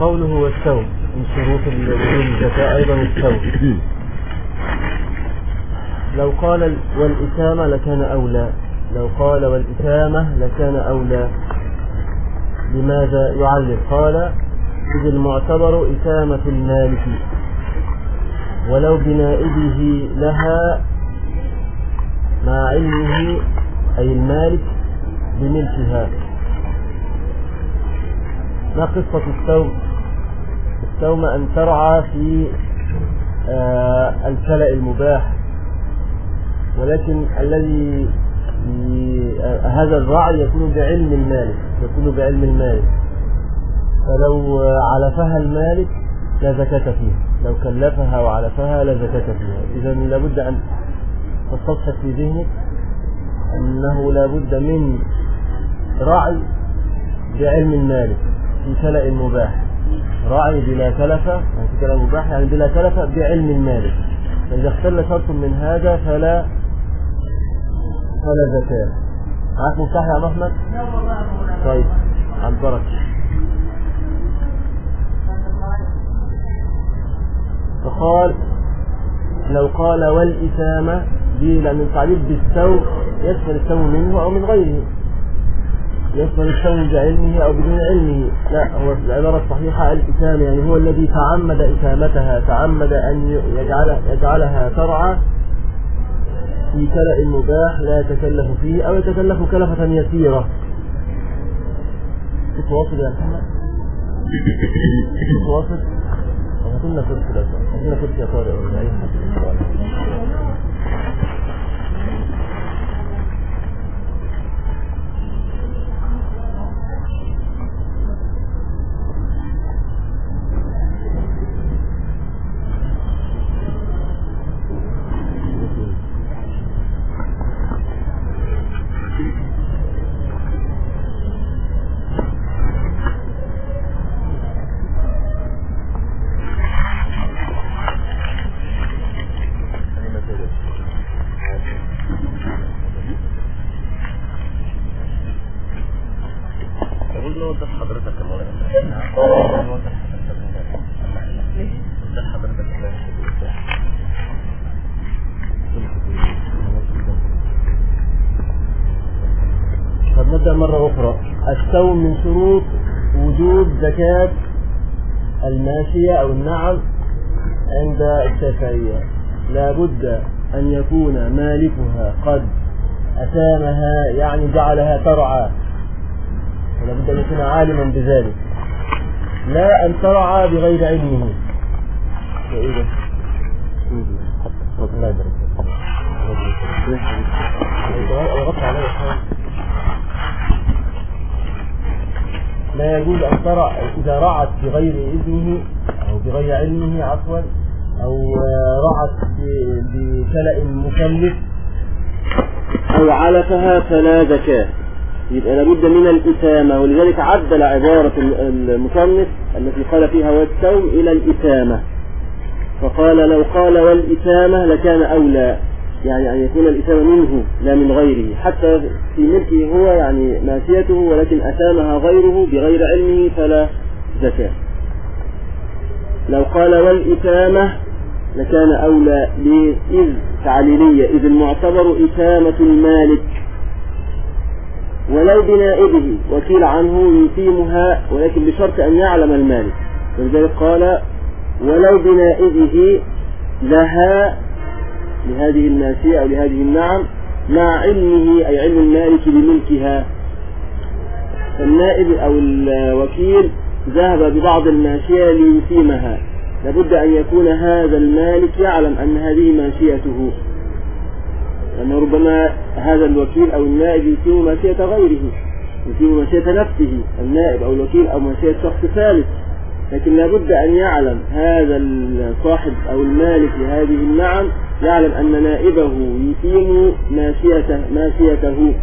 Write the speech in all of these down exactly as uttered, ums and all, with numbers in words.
قوله والثوم من شروط الزكاة أيضا الثوم. لو قال والإتامة لكان أولى، لو قال والإتامة لكان أولى. لماذا؟ يعلل قال إذ المعتبر إتامة المالك ولو بنائبه لها مع علمه أي المالك بملكها. ما قصة الثوم؟ الثوم أن ترعى في آه الكلأ المباح، ولكن الذي آه هذا الرعي يكون بعلم المالك، يكون بعلم المالك، فلو علفها المالك لا زكاة فيها، لو كلفها وعلفها لا زكاة فيها. إذا لابد أن تستصحب في ذهنك أنه لابد من رعي بعلم المالك في كلأ المباح، رعي بلا كلفة، يعني في كلأ مباح يعني بلا كلفة بعلم المالك. فإذا اختل شرط من هذا فلا فلا زكاة. معك مفتاح يا محمد؟ طيب عن بركة. فقال لو قال والإتامة دي لأن التعبير بالثوم يشمل الثوم منه أو من غيره، يشمل الثوم بعلمه أو بدون علمه. لا، هو العبارة الصحيحة الإتامة يعني هو الذي تعمد إتامتها، تعمد أن يجعل يجعلها ترعى في كلأ مباح لا يتكلف فيه أو يتكلف كلفة يسيرة. تتواصل يا محمد؟ تتواصل؟ هاتلنا كرسي لازم، هاتلنا كرسي يا طارق ولا أي حد. نبدأ مرة أخرى. الثوم من شروط وجود زكاة الماشية أو النعم عند الشافعية، لا بد أن يكون مالكها قد أتامها، يعني جعلها ترعى، ولا بد أن يكون عالما بذلك، لا أن ترعى بغير علمه. وإذا الله يبارك لا يجوز أن ترى إذا رعت بغير إذنه أو بغير علمه عفوا، أو رعت بكلأ مكلف أو علفها فلا زكاة، يبقى لابد من الإتامة. ولذلك عدل عبارة المصنف التي قال فيها والثوم إلى الإتامة، فقال لو قال والإتامة لكان أولى، يعني أن يكون الإتامة منه لا من غيره، حتى في ملكه هو يعني ماشيته، ولكن أتامها غيره بغير علمه فلا زكاة. لو قال والإتامة لكان أولى، إذ تعليلية، إذ المعتبر إتامة المالك ولو بنائبه وكيل عنه يتيمها، ولكن بشرط أن يعلم المالك. ولذلك قال ولو بنائبه لها، لهذه الماشية أو لهذه النعم، مع علمه أي علم المالك بملكها. فالنائب أو الوكيل ذهب ببعض الماشية ليتيمها، لابد أن يكون هذا المالك يعلم أن هذه ماشيته، لأنه ربما هذا الوكيل أو النائب يتيم ماشية غيره، يتيم ماشية نفسه النائب أو الوكيل، أو ماشية شخص ثالث، لكن لابد أن يعلم هذا الصاحب أو المالك لهذه النعم، يعلم أن نائبه يتيم ماشيته, ماشيته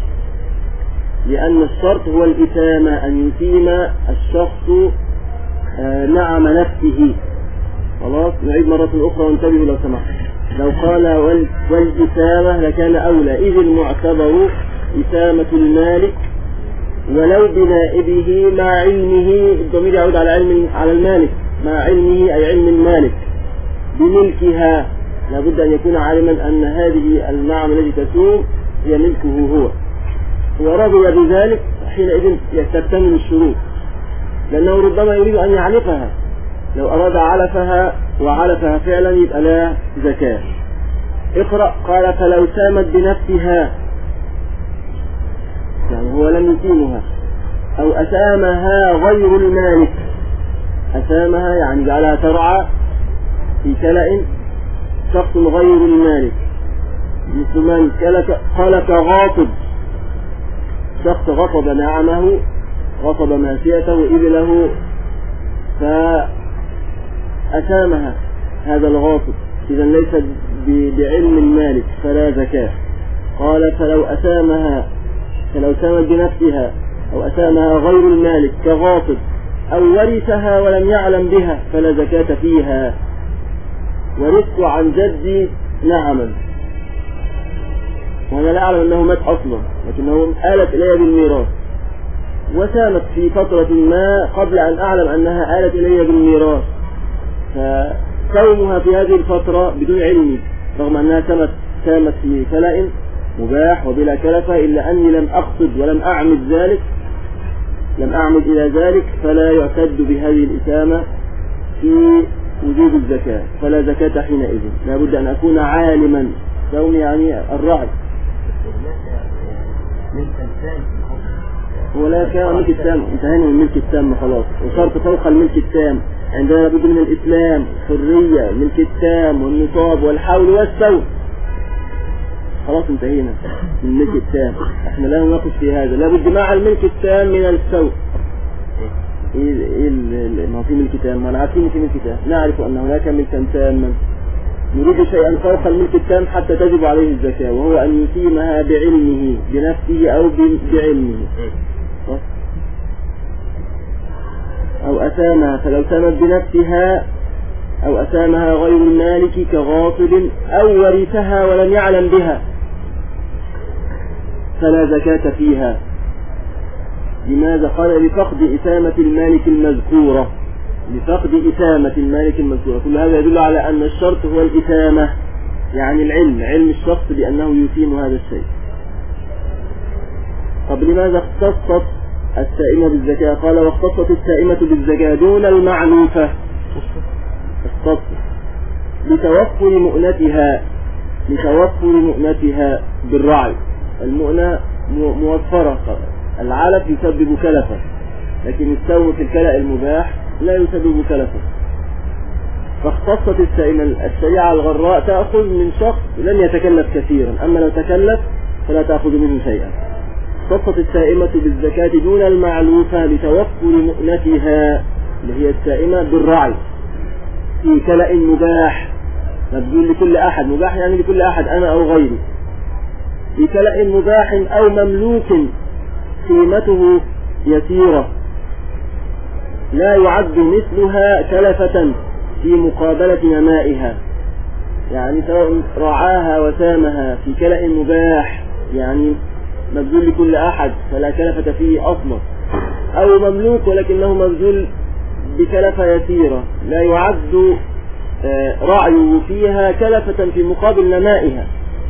لأن الشرط هو الإتامة، أن يتيم الشخص نعم نفسه. خلاص نعيد مرة أخرى وانتبهوا لو سمحت. لو قال والإتامة لكان أولى، إذ المعتبر إتامة المالك ولو بنائبه مع علمه، الضمير يعود على علم على المالك، مع علمه أي علم المالك بملكها، لابد أن يكون عالما أن هذه النعم التي تسوم هي ملكه هو، ورضي بذلك حينئذ تكتمل الشروط، لأنه ربما يريد أن يعلفها، لو أراد علفها وعلفها فعلا يبقى لا زكاة. اقرأ. قال فلو سامت بنفسها، يعني هو لم يسيمها، أو أسامها غير المالك، أسامها يعني جعلها ترعى في كلأ شخص غير المالك، مثل من قال كغاصب، شخص غصب نعمه، غصب ماشيته إبله فأسامها هذا الغاصب، إذا ليس بعلم المالك فلا زكاة. قال فلو أسامها، فلو سامت بنفسها أو أسامها غير المالك كغاصب، أو ورثها ولم يعلم بها فلا زكاة فيها. ورثت عن جدي نعما، وأنا لا أعلم أنه مات أصلا، لكنه آلت إلي بالميراث، وسامت في فترة ما قبل أن أعلم أنها آلت إلي بالميراث، فصومها في هذه الفترة بدون علمي، رغم أنها سامت سامت في كلأ مباح وبلا كلفة، إلا أني لم أقصد ولم أعمد ذلك، لم أعمد إلى ذلك، فلا يعتد بهذه الإسامة في وجوب الزكاة، فلا زكاة حينئذ. لا بد أن أكون عالما، صوم يعني الرعي. ولا كان ملك التام، انتهينا من الملك التام خلاص، وصرت فوق الملك التام. عندنا لابد من الإسلام، حرية، ملك التام والنصاب والحول والسوء، خلاص انتهينا من الملك التام. احنا لا نناقش في هذا، لابد مع الملك التام من السوء. ايه ايه ما في ملك تام؟ ما انا عارفين في ملك تام، نعرف ان هناك ملكا تاما، نريد شيئا فوق الملك التام حتى تجب عليه الزكاة، وهو ان يقيمها بعلمه بنفسه او بعلمه. او اسامها، فلو سامت بنفسها او اسامها غير المالك كغاصب، او ورثها ولم يعلم بها فلا زكاة فيها. لماذا؟ قال لفقد إسامة المالك المذكورة، لفقد إسامة المالك المذكورة. كل هذا يدل على أن الشرط هو الإسامة، يعني العلم، علم الشخص بأنه يسيم هذا الشيء. طب لماذا اختصت السائمة بالزكاة؟ قال واختصت السائمة بالزكاة دون المعلوفة، اختصت لتوفر مؤنتها، لتوفر مؤنتها بالرعي. المؤنة موفرة، العلف يسبب كلفة، لكن السوم في الكلأ المباح لا يسبب كلفة. فاختصت السائمة. الشريعة الغراء تأخذ من شخص لن يتكلف كثيرا، أما لو تكلف فلا تأخذ منه شيئا. اختصت السائمة بالزكاة دون المعلوفة لتوفر مؤنتها، اللي هي السائمة بالرعي في كلأ مباح، مبذول لكل أحد، مباح يعني لكل أحد أنا أو غيري، في كلأ مباح أو مملوك قيمته يسيرة لا يعد مثلها كلفة في مقابلة نمائها، يعني سواء رعاها وسامها في كلأ مباح يعني مبذول لكل أحد فلا كلفة فيه أصلا، أو مملوك ولكنه مبذول بكلفة يسيرة لا يعد رعيه فيها كلفة في مقابل نمائها،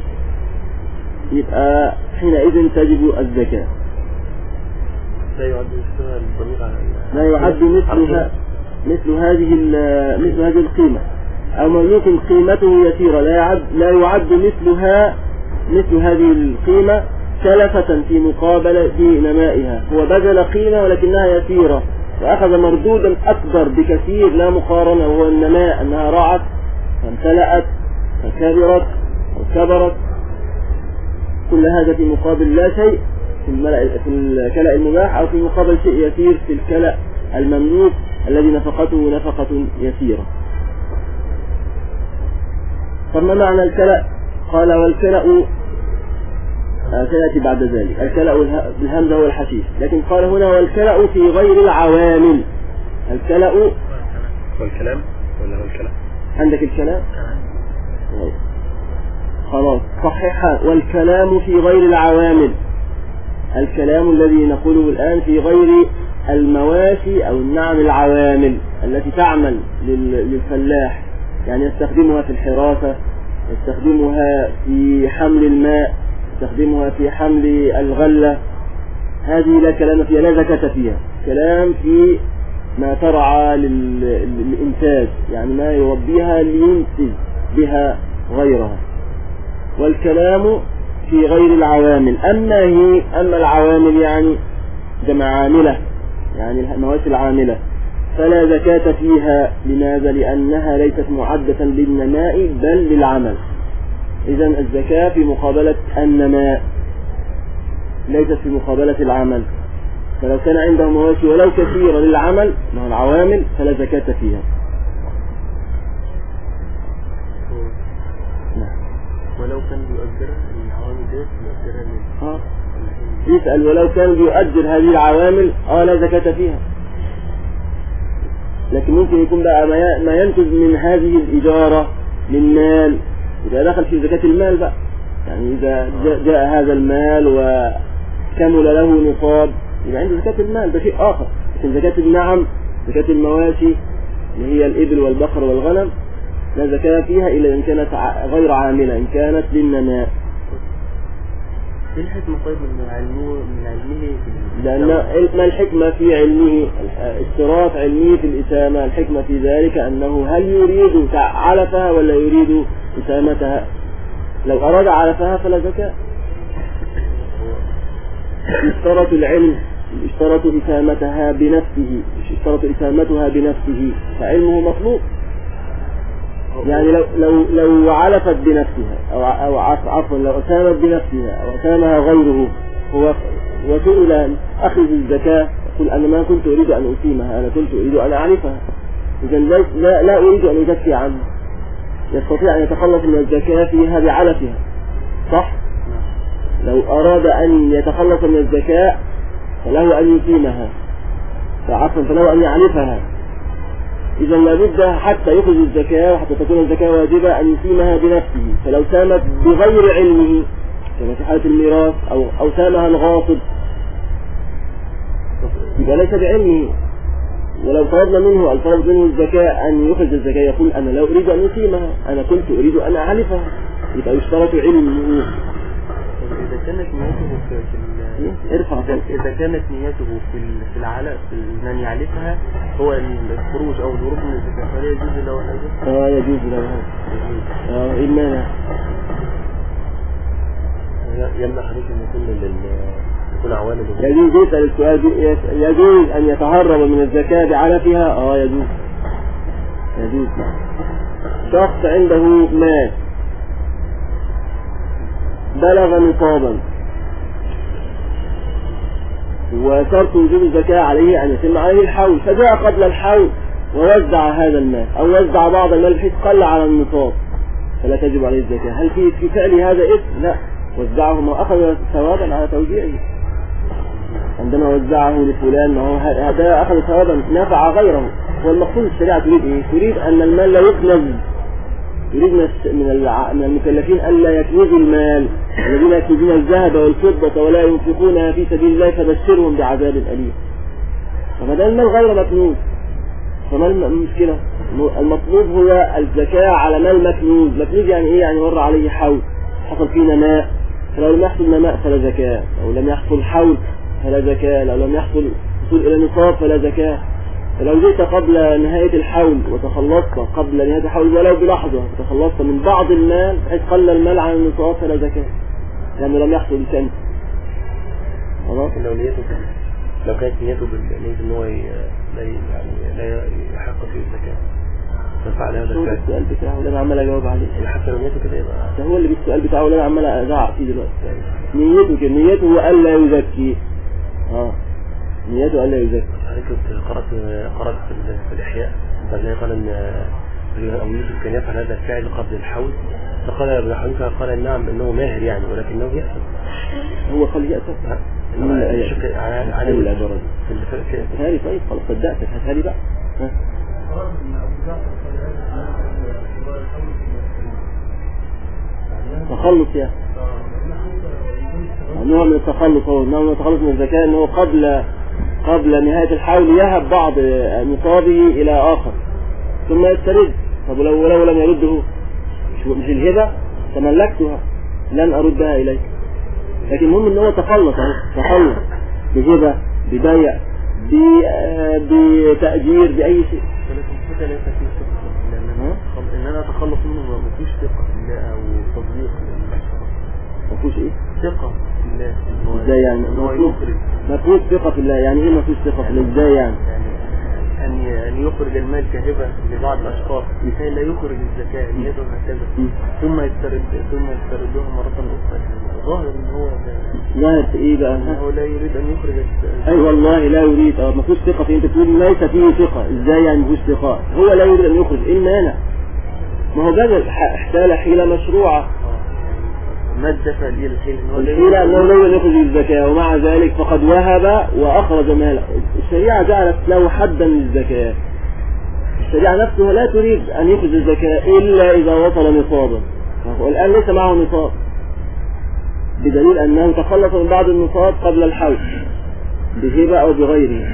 يبقى حينئذ تجب الزكاة. لا يعد مثلها الضمير على لا يعد مثلها مثل هذه مثل هذه القيمة، أو مملوك قيمته يسيرة لا يعد لا يعد مثلها مثل هذه القيمة كلفة في مقابلة نمائها، هو بذل قيمة ولكنها يسيرة وأخذ مردودا أكبر بكثير لا مقارنة، وهو النماء، أنها رعت فامتلأت فكبرت وكبرت، كل هذا في مقابل لا شيء في الكلأ المباح، أو في مقابل شيء يسير في الكلأ المملوك الذي نفقته نفقة يسيرة. طب ما معنى الكلأ؟ قال والكلأ سيأتي بعد ذلك، الكلأ بالهمزة هو الحشيش، لكن قال هنا والكلأ في غير العوامل. الكلأ والكلام ولا هو الكلام؟ عندك الكلام؟ خلاص صحيح. والكلام في غير العوامل الكلام الذي نقوله الآن في غير المواشي أو النعم العوامل التي تعمل للفلاح، يعني يستخدمها في الحراسة، يستخدمها في حمل الماء، يستخدمها في حمل الغلة، هذه لا كلام فيها، لا زكاة فيها. كلام في ما ترعى للإنتاج، يعني ما يربيها لينتج بها غيرها. والكلام في غير العوامل. أما هي أما العوامل يعني جمع عاملة، يعني المواشي العاملة، فلا زكاة فيها. لماذا؟ لأنها ليست معدة للنماء بل للعمل. إذن الزكاة في مقابلة النماء، ليست في مقابلة العمل. فلو كان عنده مواشي ولو كثيرة للعمل مع العوامل فلا زكاة فيها. ولو كان بيؤجرها العوامل ديت بيؤجرها من اه يسأل ولو كان بيؤجر هذه العوامل اه لا زكاة فيها. لكن ممكن يكون بقى ما ينتج من هذه الإجارة للمال، إذا دخل في زكاة المال بقى، يعني إذا جاء هذا المال وكمل له نصاب يبقى عنده زكاة المال، ده شيء آخر. لكن زكاة النعم، زكاة المواشي اللي هي الإبل والبقر والغنم لا زكاة فيها إلا إن كانت غير عاملة، إن كانت للنماء. ايه الحكمة طيب من علمه من علمه لأن ما الحكمة في علمه؟ اشتراط علمه في الإسامة. الحكمة في ذلك أنه هل يريد علفها ولا يريد إسامتها؟ لو أراد علفها فلا زكاة. اشترط العلم، اشترط إسامتها بنفسه، اشترط إسامتها بنفسه، فعلمه مطلوب. يعني لو لو لو علفت بنفسها أو أو عفوا لو أسامت بنفسها أو أسامها غيره هو وسئل أخذ الزكاة يقول أنا ما كنت أريد أن أسيمها، أنا كنت أريد أن أعرفها. إذا لا لا أريد أن أزكي عنه، يستطيع أن يتخلص من الزكاة فيها بعلفها، صح؟ لو أراد أن يتخلص من الزكاة فله أن يسيمها، فعفوا فله أن يعرفها. إذا لابد حتى يخرج الزكاة وحتى تكون الزكاة واجبة أن يسيمها بنفسه. فلو سامت بغير علمه كما في حالة الميراث أو أو سامها الغاصب يبقى ليس بعلمه. ولو طلبنا منه الطلب منه الزكاة أن يخرج الزكاة يقول أنا لا أريد أن يسيمها، أنا كنت أريد أن أعرفها، يبقى يشترط علمه. إذا كانت نيته في ارفع إذا كانت نيته في في العلاء في أن يعلفها هو الخروج أو الهروب من الزكاة فلا يجوز له هذا؟ اه يجوز له هذا. اه إيه المانع؟ يمنع حديث أن يكون لل يكون عوامل. يجوز يسأل السؤال، يجوز أن يتهرب من الزكاة بعلفها؟ اه يجوز يجوز. شخص عنده مال بلغ نصابا وشرط وجوب الزكاة عليه أن يتم عليه الحول، فجاء قبل الحول ووزع هذا المال أو وزع بعض المال بحيث قل على النصاب فلا تجب عليه الزكاة. هل في في فعل هذا إثم؟ لا، وزعه ما أخذ ثوابا على توزيعه. عندما وزعه لفلان ما هو هذا أخذ ثوابا نفع غيره. والمقصود الشريعة تريد إيه؟ تريد أن المال لا يكنز، يريد من المكلفين ألا يكنزوا المال، الذين يكنزون الذهب والفضة ولا ينفقونها في سبيل الله فبشرهم بعذاب أليم. فما المال غير مكنوز فما المشكلة؟ المطلوب هو الزكاة على مال مكنوز. مكنوز يعني إيه؟ يعني مر عليه حول حصل فيه نماء، فلو لم يحصل نماء فلا زكاة، لو لم يحصل حول فلا زكاة، لو لم يحصل وصول إلى نصاب فلا زكاة. فلو جئت قبل نهاية الحول وتخلصت قبل نهاية الحول ولو بلحظة وتخلصت من بعض المال بحيث قل المال عن النصاب فلا زكاة لأنه لم يحصل الكنز. خلاص. لو نيته لو كانت نيته بالنية إن هو لا يعني لا يحق فيه الزكاة تنفع عليها زكاة. هو السؤال بتاعه ولا أنا عمال أجاوب عليه؟ حتى لو نيته كده يبقى ده هو اللي بالسؤال بتاعه ولا أنا عمال أزعق فيه دلوقتي. نيته كده، نيته هو ألا يزكي. اه نيته ألا يزكي. أنا كنت قرأت قرأت في الإحياء فالله قال إن أو يوسف كان يفعل هذا الفعل قبل الحول، فقال ابن حنيفة قال نعم إنه ماهر يعني ولكنه يأسف. هو قال يأسف؟ على العبارة هذه. طيب خلاص صدقتك، هاتها لي بقى. تخلص يا نوع من التخلص، هو نوع من التخلص من الزكاة، أنه قبل قبل نهاية الحول يهب بعض نصابه إلى آخر ثم يسترد. طب ولو, ولو لم يرده مش, مش الهبة تملكتها لن أردها إليك، لكن المهم أنه تخلص تخلص بهبة ببيع بتأجير بأي شيء. ولكن كده ليس فيه ثقة، لأن إن أنا أتخلص منه ما فيش ثقة في الله أو تصديق ما فيهوش إيه؟ ثقة في الله. إزاي يعني؟ ما فيهوش ثقة في الله يعني إيه ما فيهوش ثقة في الله؟ إزاي يعني؟ أن أن يخرج المال كهبة لبعض الأشخاص لكي لا يخرج الزكاة الهبة هكذا ثم يسترد ثم يستردها مرة أخرى. ظاهر إن هو ظاهر في إيه بقى؟ هو لا يريد أن يخرج. أي والله لا يريد. ما فيهوش ثقة فيه. أنت تقول ليس فيه ثقة، إزاي يعني ما فيهوش ثقة؟ هو لا يريد أن يخرج. إيه المانع؟ ما هو ده احتال حيلة مشروعة. ما الدفع ليه الحيلة؟ الحيلة أنه لا يريد يخرج الزكاة، ومع ذلك فقد وهب وأخرج ماله. الشريعة جعلت له حدا للزكاة. الشريعة نفسها لا تريد أن يخرج الزكاة إلا إذا وصل نصابا، والآن ليس معه نصاب، بدليل أنه تخلص من بعض النصاب قبل الحول بهبة أو بغيره.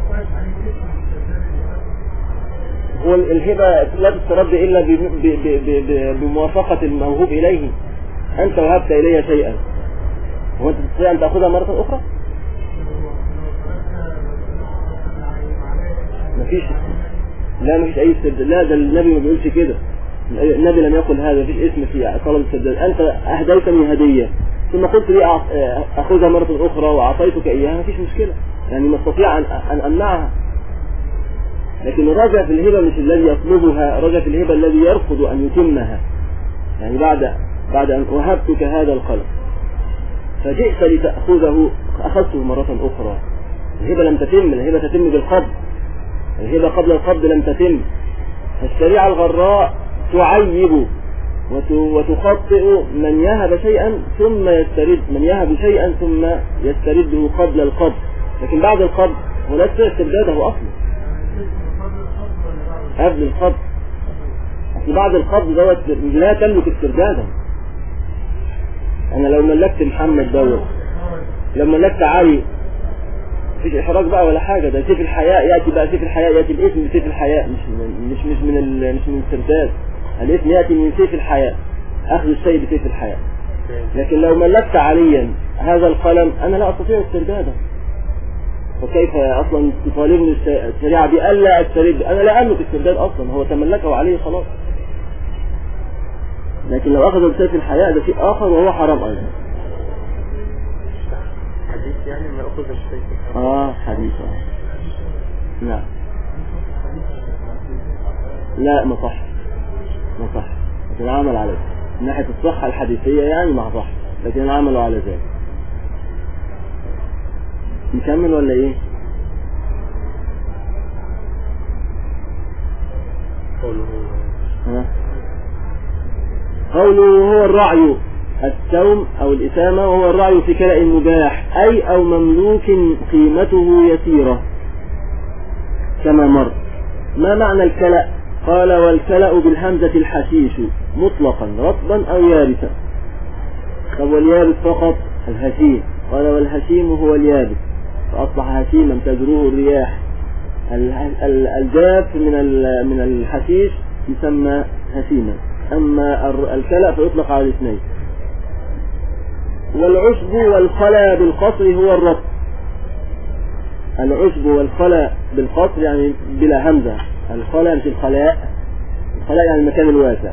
هو الهبة لا تسترد إلا بموافقة الموهوب إليه. أنت وهبت إلي شيئا، هو أنت تستطيع أن تأخذها مرة أخرى؟ مفيش. لا مفيش أي استبدال. لا ده النبي ما بيقولش كده. النبي لم يقل هذا. مفيش اسم في طلب الاستبدال. أنت أهديتني هدية ثم قلت لي أخذها مرة أخرى وأعطيتك إياها، مفيش مشكلة، يعني ما استطيع أن أمنعها. لكن الرجع في الهبة مش الذي يطلبها، رجع في الهبة الذي يرفض أن يتمها. يعني بعد بعد أن وهبتك هذا القلم فجئت لتأخذه أخذته مرة أخرى، الهبة لم تتم. الهبة تتم بالقبض، الهبة قبل القبض لم تتم. فالشريعة الغراء تعيب وتخطئ من يهب شيئا ثم يسترد، من يهب شيئا ثم يسترده قبل القبض، لكن بعد القبض هو لا يستطيع استرداده أصلا. قبل القبض، بعد القبض دوت لا تملك استرداده. أنا لو ملكت محمد دوت، لو ملكت علي مفيش إحراج بقى ولا حاجة. ده سيف الحياء يأتي بقى، سيف الحياء يأتي الاسم بسيف الحياء، مش مش مش من ال... مش من الاسترداد. الاسم يأتي من سيف الحياء، أخذ الشيء بسيف الحياء. لكن لو ملكت عليا هذا القلم أنا لا أستطيع استرداده. فكيف أصلا تطالبني الشريعة بألا أسترد؟ أنا لا أملك استرداد أصلا، هو تملكه عليه خلاص. لكن لو أخذ بسيف الحياء ده شيء آخر وهو حرام أيضا. حديث يعني ما أخذ بسيف الحياء. آه حديث. لا لا ما صح ما صح، لكن العمل عليه من ناحية الصحة الحديثية يعني ما صح، لكن العمل على ذلك. نكمل ولا إيه؟ قوله ها قوله هو الرعي السوم أو الإسامة، وهو الرعي في كلأ مباح أي أو مملوك قيمته يسيرة كما مر. ما معنى الكلأ؟ قال والكلأ بالهمزة الحشيش مطلقا رطبا أو يابسا. طب واليابس فقط الهشيم؟ قال والهشيم هو اليابس فأصبح هشيما تجروه الرياح. الجاف من من الحشيش يسمى هشيما، أما الكلأ فيطلق على الاثنين. والعشب والخلا بالقصر هو الرطب. العشب والخلا بالقصر يعني بلا همزة. الخلا مش الخلاء، الخلاء يعني المكان الواسع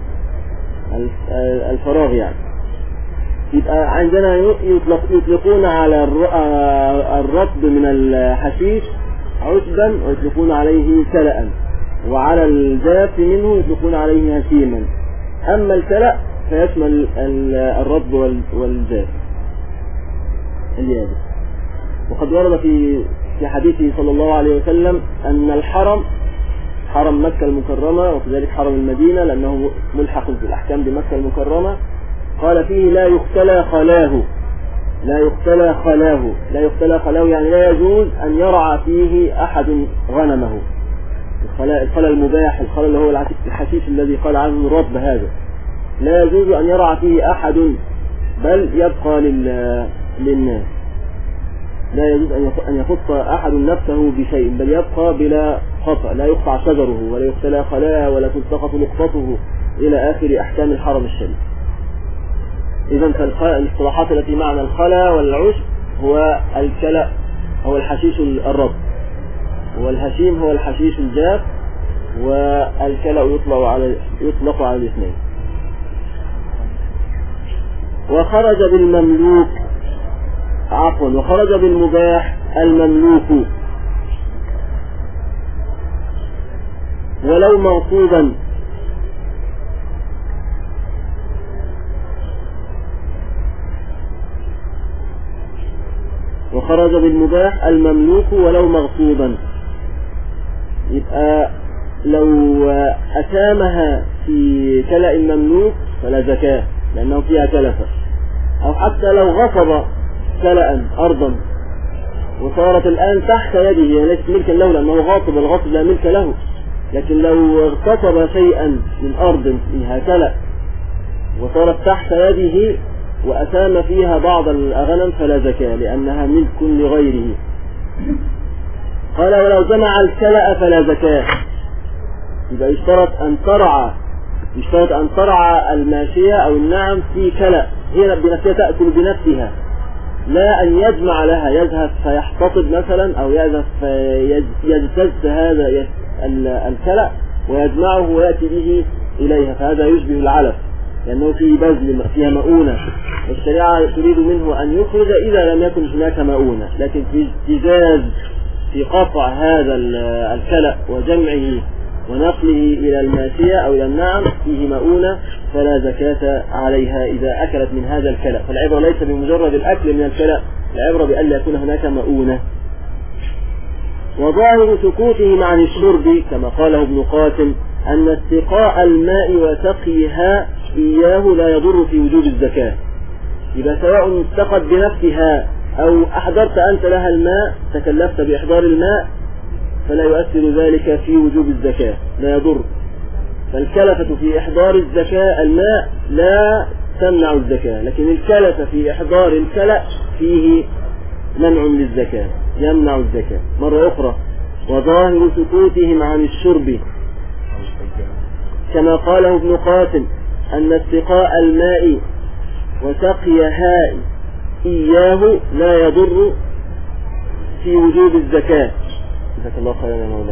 الفراغ يعني. يبقى عندنا يطلق يطلقون على الرطب من الحشيش عشبا ويطلقون عليه كلأ، وعلى الجاف منه يطلقون عليه هشيما. أما الكلأ فيشمل الرطب والجاف اليابس. وقد ورد في في حديثه صلى الله عليه وسلم أن الحرم حرم مكة المكرمة وكذلك حرم المدينة لأنه ملحق بالأحكام بمكة المكرمة، قال فيه لا يختلى خلاه، لا يختلى خلاه لا يختلى خلاه يعني لا يجوز أن يرعى فيه أحد غنمه. الخلاء الخلاء المباح، الخلاء اللي هو الحشيش الذي قال عنه الرطب هذا لا يجوز أن يرعى فيه أحد، بل يبقى للناس. لا يجوز أن يخص أحد نفسه بشيء، بل يبقى بلا خطأ، لا يقطع شجره ولا يختلى خلاء ولا تلتقط لقطته إلى آخر أحكام الحرم الشريف. إذن فالاصطلاحات التي معنى الخلا والعشب هو الكلأ هو الحشيش الرطب، والهشيم هو الحشيش الجاف، والكلأ يطلق على يطلق على الاثنين. وخرج بالمملوك عفوا وخرج بالمباح المملوك ولو مغصوبا، وخرج بالمباح المملوك ولو مغصوبا. يبقى لو أسامها في كلأ المملوك فلا زكاة لأنه فيها تلفة، أو حتى لو غصب كلأ أرضا وصارت الآن تحت يده ليست ملكا له لأنه غاصب، الغاصب لا ملك له، لكن لو اغتصب شيئا من أرض فيها كلأ وصارت تحت يده وأسام فيها بعض الأغنم فلا زكاة لأنها ملك لغيره. قال ولو جمع الكلأ فلا زكاة. يبقى يشترط أن ترعى يشترط أن ترعى الماشية أو النعم في كلأ، هي بنفسها تأكل بنفسها، لا أن يجمع لها، يذهب فيحتطب مثلا أو يذهب فيجتز هذا الكلأ ويجمعه ويأتي به إليها، فهذا يشبه العلف لأنه فيه بذل فيها مؤونة، والشريعة تريد منه أن يخرج إذا لم يكن هناك مؤونة، لكن في اجتزاز في قطع هذا الكلأ وجمعه ونقله إلى الماشية أو إلى النعم فيه مؤونة فلا زكاة عليها إذا أكلت من هذا الكلأ. فالعبرة ليس بمجرد الأكل من الكلأ، العبرة بأن يكون هناك مؤونة. وظاهر سكوتهم عن الشرب كما قاله ابن قاسم أن استقاء الماء وسقيها إياه لا يضر في وجوب الزكاة. يبقى سواء استقت بنفسها أو أحضرت أنت لها الماء، تكلفت بإحضار الماء، فلا يؤثر ذلك في وجوب الزكاة، لا يضر. فالكلفة في إحضار الزكاة الماء لا تمنع الزكاة، لكن الكلفة في إحضار الكلأ فيه منع للزكاة، يمنع الزكاة. مرة أخرى وظاهر سكوتهم عن الشرب كما قاله ابن قاسم أن استقاء الماء وسقيها إياه لا يضر في وجوب الزكاة. جزاك الله خيرا يا مولانا.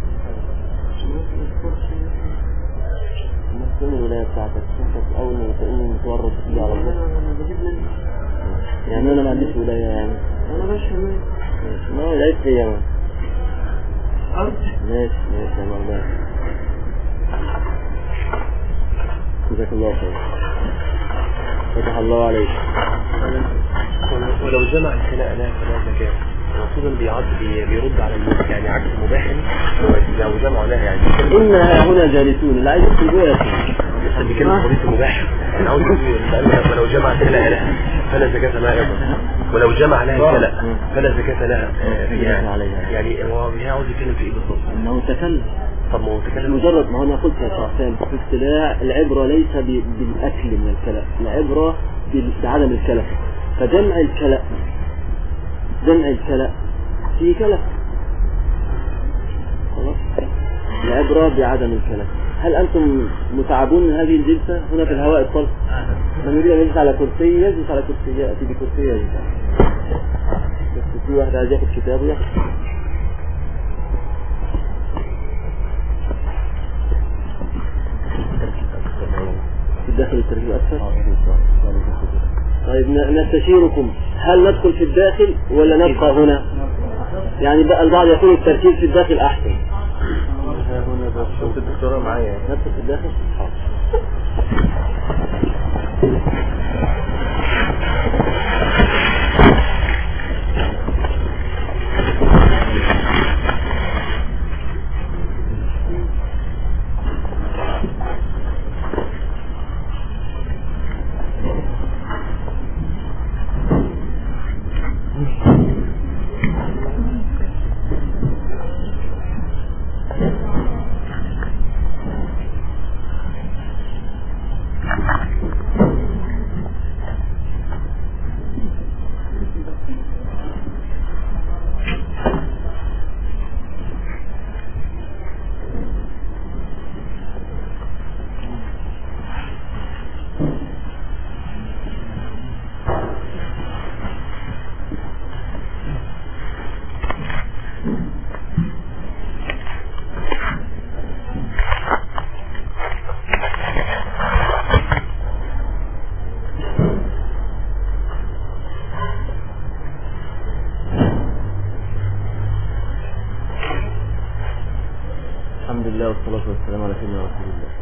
نفس الولاية بتاعتك انت اول ما تقولني متورط فيه على طول يعني انا ما عنديش ولاية يعني انا ماشي ماشي ما هو العيب فيا ما ماشي ماشي يا مولانا. جزاك الله خير فتح الله عليك. ولو جمع الكلاء لا فلا زكاة المفروض بيعد بيرد على الملك يعني عكس المباح لو جمعوا لها يعني إنها هنا جالسون اللي عايز يكتبوا لك لسه بيتكلم قضية المباح. أنا عاوز أقول ولو جمع الكلاء لها فلا زكاة لها أيضا، ولو جمع لها الكلاء فلا زكاة لها فيها يعني هو عاوز يتكلم في إيه بالضبط؟ أنه تكلم. طب ما هو تكلم مجرد ما هو أنا قلت يا شعفان في الاصطلاح العبرة ليس بالأكل من الكلاء، العبرة بعدم الكلف. فجمع الكلاء جمع الكلاء في كلف خلاص، العبرة بعدم الكلف. هل أنتم متعبون من هذه الجلسة هنا في الهواء الطلق؟ من يريد أن يجلس على كرسي يجلس على كرسي، يأتي بكرسي يجلس. بس في واحد عايز ياخد كتابه ياخد. في الداخل التركيب أكثر. طيب نستشيركم هل ندخل في الداخل ولا نبقى هنا؟ يعني بقى البعض يقول التركيب في الداخل أحسن. هنا بس الدكتورة معايا ندخل في الداخل؟ الحمد لله والصلاة والسلام على سيدنا رسول الله.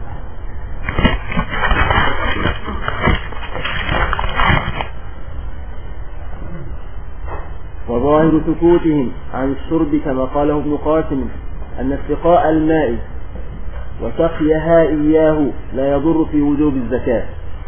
وظاهر سكوتهم عن الشرب كما قاله ابن قاسم أن استقاء الماء وسقيها إياه لا يضر في وجوب الزكاة.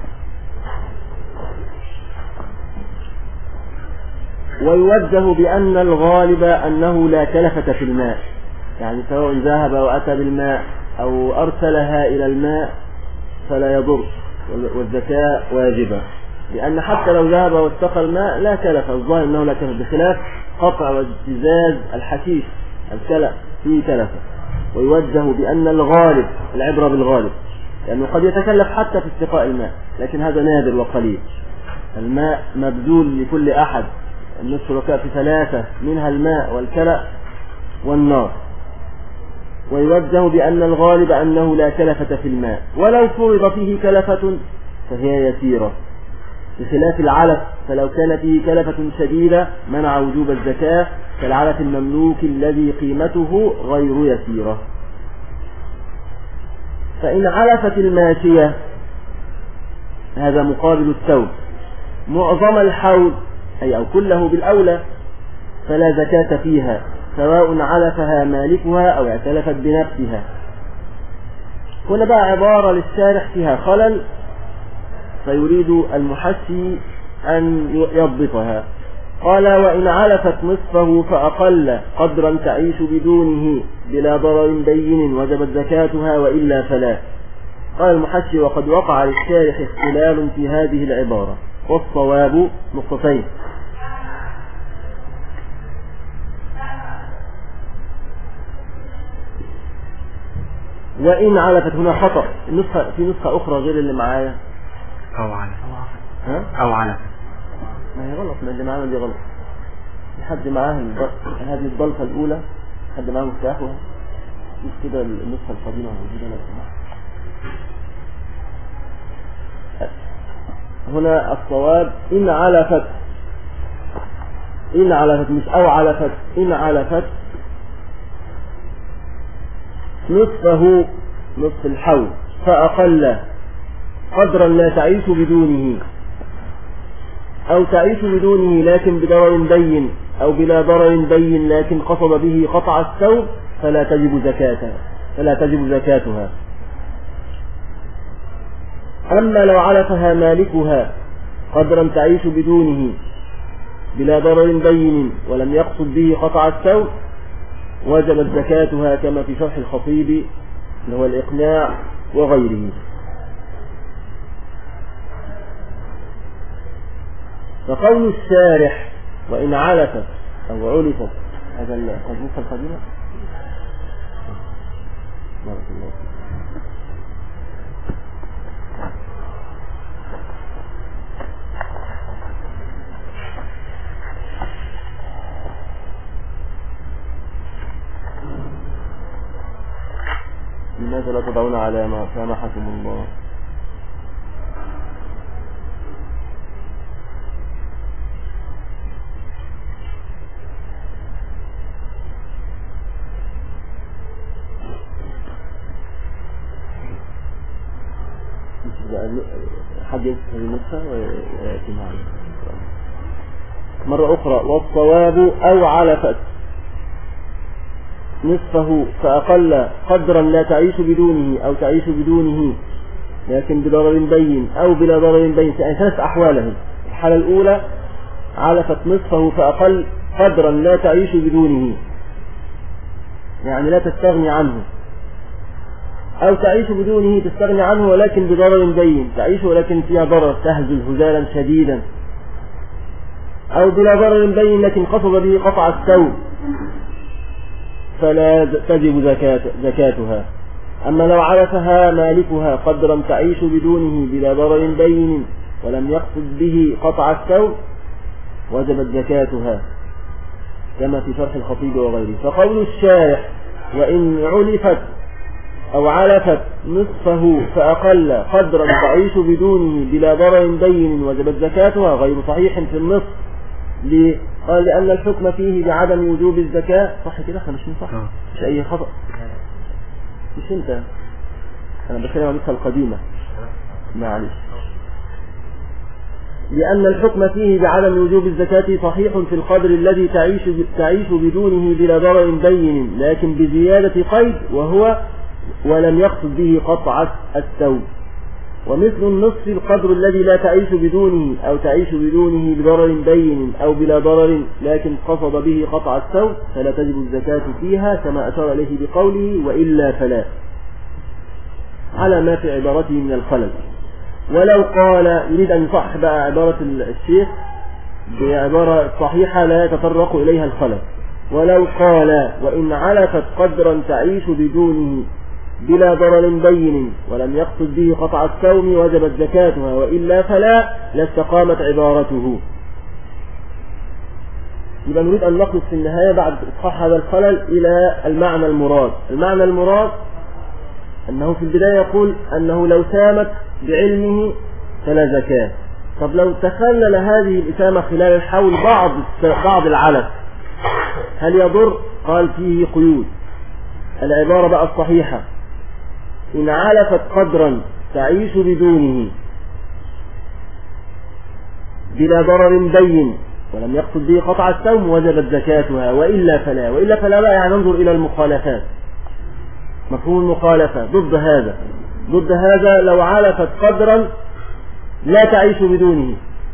ويوجه بأن الغالب أنه لا تلفة في الماء، يعني سواء ذهب وأتى بالماء أو أرسلها إلى الماء فلا يضر والزكاة واجبة، لأن حتى لو ذهب واستقى الماء لا تلف، الظاهر أنه لا تلف، بخلاف قطع واجتزاز الحشيش الكلأ فيه تلفة. ويوجه بأن الغالب، العبرة بالغالب، لأنه قد يتكلف حتى في استقاء الماء، لكن هذا نادر وقليل. الماء مبذول لكل أحد، النصف الوكاء في ثلاثة، منها الماء والكلأ والنار. ويوجه بأن الغالب أنه لا تلفة في الماء، ولو فرض فيه تلفة فهي يسيرة، بخلاف العلف، فلو كان فيه تلفة شديدة منع وجوب الزكاة، كالعلف المملوك الذي قيمته غير يسيرة. فإن علفت الماشية، هذا مقابل الثوب، معظم الحول أي أو كله بالأولى فلا زكاة فيها، سواء علفها مالكها أو اعتلفت بنفسها. هنا بقى عبارة للشارح فيها خلل، فيريد المحشي أن يضبطها. قال: وإن علفت نصفه فأقل قدرا تعيش بدونه بلا ضرر بين وجبت زكاتها، وإلا فلا. قال المحشي: وقد وقع للشارح اختلال في هذه العبارة، والصواب نقطتين. وإن علفت، هنا خطأ، النسخة في نسخة أخرى غير اللي معايا، أو علف ها؟ أو علف، ما هي غلط، ما اللي معانا دي غلط. حد معاه هذه الضلفة الأولى، حد معاه مفتاحها، مش كده النسخة القديمة موجودة. هنا الصواب إن علفت، إن علفت مش أو علفت، إن علفت نصفه، نصف الحول، فأقل قدرا لا تعيش بدونه، أو تعيش بدونه لكن بضرر بين، أو بلا ضرر بين لكن قصد به قطع الثوب، فلا تجب زكاتها فلا تجب زكاتها. أما لو علفها مالكها قدرا تعيش بدونه بلا ضرر بين ولم يقصد به قطع الثوب، وجبت زكاتها، كما في شرح الخطيب اللي هو الإقناع وغيره. فقول الشارح: وإن علفت أو علفت، هذا النسخة القديمة. بارك الله فيك. لماذا لا تضعون على ما سامحكم الله؟ حد يمسك النسخة ويأتي معنا مرة أخرى. والصواب أو علفت نصفه فأقل قدرا لا تعيش بدونه، أو تعيش بدونه لكن بضرر بين، أو بلا ضرر بين. يعني ثلاث أحواله: الحالة الأولى علفت نصفه فأقل قدرا لا تعيش بدونه، يعني لا تستغني عنه، أو تعيش بدونه تستغني عنه ولكن بضرر بين، تعيش ولكن فيها ضرر، تهزل هزالا شديدا، أو بلا ضرر بين لكن قصد به قطع الثوب، فلا تجب زكاة زكاتها. أما لو علفها مالكها قدرا تعيش بدونه بلا ضرر بين ولم يقصد به قطع الثوب، وجبت زكاتها، كما في شرح الخطيب وغيره. فقول الشارح: وإن علفت أو علفت نصفه فأقل قدرا تعيش بدونه بلا ضرر بين وجبت زكاتها، غير صحيح في النصف. ليه؟ قال: لأن الحكم فيه بعدم وجوب الزكاة. صح كده؟ احنا مش صح؟ مش أي خطأ. مش انت، انا بتكلم عن النسخة القديمة. معلش. لأن الحكم فيه بعدم وجوب الزكاة صحيح في القدر الذي تعيش تعيش بدونه بلا ضرر بين، لكن بزيادة قيد وهو ولم يقصد به قطع الثوب. ومثل النصف القدر الذي لا تعيش بدونه أو تعيش بدونه بضرر بين أو بلا ضرر لكن قصد به قطع الثوب فلا تجب الزكاة فيها كما أشار إليه بقوله وإلا فلا، على ما في عبارته من الخلل. ولو قال، يريد أن يصحح بقى عبارة الشيخ بعبارة صحيحة لا يتطرق إليها الخلل. ولو قال وإن علفت قدرا تعيش بدونه بلا ضرر بين ولم يقصد به قطع الثوم وجبت زكاتها وإلا فلا لاستقامت عبارته. يبقى نريد أن نقصد في النهاية بعد إصحاح هذا الخلل إلى المعنى المراد. المعنى المراد أنه في البداية يقول أنه لو سامت بعلمه فلا زكاة. طب لو تخلل هذه الإسامة خلال الحول بعض بعض العلف هل يضر؟ قال فيه قيود. العبارة بقى الصحيحة إن علفت قدرا تعيش بدونه بلا ضرر بين ولم يقصد به قطع الثوم وجبت زكاتها وإلا فلا. وإلا فلا بقى يعني ننظر إلى المخالفات، مفهوم المخالفة ضد هذا. ضد هذا لو علفت قدرا لا تعيش بدونه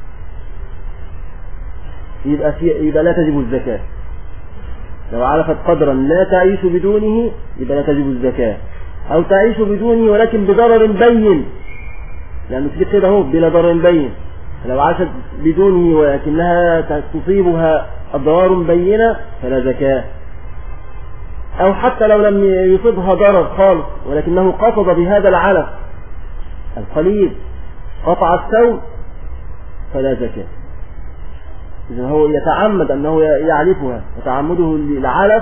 يبقى, في يبقى لا تجب الزكاة. لو علفت قدرا لا تعيش بدونه يبقى لا تجب الزكاة، أو تعيش بدونه ولكن بضرر بين، لأنه تجد كده هو بلا ضرر بين. لو عاشت بدونه ولكنها تصيبها أضرار بينة فلا زكاة. أو حتى لو لم يصيبها ضرر خالص ولكنه قصد بهذا العلف القليل قطع الثوب فلا زكاة. إذا هو يتعمد أنه يعلفها وتعمده للعلف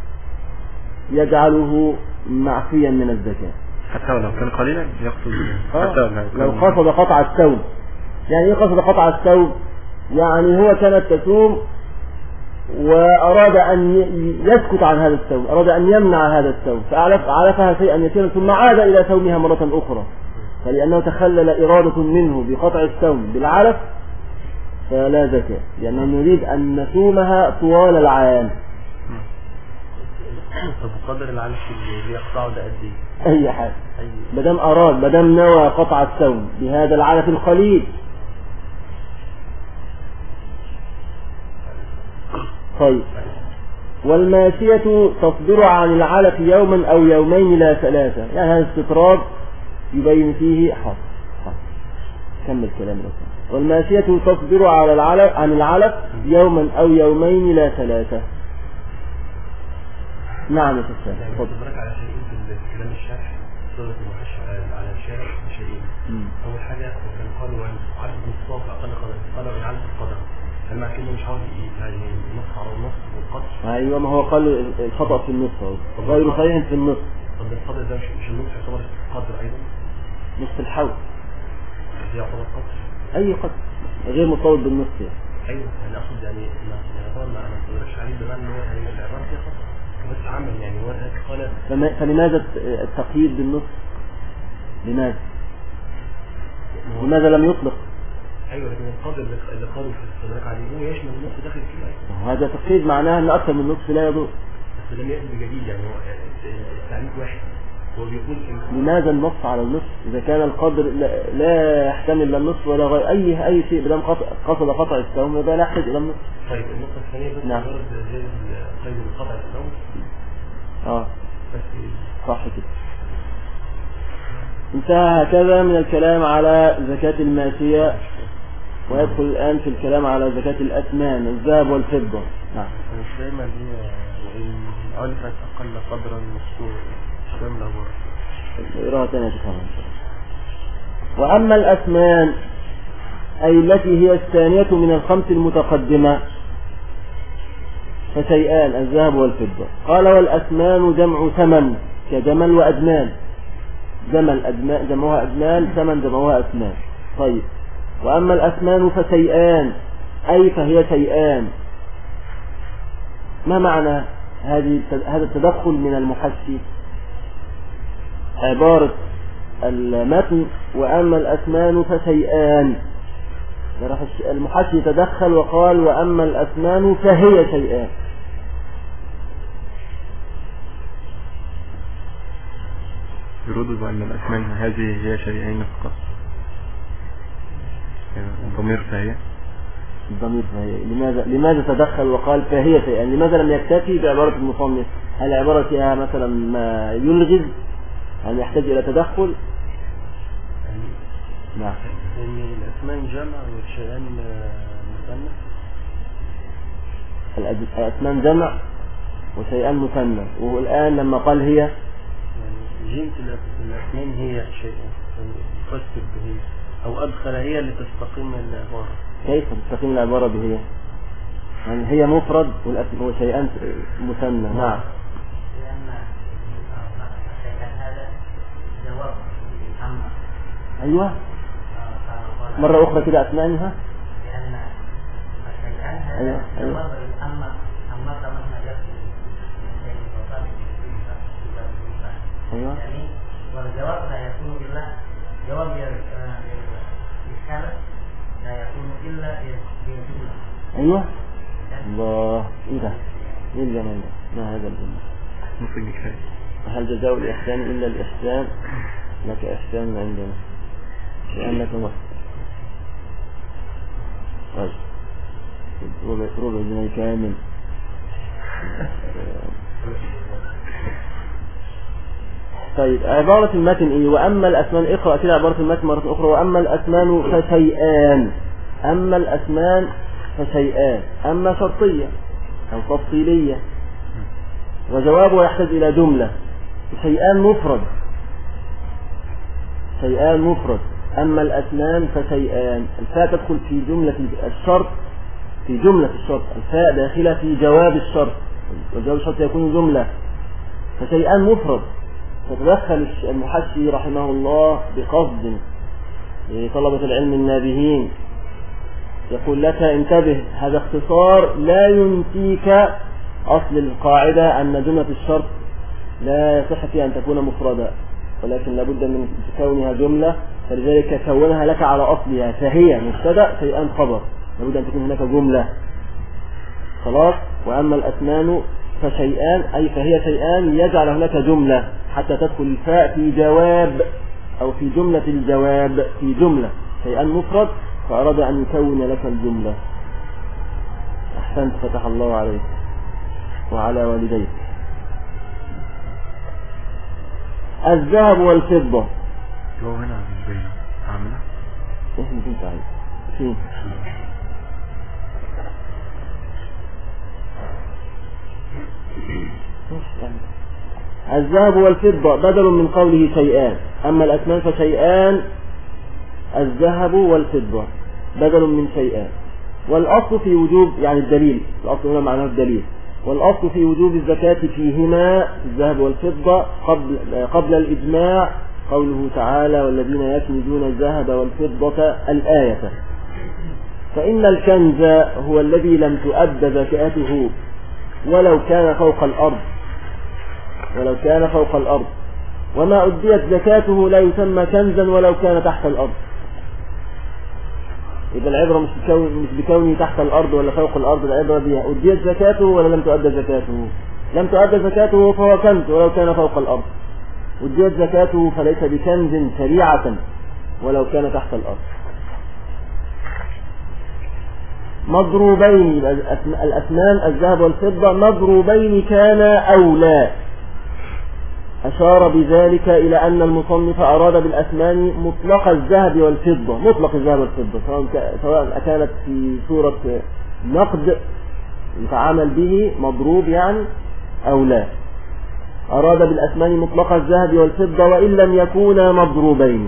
يجعله معفيا من الزكاة حتى لو كان قليلا يقصد. حتى لو قصد قطع الثوب. يعني ايه قصد قطع الثوب؟ يعني هو كانت تسوم وأراد أن يسكت عن هذا الثوب، أراد أن يمنع هذا الثوب فعلفها شيئا يسيرا ثم عاد إلى ثومها مرة أخرى، فلأنه تخلل إرادة منه بقطع الثوم بالعلف فلا زكاة، لأنه نريد أن نسومها طوال العام. طب قدر العلف اللي يقطعه ده قد ايه؟ أي حاجة مدام أراد مدام نوى قطع الثوم بهذا العلف القليل. طيب. والماشية تصدر عن العلف يوما أو يومين لا ثلاثة، يعني هذا استطراد يبين فيه حصر. كمل كلام رسول. والماشية تصدر على العلف عن العلف يوما أو يومين لا ثلاثة. نعم يا فندم. تفضل. على شيئين في كلام الشرح صورة المحشر على الشارع شيئين. أول حاجة كان قالوا عن عدد نصاب أقل قدر، قالوا عن عدد القدر. هل مع كلمة مش عاوز يعني النص على النص والقدر؟ أيوة ما هو قال الخطأ في النص أهو غير صحيح في النص. طب القدر ده مش مش النص يعتبر قدر أيضا؟ نص الحول. ده يعتبر قدر؟ أي قدر غير مرتبط بالنص يعني. أيوة أنا أقصد يعني العبارة ما أنا ما عليه بمعنى إن هو يعني العبارة فيها خطأ بس عمل يعني هو قال. فلماذا التقييد بالنص؟ لماذا؟ لماذا لم يطلق؟ ايوه لكن القدر اللي قالوا في الاستدراك عليه هو يشمل النص داخل فيه. أيوة. هذا تقييد معناه ان اكثر من نصف لا يضر. بس لم يأتي بجديد يعني هو التعريف واحد. هو بيقول لماذا النص على النص اذا كان القدر لا يحتمل لا النص ولا غير اي اي شيء بدل قصد قطع الثوم وده لا يحتاج الى النص. طيب النقطه الثانيه بس نعم. زي قيد قطع الثوم. اه بس صح كده. انتهى هكذا من الكلام على زكاة الماشية ويدخل الآن في الكلام على زكاة الأثمان الذهب والفضة. نعم. مش دايما هي وإن ألفت أقل قدرا مذكور مش دايما لابد. اقراها تاني تفهم. وأما الأثمان أي التي هي الثانية من الخمس المتقدمة فشيئان الذهب والفضة. قال والأثمان جمع ثمن كجمل وأدمان. جمل أدمان جمعها أدمان، ثمن جمعها أثمان. طيب. وأما الأثمان فشيئان أي فهي شيئان. ما معنى هذه هذا التدخل من المحشي؟ عبارة المتن وأما الأثمان فشيئان، المحشي تدخل وقال وأما الأثمان فهي شيئان. يردد أن الأثمان هذه هي شيئين فقط. الضمير فهي الضمير فهي لماذا لماذا تدخل وقال فهي شيئان؟ لماذا لم يكتفي بعبارة المصنف؟ هل عبارة فيها مثلا ما يلغز؟ هل يحتاج إلى تدخل؟ نعم. لأن الأثمان جمع والشيئان مثنى. الأثمان جمع وشيئان مثنى، والآن لما قال هي يعني جيمة الأثمان هي شيئان يفسر به أو أدخل هي لتستقيم العبارة. كيف تستقيم العبارة بهي؟ يعني هي مفرد والأثمان هو شيئان مثنى. نعم. أيوة مرة أخرى كده أثمانها. أيوة أيوة أيوة. والجواب لا يكون إلا جواب للحالة لا يكون إلا بالجملة. أيوة الله. إيه ده؟ إيه الجمال ده؟ ما هذا الجمال؟ ممكن كفاية. هل جزاء الإحسان إلا الإحسان؟ لك إحسان عندنا لأنك مصر. طيب ربع ربع جنيه كامل. طيب عبارة المتن إيه؟ وأما الأثمان، اقرأ كده عبارة المتن مرة أخرى. وأما الأثمان فشيئان. أما الأثمان فشيئان، أما شرطية أو تفصيلية، وجوابه يحتاج إلى جملة. شيئان مفرد، شيئان مفرد. أما الأثمان فشيئان، الفاء تدخل في جملة الشرط، في جملة الشرط، الفاء داخلة في جواب الشرط، وجواب الشرط يكون جملة. فشيئان مفرد، فتدخل المحشي رحمه الله بقصد لطلبة العلم النابهين، يقول لك انتبه، هذا اختصار لا ينفيك أصل القاعدة أن جملة الشرط لا يصح فيها أن تكون مفردة، ولكن لابد من كونها جملة، فلذلك كونها لك على أصلها، فهي مبتدأ شيئان خبر، لابد أن تكون هناك جملة. خلاص. وأما الأثمان فشيئان أي فهي شيئان، يجعل هناك جملة حتى تدخل الفاء في جواب أو في جملة الجواب، في جملة. شيئان مفرد فأراد أن يكون لك الجملة. أحسنت، فتح الله عليك وعلى والديك. الذهب والفضة. لو هنا بين عاملة ايش اللي انت عايز فين؟ الذهب والفضة بدل من قوله شيئان. أما الأثمان فشيئان، الذهب والفضة بدل من شيئان. والأصل في وجوب، يعني الدليل، الأصل هنا معناه الدليل. والأصل في وجوب الزكاة فيهما الذهب والفضة قبل, قبل الإجماع قوله تعالى والذين يكنزون الذهب والفضة الآية. فإن الكنز هو الذي لم تؤد زكاته ولو كان فوق الأرض، ولو كان فوق الأرض، وما أديت زكاته لا يسمى كنزا ولو كان تحت الأرض. إذا العبرة مش بكون مش بكونه تحت الأرض ولا فوق الأرض، العبرة بها أديت زكاته ولا لم تؤد زكاته. لم تؤد زكاته فهو كنز ولو كان فوق الأرض، أديت زكاته فليس بكنز شريعة ولو كان تحت الأرض. مضروبين، الأثمان الذهب والفضة مضروبين كان أو لا. أشار بذلك إلى أن المصنف أراد بالأثمان مطلق الذهب والفضة، مطلق الذهب والفضة سواء كانت في صورة نقد يتعامل به مضروب يعني أو لا. أراد بالأثمان مطلق الذهب والفضة وإن لم يكونا مضروبين.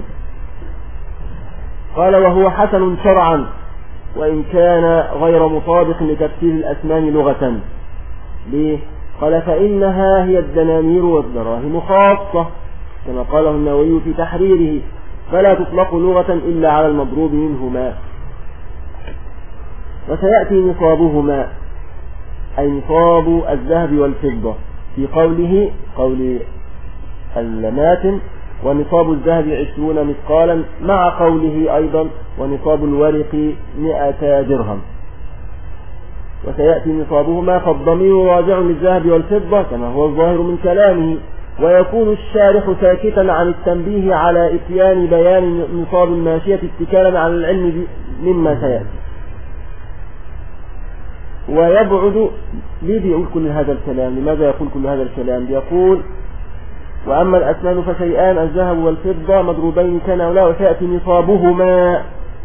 قال وهو حسن شرعا وإن كان غير مطابق لتفسير الأثمان لغة. ليه؟ قال فإنها هي الدنانير والدراهم خاصة كما قاله النووي في تحريره، فلا تطلق لغة إلا على المضروب منهما. وسيأتي نصابهما أي نصاب الذهب والفضة في قوله قول الماتن ونصاب الذهب عشرون مثقالا، مع قوله أيضا ونصاب الورق مئة درهم. وسيأتي نصابهما، فالضمير راجع للذهب والفضة كما هو الظاهر من كلامه، ويكون الشارح ساكتا عن التنبيه على إتيان بيان نصاب الماشية اتكالا على العلم مما سيأتي. ويبعد ليه بيقول كل هذا الكلام؟ لماذا يقول كل هذا الكلام؟ بيقول وأما الأثمان فشيئان الذهب والفضة مضروبين كان أو لا، وسيأتي نصابهما.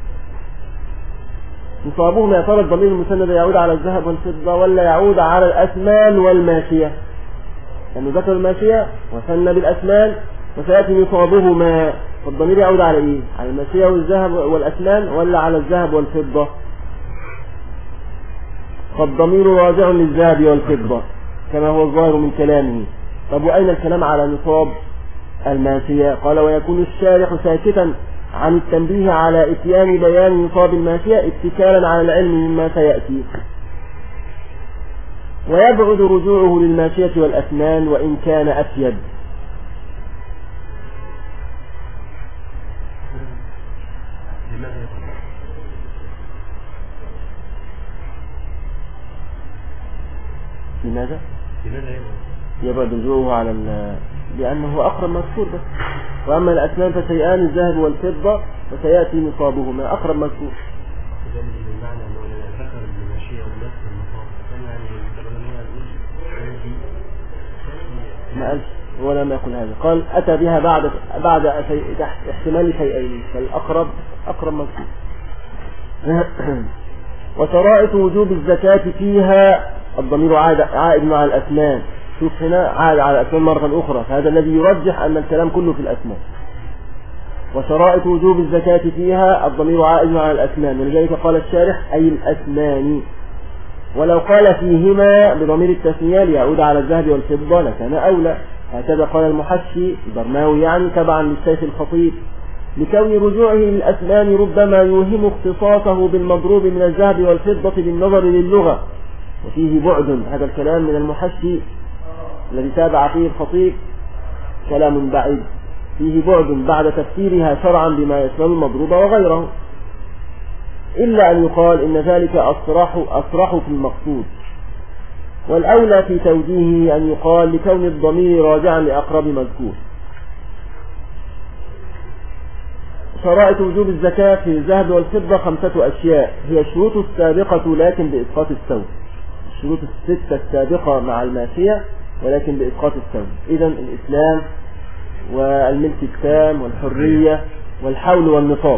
نصابهما يا ترى الضمير المسند يعود على الذهب والفضة ولا يعود على الأثمان والماشية؟ لأنه يعني ذكر الماشية وثنى بالأثمان، وسيأتي نصابهما، فالضمير يعود على إيه؟ على الماشية والذهب والأثمان ولا على الذهب والفضة؟ فالضمير راجع للذهب والفضة كما هو الظاهر من كلامه. طب وأين الكلام على نصاب الماشية؟ قال ويكون الشارح ساكتا عن التنبيه على إتيان بيان نصاب الماشية اتكالا على العلم مما سيأتي. ويبعد رجوعه للماشية والأثمان وإن كان أفيد. لماذا؟ يبعد رجوعه على ال... لأنه هو أقرب مذكور بس. وأما الأثمان فشيئان الذهب والفضة وسيأتي نصابهما، أقرب مذكور. ما قالش ولا ما يقول هذا، قال أتى بها بعد بعد شيء احتمال شيئين، فالأقرب أقرب مذكور. وشرائط وجوب الزكاة فيها، الضمير عائد مع الأثمان. شوف هنا عائد على الأثمان مرة أخرى، فهذا الذي يرجح أن الكلام كله في الأثمان. وشرائط وجوب الزكاة فيها الضمير عائد مع الأثمان، ولذلك قال الشارح أي الأثمان. ولو قال فيهما بضمير التثنية ليعود على الذهب والفضة لكان أولى، هكذا قال المحشي البرماوي يعني تبعا للشيخ الخطيب، لكون رجوعه للأثمان ربما يوهم اختصاصه بالمضروب من الذهب والفضة بالنظر للغة، وفيه بعد. هذا الكلام من المحشي الذي تابع فيه الخطيب كلام بعيد، فيه بعد بعد تفسيرها شرعا بما يشمل المضروب وغيره، إلا أن يقال إن ذلك أصرح, أصرح في المقصود. والأولى في توجيهه أن يقال لكون الضمير راجعا لأقرب مذكور. شرائط وجوب الزكاة في الذهب والفضة خمسة أشياء، هي الشروط السابقة لكن بإسقاط السوم. الشروط الستة السابقة مع الماشية ولكن بإسقاط السوم. إذن الإسلام والملك التام والحرية والحول والنصاب.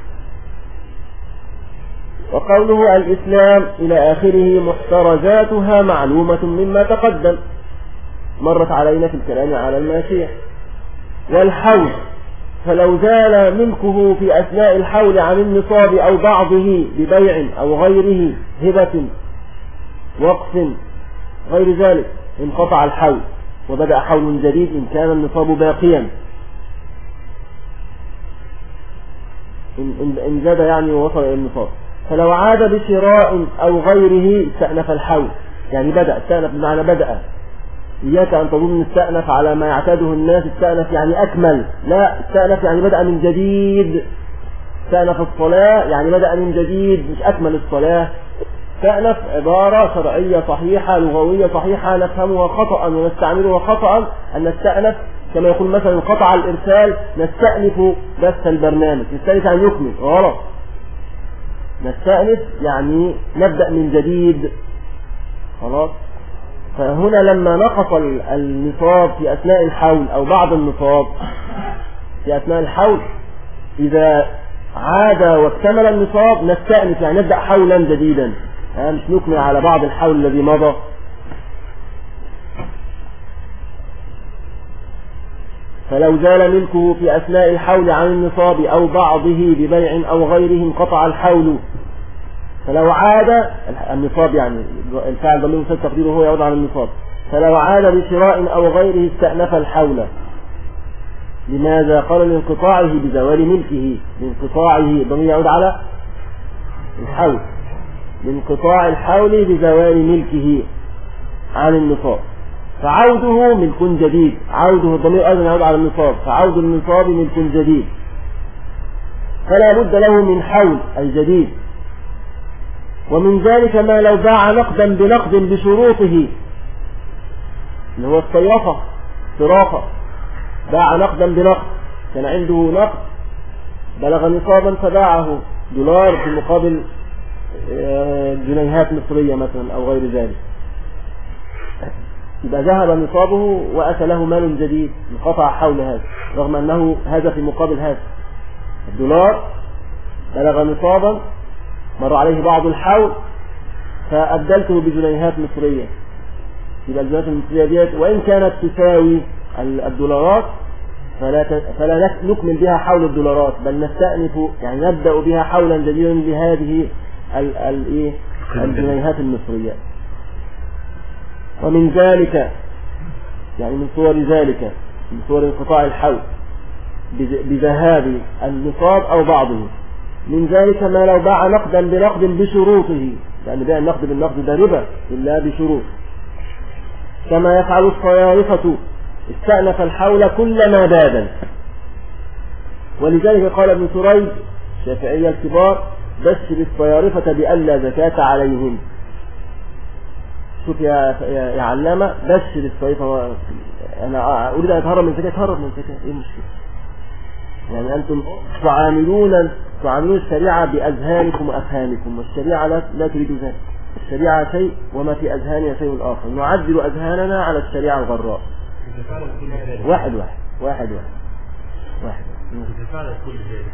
وقوله الإسلام إلى آخره محترزاتها معلومة مما تقدم، مرت علينا في الكلام على الماشية. والحول فلو زال ملكه في أثناء الحول عن النصاب أو بعضه ببيع أو غيره هبة وقف غير ذلك انقطع الحول وبدأ حول جديد إن كان النصاب باقيا. إن زاد يعني ووصل إلى النصاب. فلو عاد بشراء أو غيره استأنف الحول، يعني بدأ. استأنف بمعنى بدأ. إياك أن تظن استأنف على ما يعتاده الناس، استأنف يعني أكمل، لا، استأنف يعني بدأ من جديد. استأنف الصلاة يعني بدأ من جديد، مش أكمل الصلاة. استأنف عبارة شرعية صحيحة لغوية صحيحة نفهمها خطأ ونستعملها خطأ، أن نستأنف كما يقول مثلا قطع الإرسال نستأنف بث البرنامج، نستأنف يعني يكمل، غلط. نستأنف يعني نبدأ من جديد، خلاص. فهنا لما نقص النصاب في أثناء الحول أو بعض النصاب في أثناء الحول، إذا عاد واكتمل النصاب نستأنف يعني نبدأ حولا جديدا، مش نكمل على بعض الحول الذي مضى. فلو زال ملكه في أثناء الحول عن النصاب أو بعضه ببيع أو غيره انقطع الحول. فلو عاد النصاب يعني الفاعل ضمير مستتر تقديره هو يعود على النصاب. فلو عاد بشراء أو غيره استأنف الحول. لماذا؟ قال لانقطاعه بزوال ملكه. لانقطاعه ضمير يعود على الحول، لانقطاع الحول بزوال ملكه عن النصاب. فعوده ملك جديد. عوده الضمير أيضا يعود على النصاب، فعود النصاب ملك جديد، فلا بد له من حول أي جديد. ومن ذلك ما لو باع نقدا بنقد بشروطه، اللي هو الصيافة صرافة، باع نقدا بنقد، كان عنده نقد بلغ نصابا فباعه دولار في مقابل جنيهات مصرية مثلا أو غير ذلك، يبقى ذهب نصابه وأتى له مال جديد انقطع حول هذا، رغم أنه هذا في مقابل هذا. الدولار بلغ نصابا مر عليه بعض الحول فأبدلته بجنيهات مصرية، يبقى الجنيهات المصرية ديت وإن كانت تساوي الدولارات فلا فلا نكمل بها حول الدولارات، بل نستأنف يعني نبدأ بها حولا جديدا بهذه الايه الجنيهات المصرية. ومن ذلك يعني من صور ذلك من صور انقطاع الحول بذهاب النصاب أو بعضه، من ذلك ما لو باع نقدا بنقد بشروطه، يعني بيع النقد بالنقد ده ربا إلا بشروط، كما يفعل الصيارفة استأنف الحول كلما بادل. ولذلك قال ابن سريج الشافعية الكبار بشر الصيارفة بألا زكاة عليهم. شوف يا يا علامة، بشر الصيارفة، أنا أريد أن أتهرب من الزكاة، أتهرب من الزكاة، إيه المشكلة؟ يعني أنتم تعاملون تعاملون الشريعة بأذهانكم وأفهامكم، والشريعة لا, لا تريد ذلك. الشريعة شيء وما في أذهاننا شيء آخر، نعدل أذهاننا على الشريعة الغراء. واحد واحد واحد واحد واحد إذا فعل كل ذلك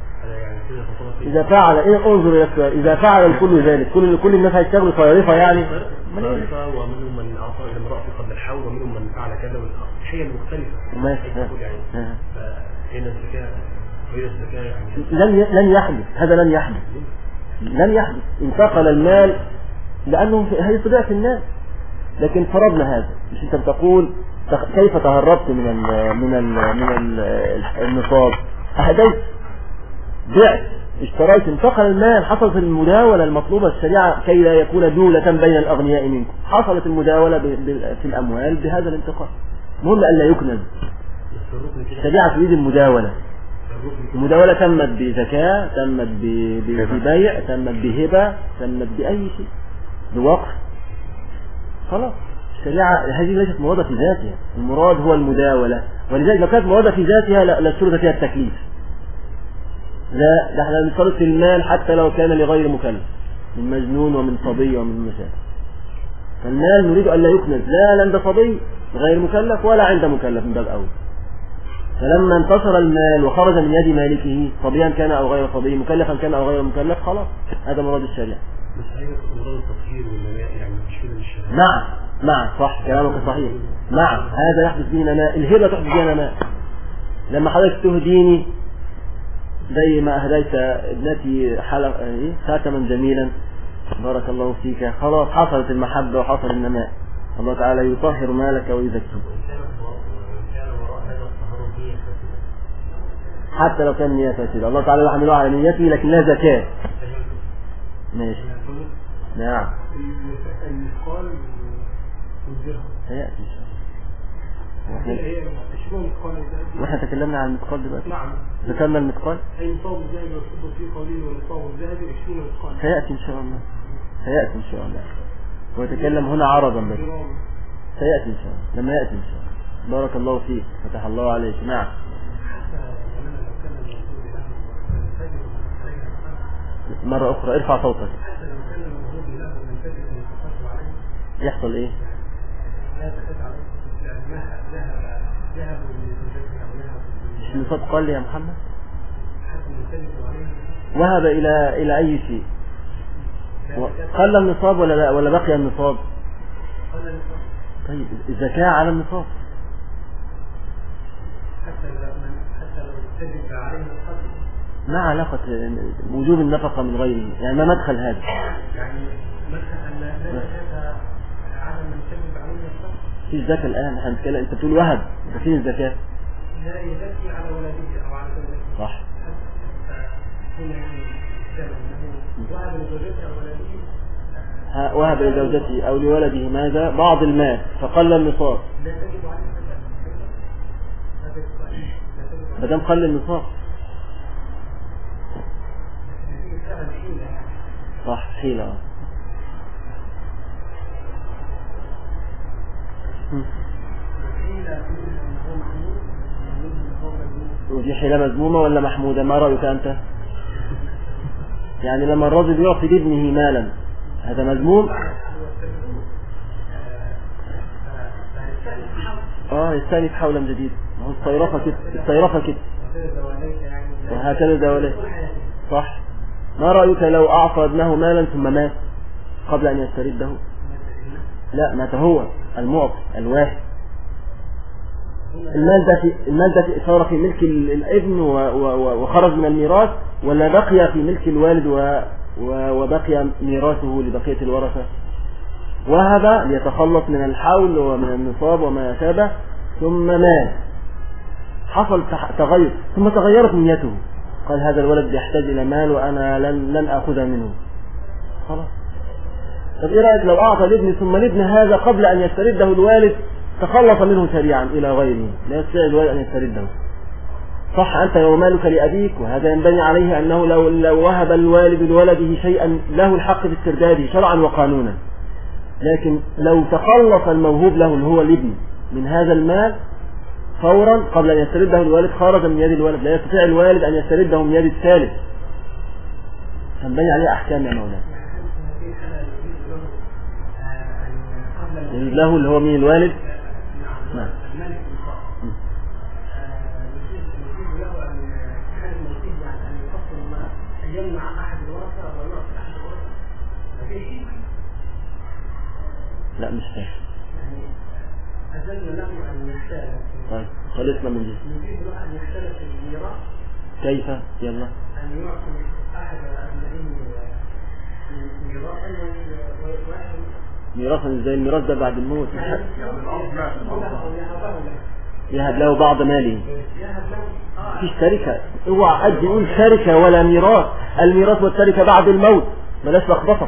إذا فعل إيه انظر إلى السؤال، إذا فعل كل ذلك كل كل الناس هيشتغلوا صيارفة يعني صيارفة، ومنهم من أعطى إلى امرأة قبل الحول، ومنهم من فعل كذا، والأشياء المختلفة ماشي يعني. فهنا الزكاة هي الزكاة يعني لن لن يحدث هذا، لن يحدث لن يحدث انتقل المال لأنه هي طبيعة الناس. لكن فرضنا هذا، مش أنت بتقول كيف تهربت من ال من ال من ال النصاب؟ أهديت، بعت، اشتريت، انتقل المال، حصلت المداولة المطلوبة الشريعة كي لا يكون دولة بين الأغنياء منكم، حصلت المداولة في الأموال بهذا الانتقال. المهم ألا يكنز. الشريعة تريد المداولة، المداولة تمت بزكاة، تمت ببيع، تمت بهبة، تمت بأي شيء، بوقف، خلاص. الشريعة هذه ليست مرادة في ذاتها، المراد هو المداولة. ولذلك لو كانت مرادة في ذاتها لاشترط فيها التكليف. لا، ده احنا نشترط في المال حتى لو كان لغير مكلف، من مجنون ومن صبي ومن مشاهد. فالمال نريد أن لا يكنز، لا عند صبي غير مكلف ولا عند مكلف من باب أول. فلما انتصر المال وخرج من يد مالكه، صبيا كان أو غير صبي، مكلفا كان أو غير مكلف، خلاص هذا مراد الشريعة. بس أيضا مراد التطهير والنماء، يعني مش كده للشريعة. نعم نعم صح، كلامك صحيح. نعم هذا يحدث به نماء، الهبة تحدث بها نماء. لما حضرتك تهديني زي ما أهديت ابنتي حلق ايه خاتما جميلا، بارك الله فيك، خلاص حصلت المحبة وحصل النماء. الله تعالى يطهر مالك ويزكيه حتى لو كان نية فاسدة. الله تعالى يحمله على نيته لكن لا زكاة. ماشي. نعم. المثقال والدرهم سيأتي واحنا تكلمنا عن المثقال دلوقتي. نعم. ذكرنا المثقال. أي نصاب الذهب والفضة في قوله ونصاب الذهب عشرين مثقال. سيأتي إن شاء الله. سيأتي إن شاء الله. ويتكلم هنا عرضا بس. سيأتي إن شاء الله. لما يأتي إن شاء الله. بارك الله فيك. فتح الله عليك. نعم. مرة أخرى ارفع صوتك. يحصل إيه؟ مش نصاب قال لي يا محمد؟ وهب إلى إلى أي شيء؟ قل النصاب ولا لا ولا بقي النصاب؟ طيب الزكاة على النصاب. ما علاقة وجوب النفقة من غيره؟ يعني ما مدخل هذا؟ يعني مدخل لا زكاة على من كذب عليه النصاب. في الزكاة الآن احنا بنتكلم، أنت بتقول وهب، فين الزكاة؟ لا يزكي على ولده أو على زوجته. صح. هنا السبب أنه وهب لزوجته أو ولده وهب لزوجته أو لولده ماذا بعض المال فقل النصاب، ما دام قل النصاب صح حيلة. ودي حيلة مذمومة ولا محمودة؟ ما رأيك أنت؟ يعني لما الرجل يعطي لابنه مالا هذا مذموم؟ اه يستأنف حولا جديدا، ما هو الصيرفة كده، الصيرفة كده وهكذا دواليه صح. ما رأيك لو أعطى ابنه مالا ثم مات قبل أن يسترده؟ لا مات هو المعطي الواحد، المال ده في المال ده صار في ملك الابن وخرج من الميراث، ولا بقي في ملك الوالد وبقي ميراثه لبقية الورثة؟ وهب ليتخلص من الحول ومن النصاب وما شابه ثم مات، حصل تغير ثم تغيرت نيته، قال هذا الولد يحتاج إلى مال وأنا لن لن أخذ منه خلاص. طب إيه رأيك لو أعطى لابن ثم لابن هذا قبل أن يسترده الوالد تخلص منه سريعا إلى غيره، لا يستطيع الوالد أن يسترده صح. أنت ومالك لأبيك، وهذا ينبني عليه أنه لو, لو وهب الوالد لولده شيئا له الحق في استرداده شرعا وقانونا، لكن لو تخلص الموهوب له اللي هو الابن من هذا المال فورا قبل أن يسترده الوالد خرج من يد الوالد، لا يستطيع الوالد أن يسترده من يد الثالث، تنبني عليه أحكام يا مولانا. يجب له اللي هو مين الوالد؟ نعم. لا مش فاهم. أجلنا له أن يحتال. طيب خلصنا من دي. نريد له أن يحتال في الميراث. كيف؟ يلا. أن يعطي أحد أبنائه ميراثا ميراثا زي الميراث ده بعد الموت يهب له بعض ماله. مفيش شركة، اوعى حد يقول شركة ولا ميراث، الميراث والشركة بعد الموت بلاش لخبطة.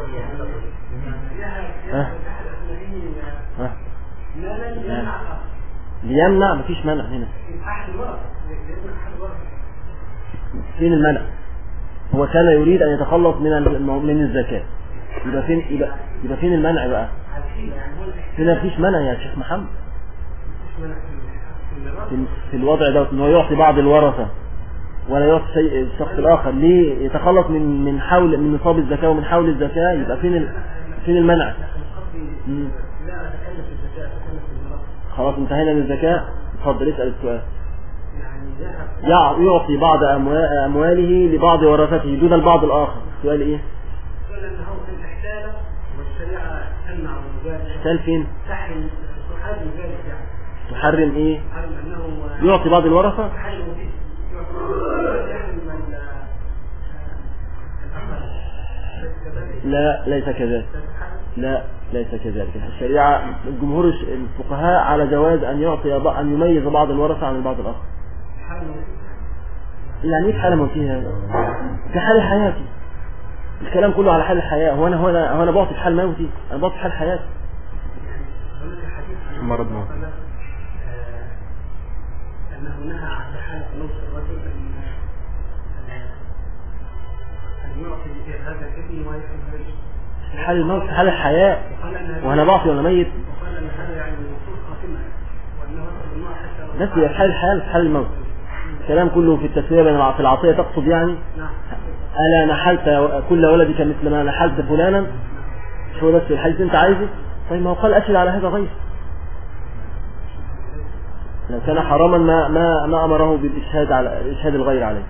ها ها ليمنع، مفيش منع هنا. فين المنع؟ هو كان يريد أن يتخلص من من الزكاة، يبقى فين يبقى, يبقى فين المنع بقى؟ هنا مفيش منع يا شيخ محمد في الوضع ده، إنه يعطي بعض الورثة ولا يعطي شيء الشخص الآخر. ليه يتخلص من من حول من نصاب الزكاة ومن حول الزكاة؟ يبقى فين ال... فين المنع؟ مم. خلاص انتهينا من الزكاة. اتفضل اسأل السؤال. يعطي بعض أمواله لبعض ورثته دون البعض الآخر. السؤال إيه؟ احتال فين؟ تحرم إيه؟ يعطي بعض الورثة؟ لا ليس كذلك، لا ليس كذلك. الشريعة الجمهور الفقهاء على جواز أن يعطي أن يميز بعض الورثة عن البعض الآخر. يعني ايه حالة موتية؟ في حال حياتي، الكلام كله على حال الحياة. هو أنا هو أنا هو أنا بعطي في حال موتي، أنا بعطي في حال حياتي. مرض موت. أنه نهى عن حالة موت الرجل أن يعطي في هذا الابن ويحب حال الموت، حال الحياة، وأنا بعطي وأنا ميت. وقال أن هذا يعني وصول خاتمة وأنه نفس في حال الحياة في حال الموت. الكلام كله في التسوية بين في العطية. تقصد يعني ألا نحلت كل ولدك مثل ما نحلت فلانا؟ شو بس الحديث أنت عايزه؟ طيب ما هو قال أشهد على هذا غير، لو كان حراما ما ما ما أمره بالإشهاد على إشهاد الغير عليه.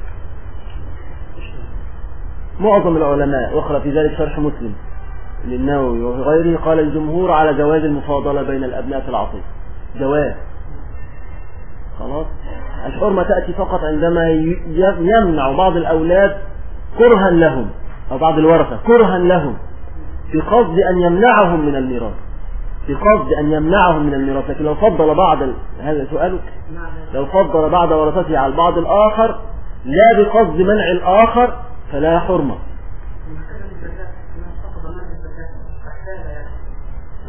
معظم العلماء واخر في ذلك شرح مسلم للنووي وغيره قال الجمهور على جواز المفاضلة بين الأبناء في العطية. جواز خلاص. الحرمة تأتي فقط عندما يمنع بعض الأولاد كرها لهم أو بعض الورثة كرها لهم بقصد أن يمنعهم من الميراث، بقصد أن يمنعهم من الميراث. لكن لو فضل بعض هذا سؤالك، لو فضل بعض ورثته على البعض الآخر لا بقصد منع الآخر فلا حرمة.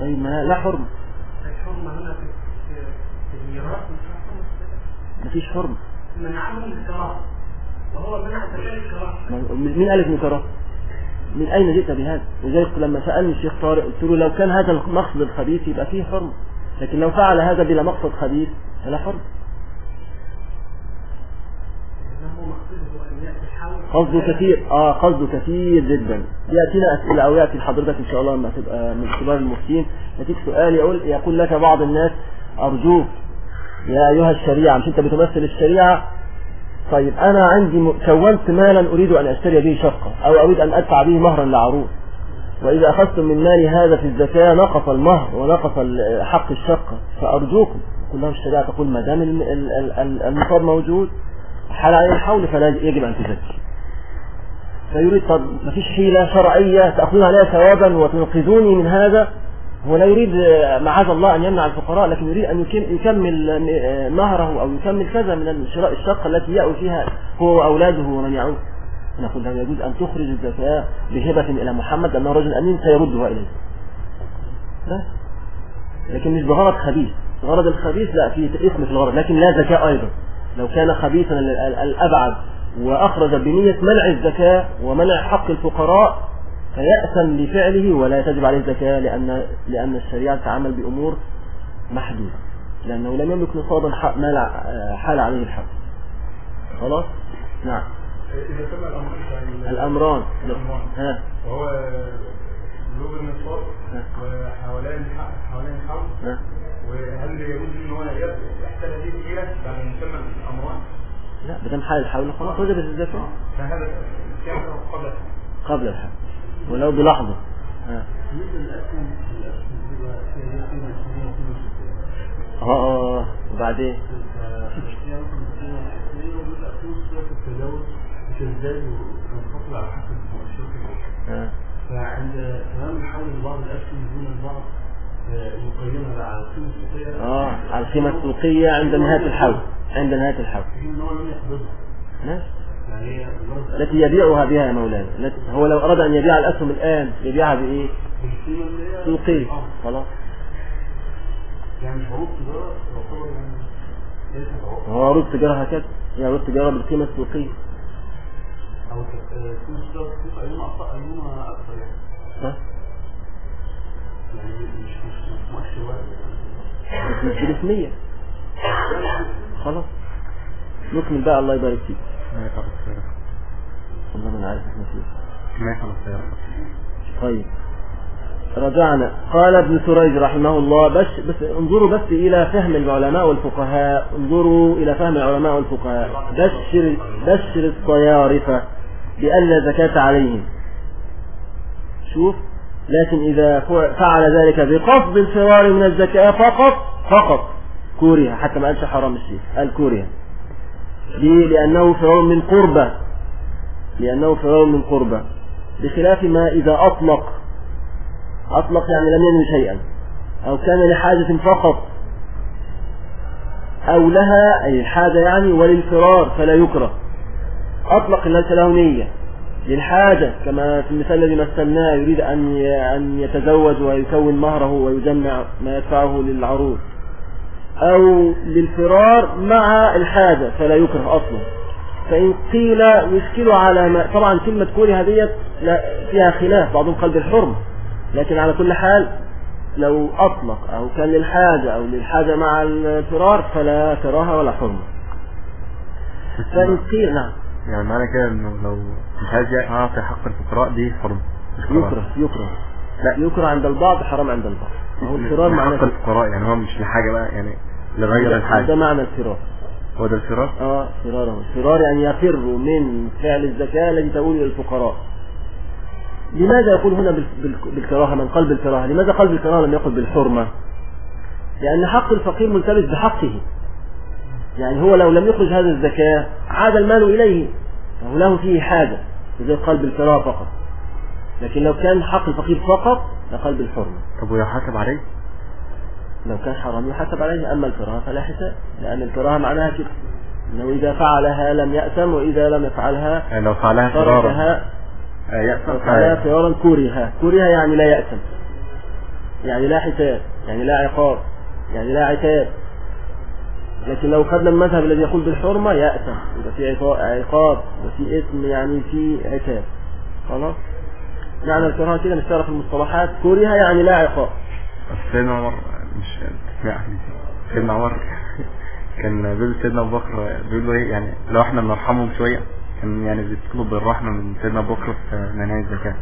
أي ما لا حرمة. الحرمة هنا في في الميراث مش مفيش حرمة. منعهم الكراهة وهو منع زكاة الكراهة. مين قال لك كراهة؟ من أين جئت بهذا؟ وذلك لما سألني الشيخ طارق قلت له لو كان هذا المقصد الخبيث يبقى فيه حرمة، لكن لو فعل هذا بلا مقصد خبيث فلا حرمة. قصده كثير اه قصده كثير جدا. يأتينا أسئلة أو يأتي لحضرتك إن شاء الله لما تبقى من كبار المفتين يأتيك سؤال يقول يقول لك بعض الناس أرجوك يا أيها الشريعة، مش أنت بتمثل الشريعة؟ طيب أنا عندي كونت مالا أريد أن أشتري به شقة أو أريد أن أدفع به مهرا لعروس، وإذا أخذتم من مالي هذا في الزكاة نقص المهر ونقص حق الشقة، فأرجوكم كلها الشريعة تقول ما دام النصاب موجود حال عليه الحول فلا يجب أن تزكي. فيريد طب ما فيش حيلة شرعية تأخذون عليها ثوابا وتنقذوني من هذا. هو لا يريد معاذ الله أن يمنع الفقراء، لكن يريد أن يكمل مهره أو يكمل كذا من شراء الشقة التي يأوي فيها هو وأولاده ومن يعود. نقول له يجوز أن تخرج الزكاة بهبة إلى محمد أنه رجل أمين سيردها إليه، لكن مش بغرض خبيث. غرض الخبيث لا فيه اسم في الغرض، لكن لا زكاة أيضا. لو كان خبيثا الأبعد وأخرج بنية منع الزكاة ومنع حق الفقراء فيأثم لفعله ولا تجب عليه الزكاة، لأن لأن الشريعة تعامل بأمور محدودة، لأنه لم يملك نصابا مال حال عليه الحق. خلاص؟ نعم. إذا تم الأمران الأمران ها وهو بلوغ النصاب وحوالين حوالين الحول، وهل يجوز إن هو يحتاج هذه الحيلة بعد أن يتم الأمران؟ لا، بدم حال الحول خلاص وجبت الزكاة. فهذا كان قبل قبل الحول ولو بلحظة. ها. اه اه وبعدين فعند تمام الحول بعض الأسهم دون البعض يقيمها على القيمة السوقية. اه على القيمة السوقية عند نهاية الحول عند نهاية الحول ماشي، التي يبيعها بها يا مولانا. هو لو أراد أن يبيع الأسهم الآن يبيعها بإيه؟ سوقية. خلاص يعني عروض تجارة هو عروض تجارة هكذا، هي عروض تجارة بالقيمة السوقية أو تكون تجارة السوق أيهما أكثر يعني. ها؟ يعني مش مش مؤشر واحد مش بالاسمية. خلاص نكمل بقى. الله يبارك فيك. ما يخلص خير. والله من عارف احنا فيه. ما يخلص خير. طيب رجعنا. قال ابن سريج رحمه الله بس بس انظروا بس إلى فهم العلماء والفقهاء، انظروا إلى فهم العلماء والفقهاء. بشر بشر الصيارفة بألا زكاة عليهم. شوف، لكن إذا فعل ذلك بقصد الفرار من الزكاة فقط فقط كورها، حتى ما قالش حرام الشيء، قال كورها. ليه؟ لأنه فرار من قربة، لأنه فرار من قربة، بخلاف ما إذا أطلق أطلق يعني لم ينوي شيئا، أو كان لحاجة فقط أو لها أي الحاجة يعني وللفرار فلا يكره. أطلق ليس له نية، للحاجة كما في المثال الذي مثلناه يريد أن أن يتزوج ويكون مهره ويجمع ما يدفعه للعروس، أو للفرار مع الحاجة فلا يكره أصلا. فإن قيل يشكل على ما، طبعا كلمة كوري هذه فيها خلاف، بعضهم قال بالحرم، لكن على كل حال لو أطلق أو كان للحاجة أو للحاجة مع الفرار فلا كراهة ولا حرمة. فإن قيل نعم يعني معنى كده انه لو مش عايز يعطي حق الفقراء دي حرم يكره يكره لا يكره عند البعض، حرام عند البعض. هو الفرار معنى حق الفقراء يعني هو مش لحاجة بقى، يعني لغير الحاجة. ده معنى الفرار. هو ده الفرار؟ اه فراره الفرار يعني يفر من فعل الزكاة التي تقول للفقراء. لماذا يقول هنا بالكراهة من قال بالكراهة؟ لماذا قال بالكراهة لم يقل بالحرمة؟ لأن حق الفقير ملتبس بحقه، يعني هو لو لم يخرج هذه الزكاة عاد المال إليه فهو له فيه حاجة، إذا قال بالكراهة فقط. لكن لو كان حق الفقير فقط لقال بالحرمة. طب ويحاسب عليه؟ لو كان حرام يحاسب عليه، أما الكراهة فلا حساب، لأن الكراهة معناها كده إنه إذا فعلها لم يأثم، وإذا لم يفعلها يعني لو فعلها فرارا يأثم، فعلها فرارا كورها كورها يعني لا يأثم. يعني لا حساب، يعني لا عقاب، يعني لا عتاب. لكن لو خدنا المذهب الذي يقول بالحرمة يأثم، يبقى في عقاب وفي اسم، يعني في عتاب. خلاص. معنى الكراهة كده نشتغل في المصطلحات، كره يعني لا عقاب. سيدنا عمر مش تسمعني، سيدنا عمر كان بيقول سيدنا ابو بكر بيقول له ايه يعني لو احنا بنرحمهم شويه كان يعني بيطلب الرحمه من سيدنا ابو بكر في مناهج الزكاه.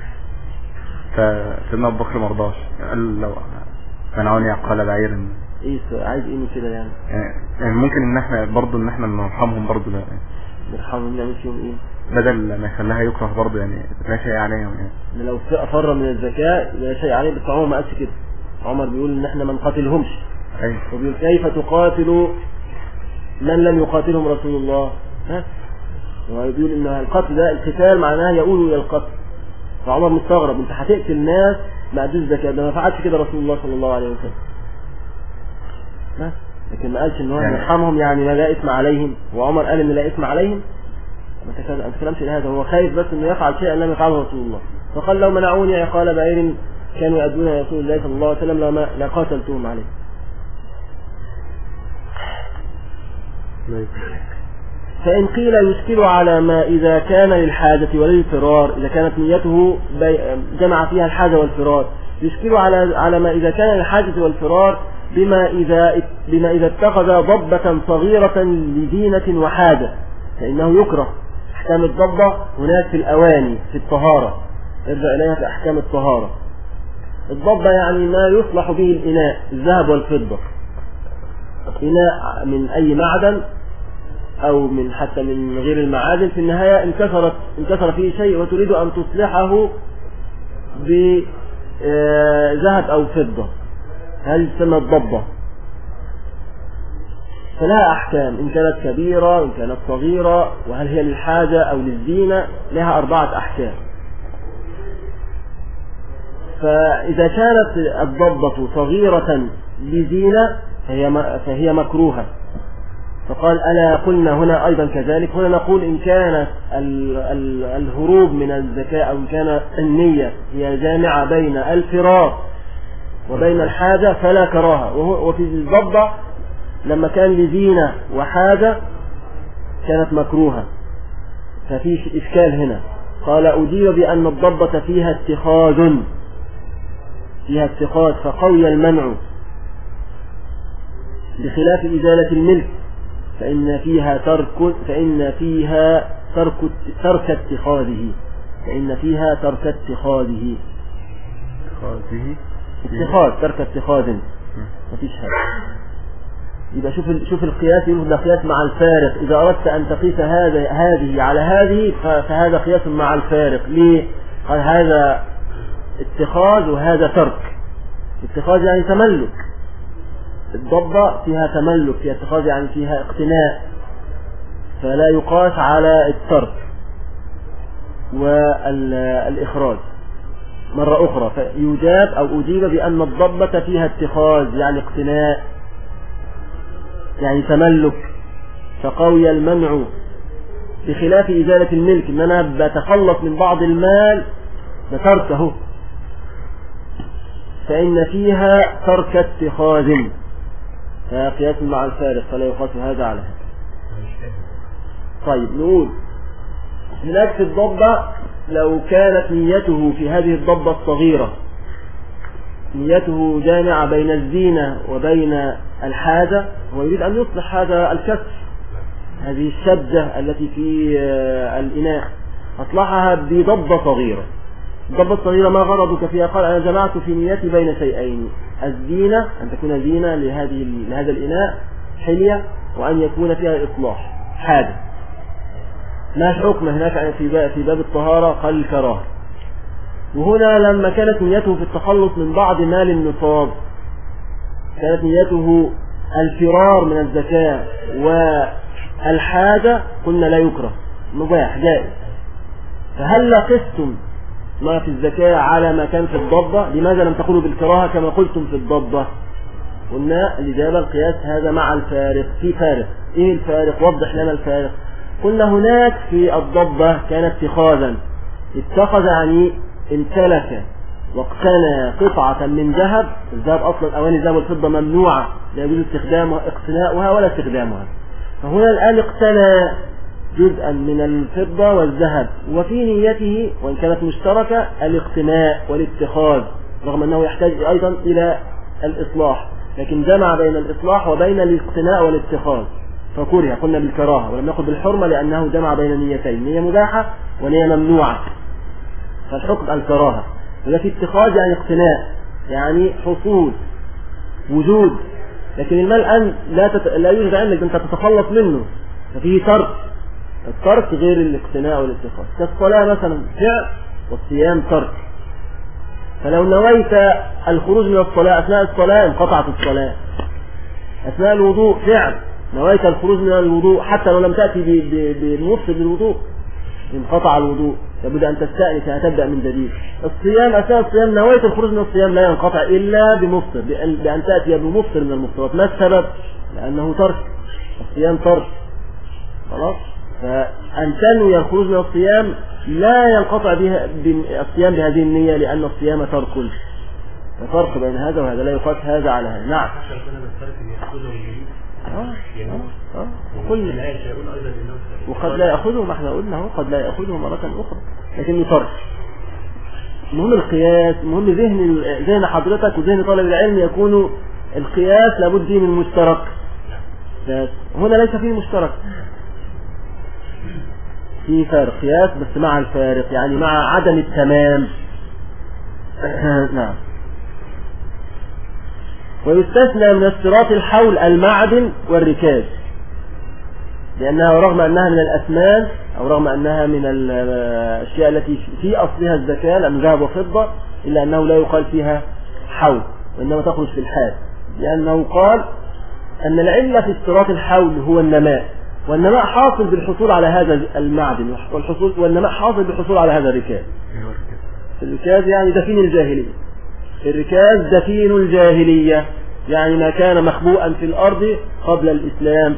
فسيدنا ابو بكر ما رضاش، قال لو منعوني عقال بعير. ايه عايز ايه من كده يعني؟ يعني ممكن ان احنا برضه ان احنا نرحمهم برضه، لا نرحمهم نعمل فيهم ايه؟ بدل ما يخليها يكره برضه، يعني لا شيء عليهم يعني. لو فر من الزكاه لا شيء عليه، بس عمر ما قالش كده. عمر بيقول ان احنا ما نقاتلهمش. ايوه. وبيقول كيف تقاتلوا من لم يقاتلهم رسول الله؟ ها؟ وبيقول ان القتل ده القتال معناه يقول الى القتل. فعمر مستغرب، انت هتقتل الناس ما ادوش زكاه، ده ما فعلش كده رسول الله صلى الله عليه وسلم. لكن ما قالش ان هو يرحمهم يعني لا اثم عليهم، وعمر قال ان لا اثم عليهم. ما تكلمش لهذا، هو خايف بس انه يفعل شيئا لم يفعله رسول الله. فقال لو منعوني عقال بعير كانوا يؤدون رسول الله صلى الله عليه وسلم لما لقاتلتهم عليه. فإن قيل يشكل على ما إذا كان للحاجة وللفرار، إذا كانت نيته جمع فيها الحاجة والفرار، يشكل على على ما إذا كان للحاجة والفرار بما إذا بما إذا اتخذ ضبة صغيرة لزينة وحاجة، فإنه يكره. أحكام الضبة هناك في الأواني في الطهارة، ارجع إليها في أحكام الطهارة. الضبة يعني ما يصلح به الإناء، الذهب والفضة، إناء من أي معدن أو من حتى من غير المعادن، في النهاية انكسرت انكسر فيه شيء وتريد أن تصلحه بذهب أو فضة، هل تسمى الضبة؟ فلها أحكام، إن كانت كبيرة إن كانت صغيرة، وهل هي للحاجة أو للزينة، لها أربعة أحكام. فإذا كانت الضبة صغيرة لزينة فهي فهي مكروهة. فقال ألا قلنا هنا أيضا كذلك، هنا نقول إن كانت الهروب من الزكاة أو إن كانت النية هي جامعة بين الفرار وبين الحاجة فلا كراهة. وفي الضبة لما كان لزينة وحاجة كانت مكروهة، ففي إشكال هنا. قال أجيب بأن الضبة فيها اتخاذ فيها اتخاذ فقوي المنع، بخلاف إزالة الملك فإن فيها ترك فإن فيها ترك ترك اتخاذه فإن فيها ترك اتخاذه اتخاذ ترك اتخاذ مفيش هذا. يبقى شوف شوف القياس، يقول ده قياس مع الفارق. إذا أردت أن تقيس هذا هذه على هذه فهذا قياس مع الفارق. ليه؟ قال هذا اتخاذ وهذا ترك. اتخاذ يعني تملك، الضبة فيها تملك، فيها اتخاذ يعني فيها اقتناء، فلا يقاس على الترك والإخراج. مرة أخرى فيجاب أو أجيب بأن الضبة فيها اتخاذ يعني اقتناء يعني تملك، فقوي المنع، بخلاف إزالة الملك إن أنا بتخلص من بعض المال بتركه، فإن فيها ترك اتخاذ، فقياس مع الفارق فلا يقاس هذا على هذا. طيب نقول هناك في الضبة لو كانت نيته في هذه الضبة الصغيرة نيته جامعة بين الزينة وبين الحاجة، ويريد أن يصلح هذا الكسر، هذه الشجة التي في الإناء، أصلحها بضبة صغيرة. الضبة الصغيرة ما غرضك فيها؟ قال أنا جمعت في نيتي بين شيئين، الزينة أن تكون زينة لهذه لهذا الإناء حلية، وأن يكون فيها إصلاح حاجة. ما حكم هناك في في باب الطهارة؟ قال الكراهة. وهنا لما كانت نيته في التخلص من بعض مال النصاب، كانت نيته الفرار من الزكاة والحاجة، قلنا لا يكره، مباح جائز. فهل قستم ما في الزكاة على ما كان في الضبة؟ لماذا لم تقولوا بالكراهة كما قلتم في الضبة؟ قلنا الإجابة القياس هذا مع الفارق. في فارق، إيه الفارق؟ وضح لنا الفارق. قلنا هناك في الضبة كان اتخاذا، اتخذ يعني امتلك واقتنى قطعة من ذهب، الذهب أصلا أواني الذهب والفضة ممنوعة لا يجوز استخدامها اقتناؤها ولا استخدامها، فهنا الآن اقتنى جزءا من الفضة والذهب وفي نيته وإن كانت مشتركة الاقتناء والاتخاذ، رغم أنه يحتاج أيضا إلى الإصلاح، لكن جمع بين الإصلاح وبين الاقتناء والاتخاذ فكره، قلنا بالكراهة ولم نقل بالحرمة لأنه جمع بين نيتين، نية مباحة ونية ممنوعة، فالحكم الكراهة. ولكن اتخاذ يعني اقتناء، يعني حصول وجود، لكن المال الآن لا, تت... لا يوجد عندك، أنت تتخلص منه، ففيه ترك، الترك غير الاقتناء والاتخاذ. كالصلاة مثلا فعل والصيام ترك، فلو نويت الخروج من الصلاة أثناء الصلاة انقطعت الصلاة. أثناء الوضوء فعل، نويت الخروج من الوضوء حتى لو لم تأتي بمفسد للوضوء انقطع الوضوء، لابد أن تستأنس يعني تبدأ من جديد. الصيام أثناء الصيام نويت الخروج من الصيام لا ينقطع إلا بمفسر، بأن, بأن تأتي بمفسر من المفسرات. ما السبب؟ لأنه ترك، الصيام ترك، خلاص. فأن تنوي الخروج من الصيام لا ينقطع بها الصيام بهذه النية، لأن الصيام ترك. الفرق بين هذا وهذا لا يقاس هذا على هذا. نعم. آه. آه. وكل وقد لا يأخذه، ما احنا قلنا قد لا يأخذه مرة أخرى، لكن ترك. المهم القياس، المهم ذهن ذهن حضرتك وذهن طالب العلم يكون القياس لابد فيه من مشترك، هنا ليس فيه مشترك، في فارق قياس بس مع الفارق، يعني مع عدم التمام. نعم. ويستثنى من اشتراط الحول المعدن والركاز، لأنها رغم أنها من الأثمان أو رغم أنها من الأشياء التي في أصلها الزكاة لأن ذهب وفضة، إلا أنه لا يقال فيها حول وإنما تخرج في الحال، لأنه قال أن العلة في اشتراط الحول هو النماء، والنماء حاصل بالحصول على هذا المعدن، والحصول والنماء حاصل بالحصول على هذا الركاز. الركاز يعني دفين الجاهلية، الركاز دفين الجاهلية، يعني ما كان مخبوءا في الأرض قبل الإسلام.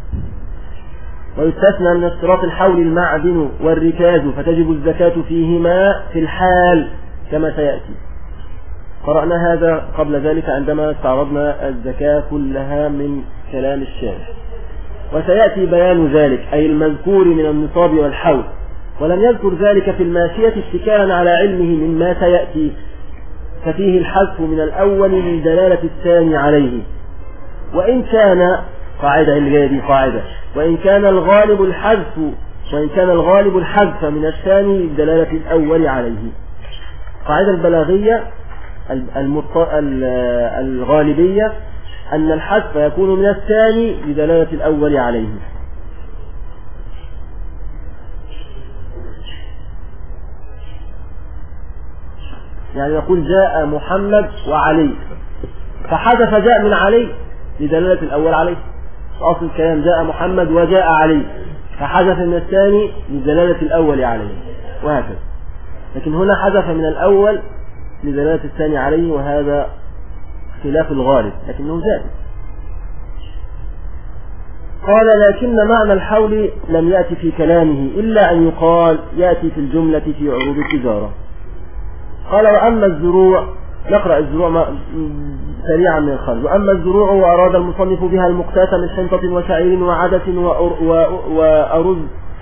ويستثنى من اشتراط الحول المعدن والركاز، فتجب الزكاة فيهما في الحال كما سيأتي. قرأنا هذا قبل ذلك عندما استعرضنا الزكاة كلها من كلام الشارح، وسيأتي بيان ذلك أي المذكور من النصاب والحول، ولم يذكر ذلك في الماشية اتكالا على علمه مما سيأتي، ففيه الحذف من الأول من دلالة الثاني عليه، وإن كان قاعدة اللي دي قاعدة وإن كان الغالب الحذف وإن كان الغالب الحذف من الثاني من دلالة الأول عليه. قاعدة البلاغية الغالبية أن الحذف يكون من الثاني بدلالة الأول عليه. يعني يقول جاء محمد وعلي، فحذف جاء من علي لدلالة الأول عليه، أصل الكلام جاء محمد وجاء علي، فحذف من الثاني لدلالة الأول عليه، وهكذا. لكن هنا حذف من الأول لدلالة الثاني عليه، وهذا خلاف الغالب لكنه جائز. قال لكن معنى الحول لم يأتي في كلامه إلا أن يقال يأتي في الجملة في عروض التجارة. قال وأما الزروع، نقرأ الزروع سريعا من الخارج. وأما الزروع وأراد المصنف بها المقتات من حنطة وشعير وعدس وأرز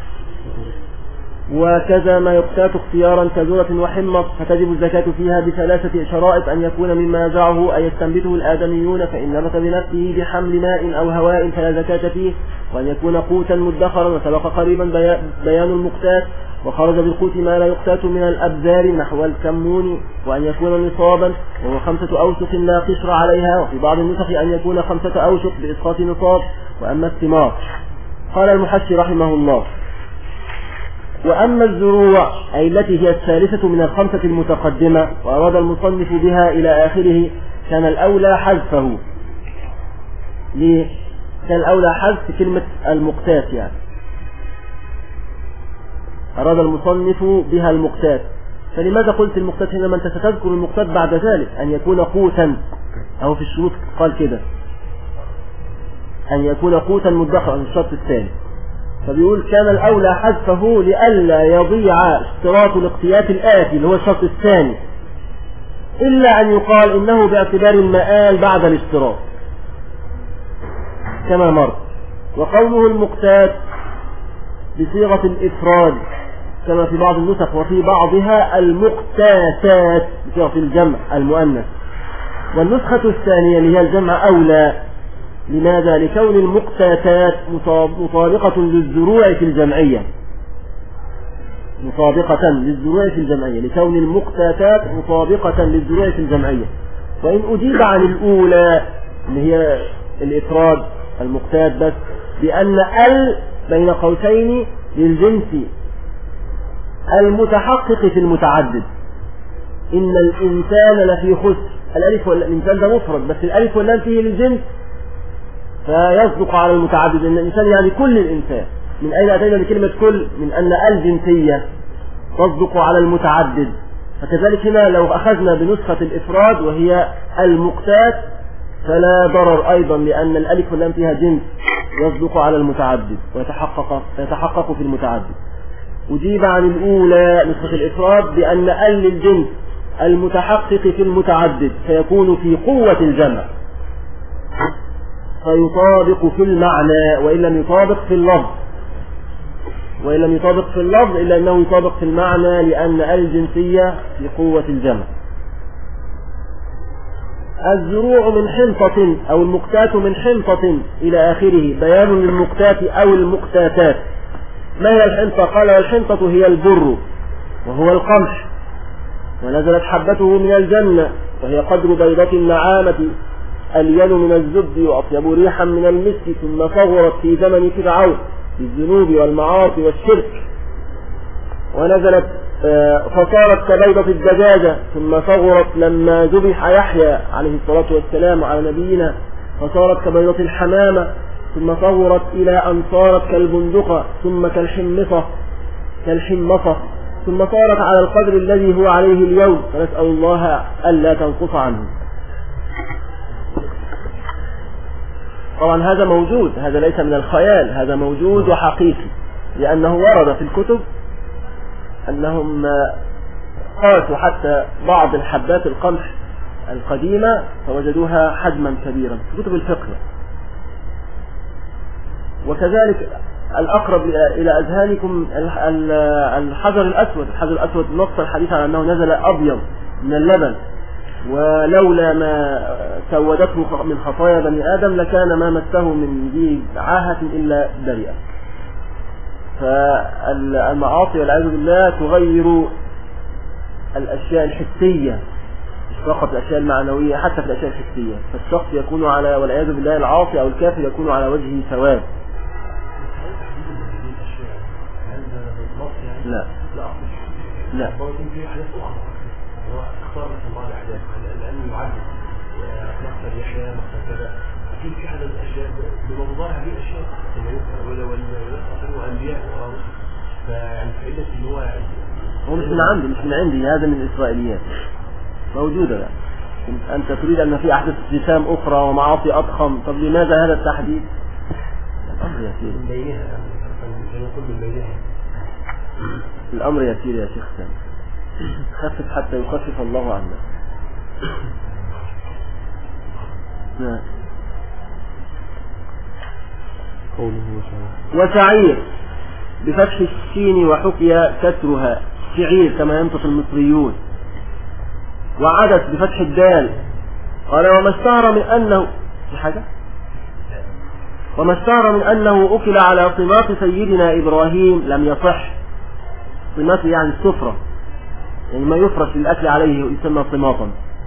وكذا ما يقتات اختيارا كذرة وحمص، فتجب الزكاة فيها بثلاثة شرائط: أن يكون مما زرعه أي يستنبته الآدميون فإن نبت بنفسه بحمل ماء أو هواء فلا زكاة فيه، وأن يكون قوتا مدخرا، وسبق قريبا بيان المقتات، وخرج بالقوت ما لا يقتات من الأبذار نحو الكمون، وأن يكون نصابا وهو خمسة أوسق لا قشر عليها، وفي بعض النسخ أن يكون خمسة أوسق بإسقاط نصاب. وأما الثمار، قال المحشي رحمه الله: وأما الزروع أي التي هي الثالثة من الخمسة المتقدمة وأراد المصنف بها إلى آخره، كان الأولى حذفه. ليه؟ كان الأولى حذف كلمة المقتات، يعني أراد المصنف بها المقتات. فلماذا قلت المقتات هنا؟ ما أنت ستذكر المقتات بعد ذلك، أن يكون قوتا، أو في الشروط قال كده أن يكون قوتا مدخرا، الشرط الثاني. فبيقول كان الأولى حذفه لئلا يضيع اشتراط الاقتيات الآتي اللي هو الشرط الثاني، إلا أن يقال إنه باعتبار المآل بعد الاشتراط كما مر. وقوله المقتات بصيغة الإفراد كما في بعض النسخ، وفي بعضها المقتاتات بصيغة الجمع المؤنث. والنسخة الثانية اللي هي الجمع أولى. لماذا؟ لكون المقتاتات مطابقة للزروع في الجمعية، مطابقة للزروع في الجمعية لكون المقتاتات مطابقة للزروع في الجمعية. وإن أجيب عن الأولى اللي هي الإفراد المقتات بس بأن ال بين قوسين للجنس المتحقق في المتعدد. إن الإنسان لفي خسر، الألف والإنسان ده مفرد بس الألف واللام فيه للجنس فيصدق على المتعدد. إن الإنسان يعني كل الإنسان. من أين أتينا بكلمة كل؟ من أن الجنسية تصدق على المتعدد. فكذلك هنا لو أخذنا بنسخة الإفراد وهي المقتات فلا ضرر أيضا، لأن الألف واللام فيها جنس يصدق على المتعدد ويتحقق يتحقق في المتعدد. أجيب عن الأولى نسخة الإفراد بأن ال للجنس المتحقق في المتعدد فيكون في قوة الجمع، فيطابق في المعنى وإن لم يطابق في اللفظ، وإن لم يطابق في اللفظ إلا أنه يطابق في المعنى، لأن الجنسية في قوة الجمع. الزروع من حنطة أو المقتات من حنطة إلى آخره، بيان للمقتات أو المقتاتات. ما هي الحنطة؟ قال والحنطة هي البر وهو القمح، ونزلت حبته من الجنة وهي قدر بيضة النعامة ألين من الزبد وأطيب ريحا من المسك، ثم صغرت في زمن فرعون في الذنوب والمعاصي والشرك، ونزلت فصارت كبيضة الدجاجة، ثم صغرت لما ذبح يحيى عليه الصلاة والسلام على نبينا، فصارت كبيضة الحمامة، ثم صغرت إلى أن صارت كالبندقة، ثم كالحمصة كالحمصة ثم صارت على القدر الذي هو عليه اليوم، فنسأل الله ألا تنقص عنه. طبعا هذا موجود، هذا ليس من الخيال، هذا موجود وحقيقي، لأنه ورد في الكتب أنهم قاسوا حتى بعض الحبات القمح القديمة فوجدوها حجما كبيرا في كتب الفقه. وكذلك الأقرب إلى أذهانكم الحجر الأسود. الحجر الأسود نص الحديث على أنه نزل أبيض من اللبن، ولولا ما سودته من خطايا بني آدم لكان ما مسه من ذي عاهة إلا بريئة. فالمعاصي والعياذ بالله تغير الأشياء الحسية مش فقط الأشياء المعنوية، حتى في الأشياء الحسية. فالشخص يكون على والعياذ بالله العاصي أو الكافر يكون على وجهه سواد. لا لا يكون في حاجات أخرى هو اختار مثلا بعض الأحداث لأنه يعدل مقتل يحيى مقتل كذا، أكيد في حاجة الأشياء بموضوع هذه الأشياء ولا ولا أنبياء ورسل، فيعني فائدة اللي هو هو مش من عندي مش من عندي هذا من الإسرائيليات موجودة. لا أنت تريد أن في أحداث ابتسام أخرى ومعاصي أضخم، طب لماذا هذا التحديد؟ الأمر يسير من بينها يعني كل من بينها الأمر يسير يا شيخ سامي، خفف حتى يخفف الله عنا. وشعير بفتح السين وحكي كسرها شعير كما ينطق المصريون. وعدس بفتح الدال. قال وما اشتهر من أنه في حاجة وما اشتهر من أنه أكل على صمات سيدنا إبراهيم لم يصح. صمات يعني السفرة، يعني ما يفرش للأكل عليه يسمى صماطا.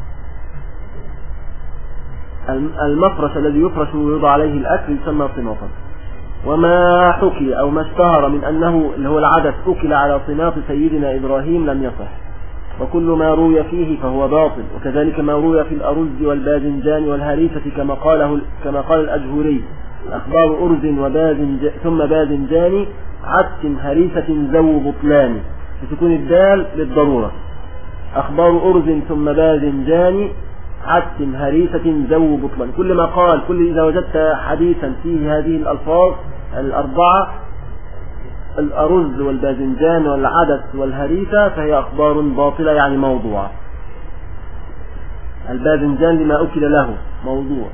المفرش الذي يفرش ويوضع عليه الأكل يسمى صماطا. وما حكي أو ما اشتهر من أنه اللي هو العدس أكل على صمات سيدنا إبراهيم لم يصح. وكل ما روي فيه فهو باطل، وكذلك ما روي في الأرز والباذنجان والهريسة كما قاله كما قال الأجهوري أخبار أرز وباذنج ثم باذنجان عدس هريسة ذو بطلان، بسكون الدال للضرورة. أخبار أرز ثم باذنجان عدس هريسة ذو بطلان. كل ما قال كل إذا وجدت حديثا فيه هذه الألفاظ الأربعة الأرز والباذنجان والعدس والهريسة فهي أخبار باطلة يعني موضوعة. الباذنجان لما أكل له موضوع.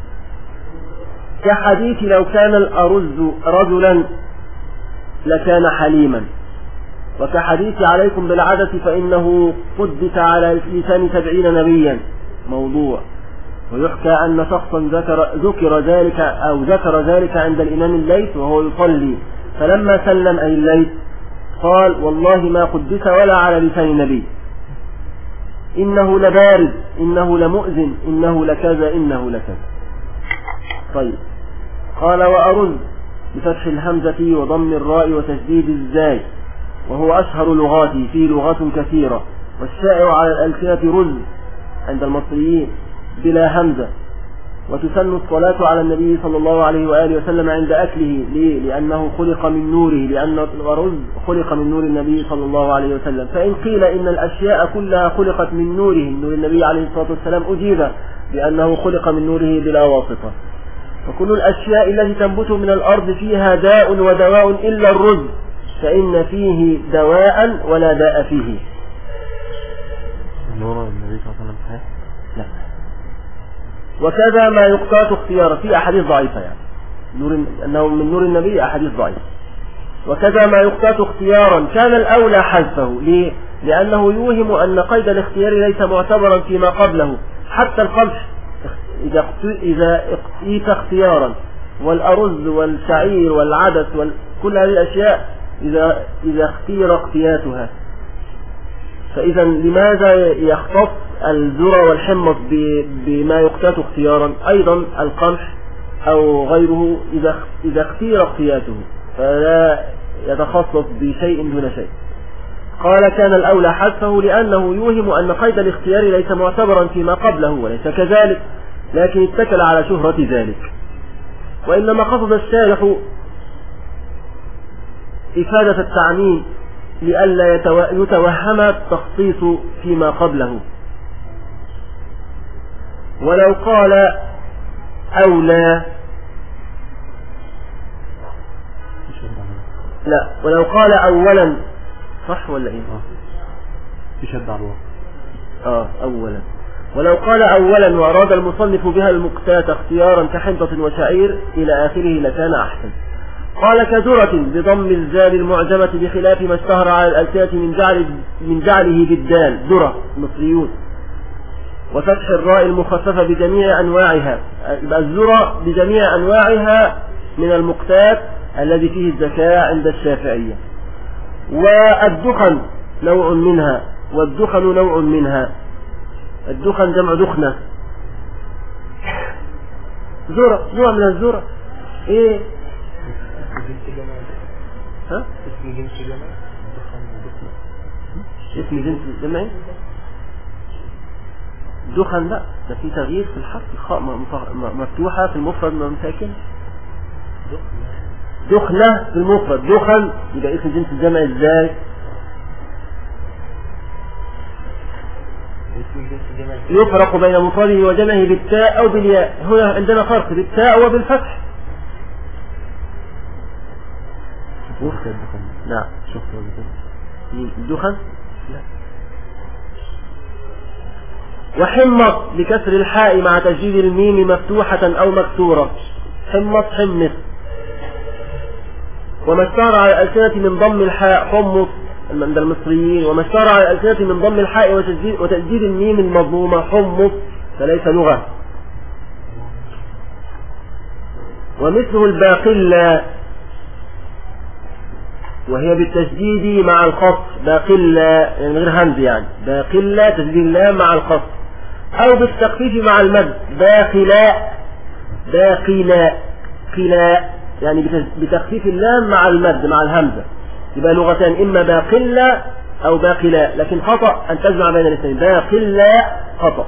كحديث لو كان الأرز رجلا لكان حليما، وكحديث عليكم بالعدس فإنه قدس على لسان سبعين نبيا موضوع. ويحكى أن شخصا ذكر, ذكر ذلك أو ذكر ذلك عند الإمام الليث وهو يصلي، فلما سلم أي الليث قال والله ما قدس ولا على لسان نبي، إنه لبارد، إنه لمؤذن، إنه لكذا، إنه لكذا. طيب قال وأرز بفتح الهمزة وضم الراء وتشديد الزاي، وهو أشهر لغاتي، فيه لغات كثيرة، والشائع على الألسنة رز عند المصريين بلا همزة. وتسن الصلاة على النبي صلى الله عليه وآله وسلم عند أكله، ليه؟ لأنه خلق من نوره، لأن الرز خلق من نور النبي صلى الله عليه وسلم. فإن قيل إن الأشياء كلها خلقت من نوره، نور النبي عليه الصلاة والسلام، أجيب بأنه خلق من نوره بلا واسطة. وكل الأشياء التي تنبت من الأرض فيها داء ودواء إلا الرز، فإن فيه دواء ولا داء فيه. نور النبي صلى الله عليه وسلم لا. وكذا ما يقتات اختيارا، في أحاديث ضعيفة يعني نور أنه من نور النبي، أحاديث ضعيفة. وكذا ما يقتات اختيارا كان الأولى حذفه، ليه؟ لأنه يوهم أن قيد الاختيار ليس معتبرا فيما قبله، حتى القمح إذا إذا اقتيت اختيارا، والأرز والشعير والعدس وكل هذه الأشياء إذا إذا اختير اقتياتها. فإذا لماذا يختص الذرة والحمص بما يقتات اختيارا؟ أيضا القمح أو غيره إذا إذا اختير اقتياته فلا يتخصص بشيء دون شيء. قال كان الأولى حذفه لأنه يوهم أن قيد الاختيار ليس معتبرا فيما قبله، وليس كذلك، لكن اتكل على شهرة ذلك. وإنما قصد الشارح إفادة التعميم لئلا يتوهم التخصيص فيما قبله. ولو قال أولى لا ولو قال أولا صح ولا إيه؟ يشد على الوقت. آه أولا. ولو قال أولا وأراد المصنف بها المقتات اختيارا كحنطة وشعير إلى آخره لكان أحسن. قال كذرة بضم الزال المعجمة بخلاف ما اشتهر على الألسنة من جعل من جعله بالدال ذرة مصريون، وفتح الراء المخففة بجميع أنواعها، الذرة بجميع أنواعها من المقتات الذي فيه الزكاة عند الشافعية. والدخن نوع منها، والدخن نوع منها. الدخن جمع دخنة، ذرة نوع من الذرة. ايه ها؟ اسم جنس جمع دخن ودخنة. اسم جنس جمع دخن، لا ده في تغيير في الحرف، الخاء مفتوحة في المفرد مساكن. دخنة في المفرد، دخن يبقى اسم جنس الجمع ازاي؟ يفرق بين مفرده وجمعه بالتاء او بالياء. هنا عندنا فرق بالتاء وبالفتح. لا الدخن لا. وحمص بكسر الحاء مع تشديد الميم مفتوحة او مكسورة، حمص حمص. وما اشتهر على الألسنة من ضم الحاء حمص عند المصريين، وما اشتهر على الألسنة من ضم الحاء وتشديد, وتشديد الميم المضمومة حمص، فليس لغة. ومثله الباقلة وهي بالتشديد مع القصر، باقلة يعني من غير همز، يعني باقلة تشديد اللام مع القصر، أو بالتخفيف مع المد باقلاء، باقلاء قلاء يعني بتخفيف اللام مع المد مع الهمزة، يبقى لغتان إما باقلة أو باقلاء، لكن خطأ أن تجمع بين الاثنين. باقلاء خطأ،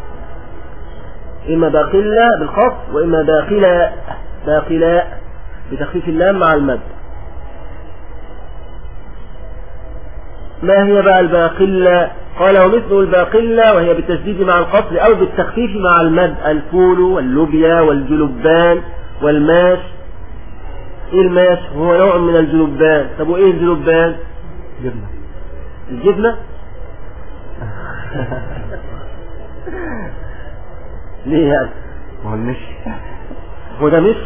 إما باقلة بالخط وإما باقلاء باقلاء بتخفيف اللام مع المد. ما هي بقى الباقلة؟ قال ومثل الباقلة وهي بالتشديد مع القصر أو بالتخفيف مع المد الفول واللوبيا والجلبان والماش. ايه الماش؟ هو نوع من الجلبان. طب وايه الجلبان؟ جبنة. الجبنة ليه يعني؟ ما هو المشي هو ده مش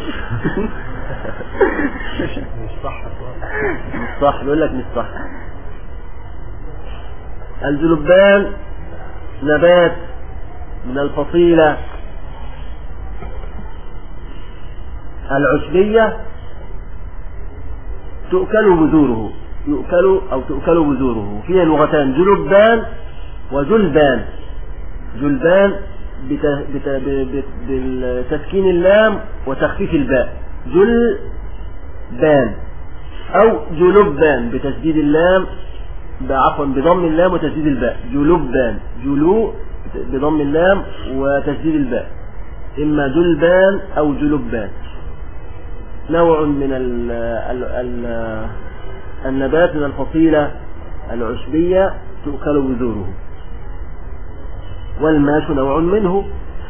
مش صح مش صح، بيقول لك مش صح. الجلبان نبات من الفصيلة العشبية تؤكل بذوره، يؤكل أو تؤكل بذوره. فيها لغتان، جلبان وجلبان. جلبان بتسكين اللام وتخفيف الباء، جلبان، أو جلبان بتشديد اللام عفوا بضم اللام وتشديد الباء، جلبان، جلو بضم اللام وتشديد الباء، إما جلبان أو جلبان. نوع من ال ال ال النبات من الفصيلة العشبية تؤكل بذوره. والماش نوع منه.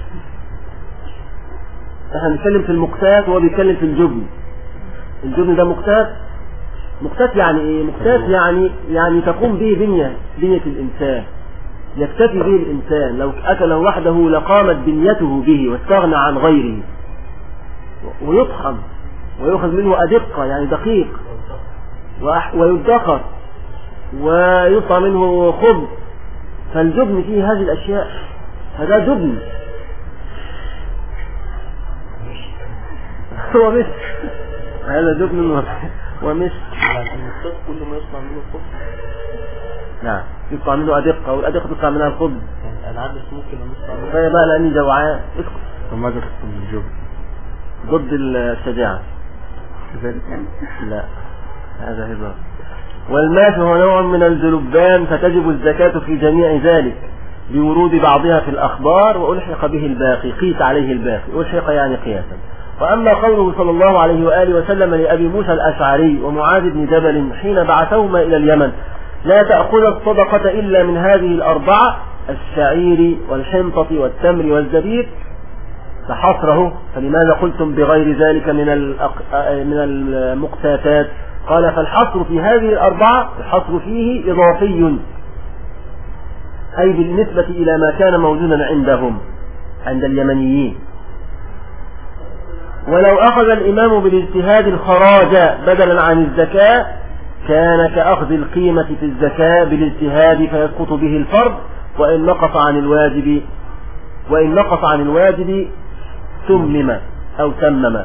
احنا نتكلم في المقتات وهو بيتكلم في الجبن. الجبن ده مقتات. مقتات يعني ايه؟ مقتات يعني يعني تقوم به بنية بنية الإنسان، يكتفي به الإنسان، لو أكله وحده لقامت بنيته به واستغنى عن غيره. ويطحن ويأخذ منه أدقة يعني دقيق، ويدخر ويطلع منه خبز. فالجبن فيه هذه الأشياء، هذا جبن. هو مش هذا جبن ومش المقتات كل ما يطلع منه الخبز. نعم، يطلع منه أدقة، والأدقة تطلع منها الخبز. العدس ممكن لما يطلع منه. فهي بقى لأني جوعان اسكت. وماذا تقصد بالجبن؟ ضد الشجاعة. كذلك يعني؟ لا، هذا هزار. والماش هو نوع من الجلبان، فتجب الزكاة في جميع ذلك بورود بعضها في الأخبار، وألحق به الباقي، قيس عليه الباقي، ألحق يعني قياسا. وأما قوله صلى الله عليه وآله وسلم لأبي موسى الأشعري ومعاذ بن جبل حين بعثهما إلى اليمن: لا تأخذ الصدقة إلا من هذه الأربعة، الشعير والحنطة والتمر والزبيب، فحصره. فلماذا قلتم بغير ذلك من من المقتاتات؟ قال: فالحصر في هذه الأربعة، الحصر فيه إضافي، أي بالنسبة إلى ما كان موجودا عندهم عند اليمنيين. ولو أخذ الإمام بالاجتهاد الخراج بدلا عن الزكاة كان كأخذ القيمة في الزكاة بالاجتهاد فيسقط به الفرض، وإن نقص عن الواجب وإن نقص عن الواجب تمم أو تمم.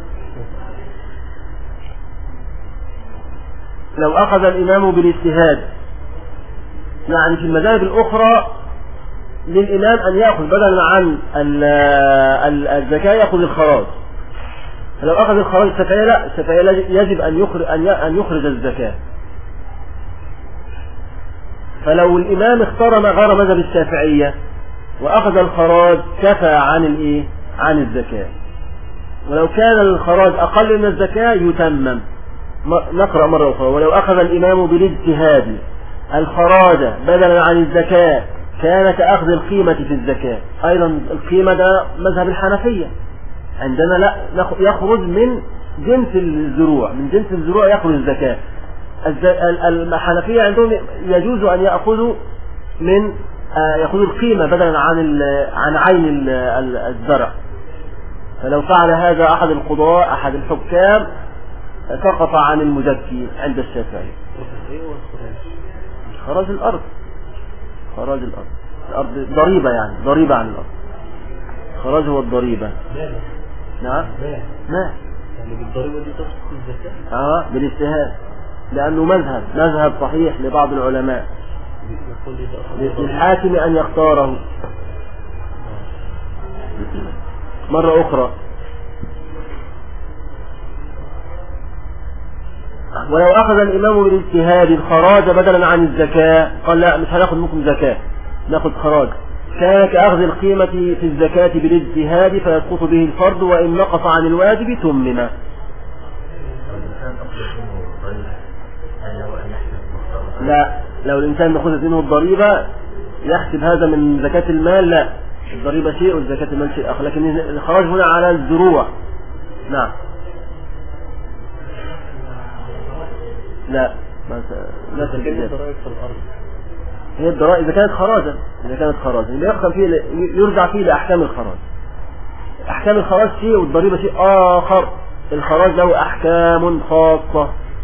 لو أخذ الإمام بالاجتهاد، يعني في المذاهب الأخرى للإمام أن يأخذ بدلا عن الزكاة يأخذ الخراج. فلو أخذ الخراج الشافعية لا، الشافعية يجب أن يخرج أن يخرج الزكاة. فلو الإمام اختار ما غير مذهب الشافعية وأخذ الخراج كفى عن الإيه؟ عن الزكاة. ولو كان الخراج أقل من الزكاة يتمم. نقرأ مرة أخرى: ولو أخذ الإمام بالاجتهاد الخراج بدلا عن الزكاة كان كأخذ القيمة في الزكاة. أيضا القيمة ده مذهب الحنفية، عندنا لا، يخرج من جنس الزروع، من جنس الزروع يخرج الزكاة. الحنفية عندهم يجوز أن يأخذوا من يأخذوا القيمة بدلا عن عن عين الزرع. فلو فعل هذا أحد القضاء أحد الحكام سقط عن المزكي عند الشافعي. خراج الأرض، خراج الأرض، الأرض ضريبة، يعني ضريبة عن الأرض. خراج هو الضريبة. نعم، ما يعني بالضريبة دي تسقط الزكاة؟ اه بالاجتهاد، لأنه مذهب مذهب صحيح لبعض العلماء، للحاكم أن يختاره. مرة أخرى: ولو أخذ الإمام بالاجتهاد الخراج بدلا عن الزكاة، قال: لا، مش هناخد منكم زكاة، ناخد خراج، كان كأخذ القيمة في الزكاة بالاجتهاد فيسقط به الفرض، وإن نقص عن الواجب تمم. لا، لو الإنسان أخذت منه الضريبة يحسب هذا من زكاة المال، لا، الضريبة شيء والزكاة المال شيء آخر، لكن الخراج هنا على الزروع. نعم، لا، ما لا تكلم ضرائب في الأرض. هي الضرائب إذا كانت خراجا، إذا كانت خراجا اللي يحكم فيه يرجع فيه لأحكام الخراج. أحكام الخراج شيء والضريبة شيء آخر. الخراج له أحكام خاصة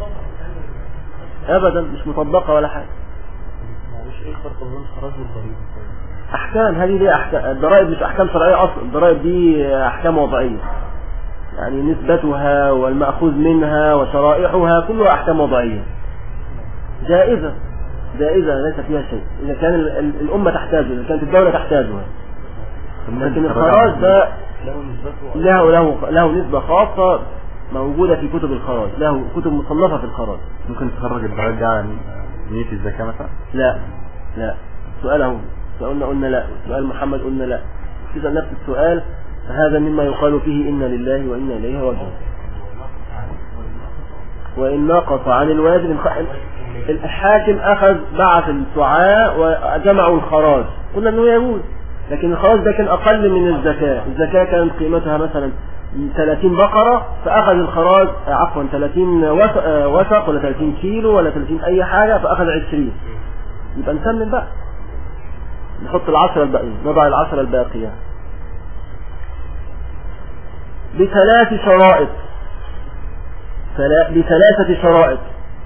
أبدا مش مطبقة ولا حاجة. مش إيه فرق بين الخراج والضريبة؟ أحكام هذه دي أحكام. الضرائب مش أحكام شرعية أصلا، الضرائب دي أحكام وضعية، يعني نسبتها والمأخوذ منها وشرائحها كلها أحكام وضعية جائزة جائزة ليس فيها شيء إذا كان الأمة تحتاجه، إذا كانت الدولة تحتاجها. لكن الخراج ده له له له نسبة خاصة موجودة في كتب الخراج، له كتب مصنفة في الخراج. ممكن تخرج الضرائب ده عن نية الزكاة مثلا؟ لا لا سؤاله سألنا قلنا لا، سؤال محمد قلنا لا. تسأل نفس السؤال فهذا مما يقال فيه إنا لله وإنا إليه راجعون. وإن نقص عن الواجب الحاكم أخذ بعث السعاء وجمعوا الخراج، قلنا أنه يجوز، لكن الخراج ده كان أقل من الزكاة. الزكاة كانت قيمتها مثلا ثلاثين بقرة، فأخذ الخراج عفوا ثلاثين وثق ولا ثلاثين كيلو ولا ثلاثين أي حاجة، فأخذ عشرين. يبقى نسمن بقى، نحط العشرة الباقية، نضع العشرة الباقية بثلاث شرائط، بثلاثة شرائط.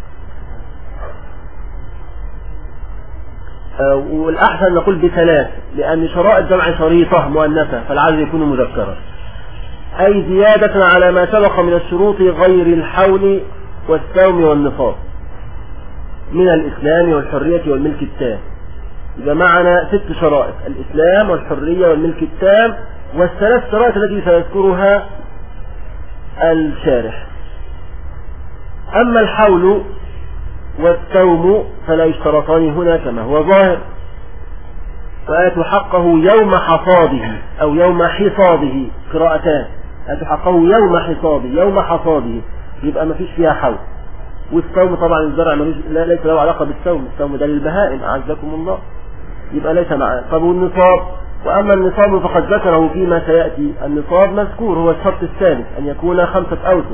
والأحسن نقول بثلاث، لأن شرائط جمع شريطة مؤنثة فالعدد يكون مذكرا. أي زيادة على ما سبق من الشروط غير الحول والسوم والنصاب من الإسلام والحرية والملك التام. يبقى معنا ست شرائط: الإسلام والحرية والملك التام، والثلاث شرائط التي سيذكرها الشارح. أما الحول والسوم فلا يشترطان هنا كما هو ظاهر، وآتوا حقه يوم حصاده أو يوم حصاده، قراءتان: آتوا حقه يوم حصاده يوم حصاده، يبقى ما فيش فيها حول. والسوم طبعا الزرع لا ليس له علاقة بالسوم، السوم ده للبهائم أعزكم الله، يبقى ليس معاه. طب والنصاب؟ وأما النصاب فقد ذكره فيما سيأتي. النصاب مذكور، هو الشرط الثالث أن يكون خمسة أوسق،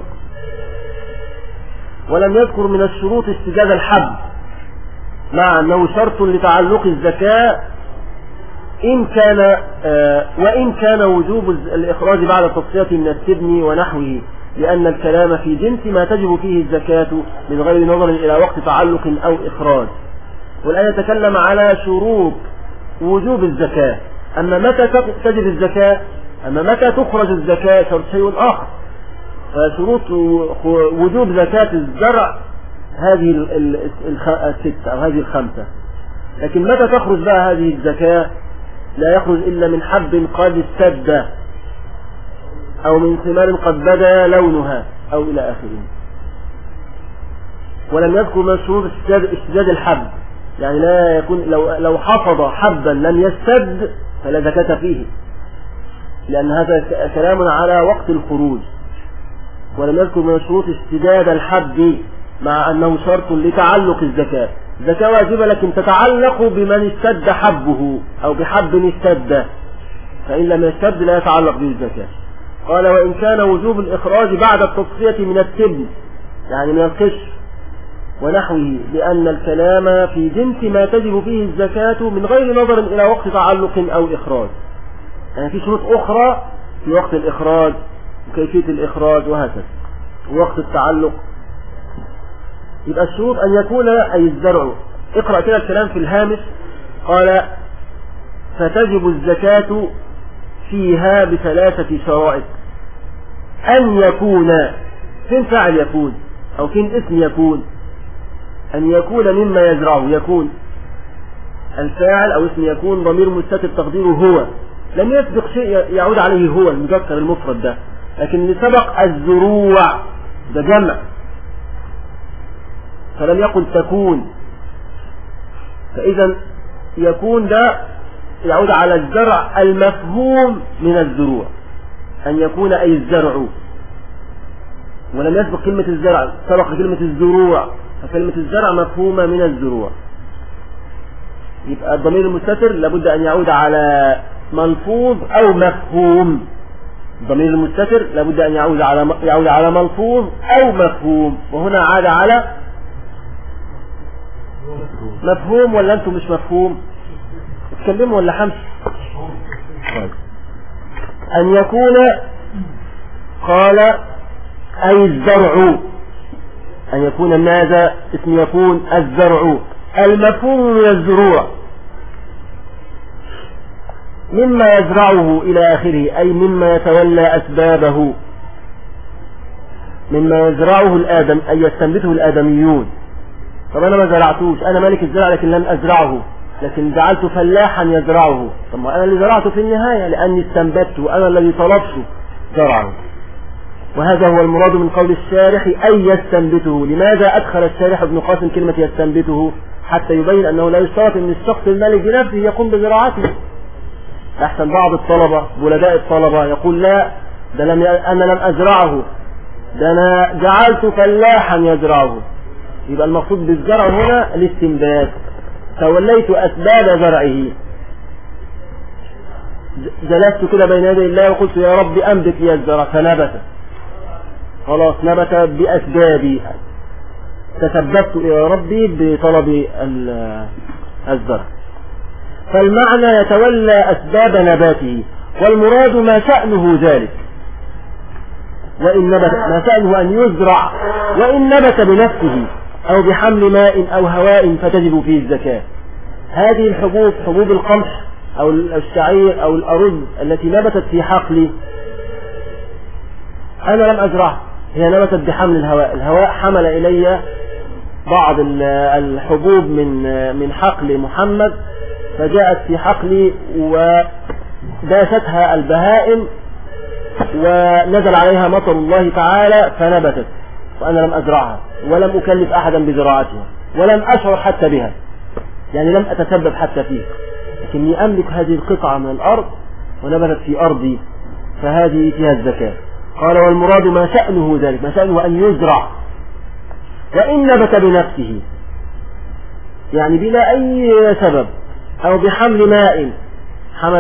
ولم يذكر من الشروط استجاد الحب، مع أنه شرط لتعلق الزكاة إن كان آه وإن كان وجوب الإخراج بعد التصفية من التبن ونحوه، لأن الكلام في جنس ما تجب فيه الزكاة من غير نظر إلى وقت تعلق أو إخراج. والآن يتكلم على شروط وجوب الزكاة. أما متى تجب الزكاة، أما متى تخرج الزكاة شرط شيء آخر. فشروط وجوب زكاة الزرع هذه الستة أو هذه الخمسة، لكن متى تخرج بقى هذه الزكاة؟ لا يخرج إلا من حب قد استد أو من ثمار قد بدا لونها أو إلى آخره. ولم يذكر من شروط استجاد الحب، يعني لا يكون لو لو حفظ حبا لم يستد فلا زكاة فيه، لأن هذا كلام على وقت الخروج. ولم يذكر من شروط استجاد الحب، مع أنه شرط لتعلق الزكاة. الزكاة واجبة لكن تتعلق بمن استد حبه أو بحب استد، فإن لم يستد لا يتعلق به الزكاة. قال: وإن كان وجوب الإخراج بعد التصفية من التبن، يعني من القشر ونحوه، لأن الكلام في جنس ما تجب فيه الزكاة من غير نظر إلى وقت تعلق أو إخراج. يعني في شروط أخرى في وقت الإخراج وكيفية الإخراج وهكذا، ووقت التعلق. يبقى الشروط أن يكون أي الزرع. اقرأ كده الكلام في الهامش. قال: فتجب الزكاة فيها بثلاثة شرائط: أن يكون، فين فاعل يكون أو فين اسم يكون؟ أن يكون مما يزرعه، يكون الفاعل أو اسم يكون ضمير مستتر تقديره هو، لم يسبق شيء يعود عليه هو المذكر المفرد ده، لكن اللي سبق الزروع ده جمع، فلم يقل تكون. فإذا يكون ده يعود على الزرع المفهوم من الزروع، أن يكون أي الزرع، ولم يسبق كلمة الزرع، سبق كلمة الزروع، فكلمة الزرع مفهومة من الزروع. يبقى الضمير المستتر لابد أن يعود على ملفوظ أو مفهوم. الضمير المستتر لابد أن يعود على يعود على ملفوظ أو مفهوم، وهنا عاد على مفهوم ولا انتم مش مفهوم؟ اتكلموا ولا حمش؟ طيب. ان يكون قال اي الزرع، ان يكون ماذا؟ اسم يكون الزرع، المفهوم من الزروع مما يزرعه الى اخره، اي مما يتولى اسبابه، مما يزرعه الادم اي يستنبته الادميون. طب انا ما زرعتوش، انا مالك الزرع لكن لم ازرعه، لكن جعلت فلاحا يزرعه. طب ما انا اللي زرعته في النهاية لاني استنبته، انا الذي طلبته زرعه. وهذا هو المراد من قول الشارح اي يستنبته. لماذا ادخل الشارح ابن قاسم كلمة يستنبته؟ حتى يبين انه لا يشترط ان الشخص المالك بنفسه يقوم بزراعته. احسن بعض الطلبة بلداء الطلبة يقول لا ده لم ي... انا لم ازرعه، ده انا جعلت فلاحا يزرعه. يبقى المقصود بالزرع هنا الاستنبات، توليت اسباب زرعه. جلست كده بين يدي الله وقلت يا رب انبت لي الزرع فنبت، خلاص نبت باسبابي، تسببت الى ربي بطلب الزرع. فالمعنى يتولى اسباب نباته، والمراد ما شأنه ذلك. وإن نبت ما شأنه أن يزرع، وإن نبت بنفسه أو بحمل ماء أو هواء فتجب فيه الزكاة. هذه الحبوب، حبوب القمح أو الشعير أو الأرز التي نبتت في حقلي أنا لم أزرعها، هي نبتت بحمل الهواء. الهواء حمل إلي بعض الحبوب من من حقل محمد، فجاءت في حقلي وداستها البهائم ونزل عليها مطر الله تعالى فنبتت، وأنا لم أزرعها ولم أكلف أحدا بزراعتها ولم أشعر حتى بها، يعني لم أتسبب حتى فيه، لكني أملك هذه القطعة من الأرض ونبتت في أرضي، فهذه فيها الزكاة. قال والمراد ما شأنه ذلك، ما شأنه أن يزرع. وإن نبت بنفسه يعني بلا أي سبب، أو بحمل ماء، حمل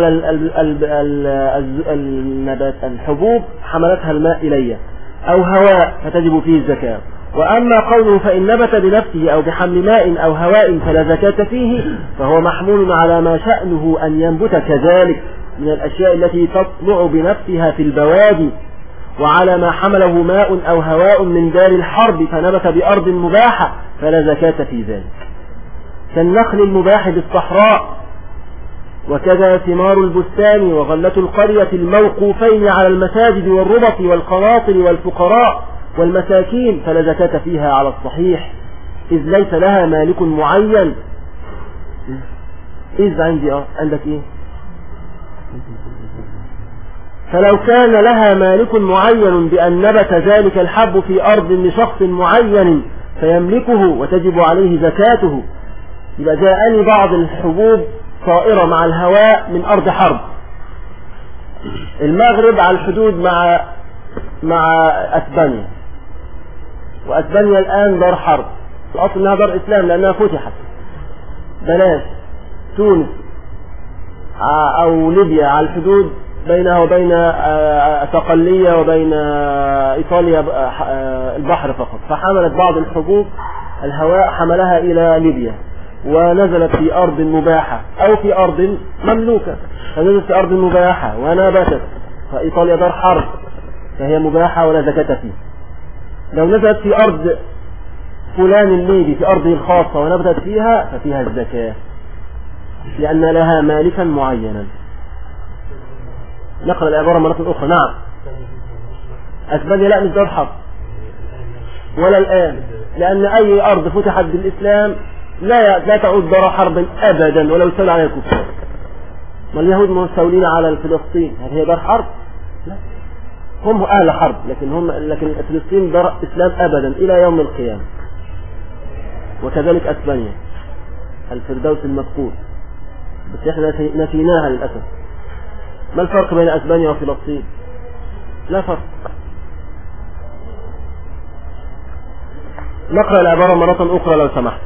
النبات الحبوب حملتها الماء إلي، أو هواء فتجب فيه الزكاة. وأما قوله فإن نبت بنفسه أو بحمل ماء أو هواء فلا زكاة فيه، فهو محمول على ما شأنه أن ينبت كذلك من الأشياء التي تطلع بنفسها في البوادي، وعلى ما حمله ماء أو هواء من دار الحرب فنبت بأرض مباحة فلا زكاة في ذلك، كالنخل المباح بالصحراء، وكذا ثمار البستان وغلة القرية الموقوفين على المساجد والربط والقناطر والفقراء والمساكين فلا زكاة فيها على الصحيح، إذ ليس لها مالك معين. إذ عندي أه عندك إيه؟ فلو كان لها مالك معين بأن نبت ذلك الحب في أرض لشخص معين فيملكه وتجب عليه زكاته. يبقى جاءني بعض الحبوب طائرة مع الهواء من أرض حرب، المغرب على الحدود مع مع أسبانيا، وأسبانيا الآن دار حرب، الأصل أنها دار إسلام لأنها فتحت. بلاش تونس أو ليبيا على الحدود بينها وبين صقلية وبين إيطاليا البحر فقط، فحملت بعض الحبوب الهواء حملها إلى ليبيا ونزلت في أرض مباحة أو في أرض مملوكة، فنزلت في أرض مباحة ونبتت، فإيطاليا دار حرب فهي مباحة ولا زكاة فيه. لو نزلت في أرض فلان الليبي في أرضه الخاصة ونبتت فيها ففيها الزكاة لأن لها مالكا معينا. نقرأ العبارة مرة أخرى. نعم أسبانيا لا مش دار حرب ولا الآن، لأن أي أرض فتحت بالإسلام لا لا تعود دار حرب أبدا ولو استولى عليها الكفار. واليهود مستولين على فلسطين، هل هي دار حرب؟ لا، هم أهل حرب، لكن هم لكن فلسطين دار إسلام أبدا إلى يوم القيامة. وكذلك أسبانيا الفردوس المذكور، بس احنا نسيناها للأسف. ما الفرق بين أسبانيا وفلسطين؟ لا فرق. نقرأ العبارة مرة أخرى لو سمحت.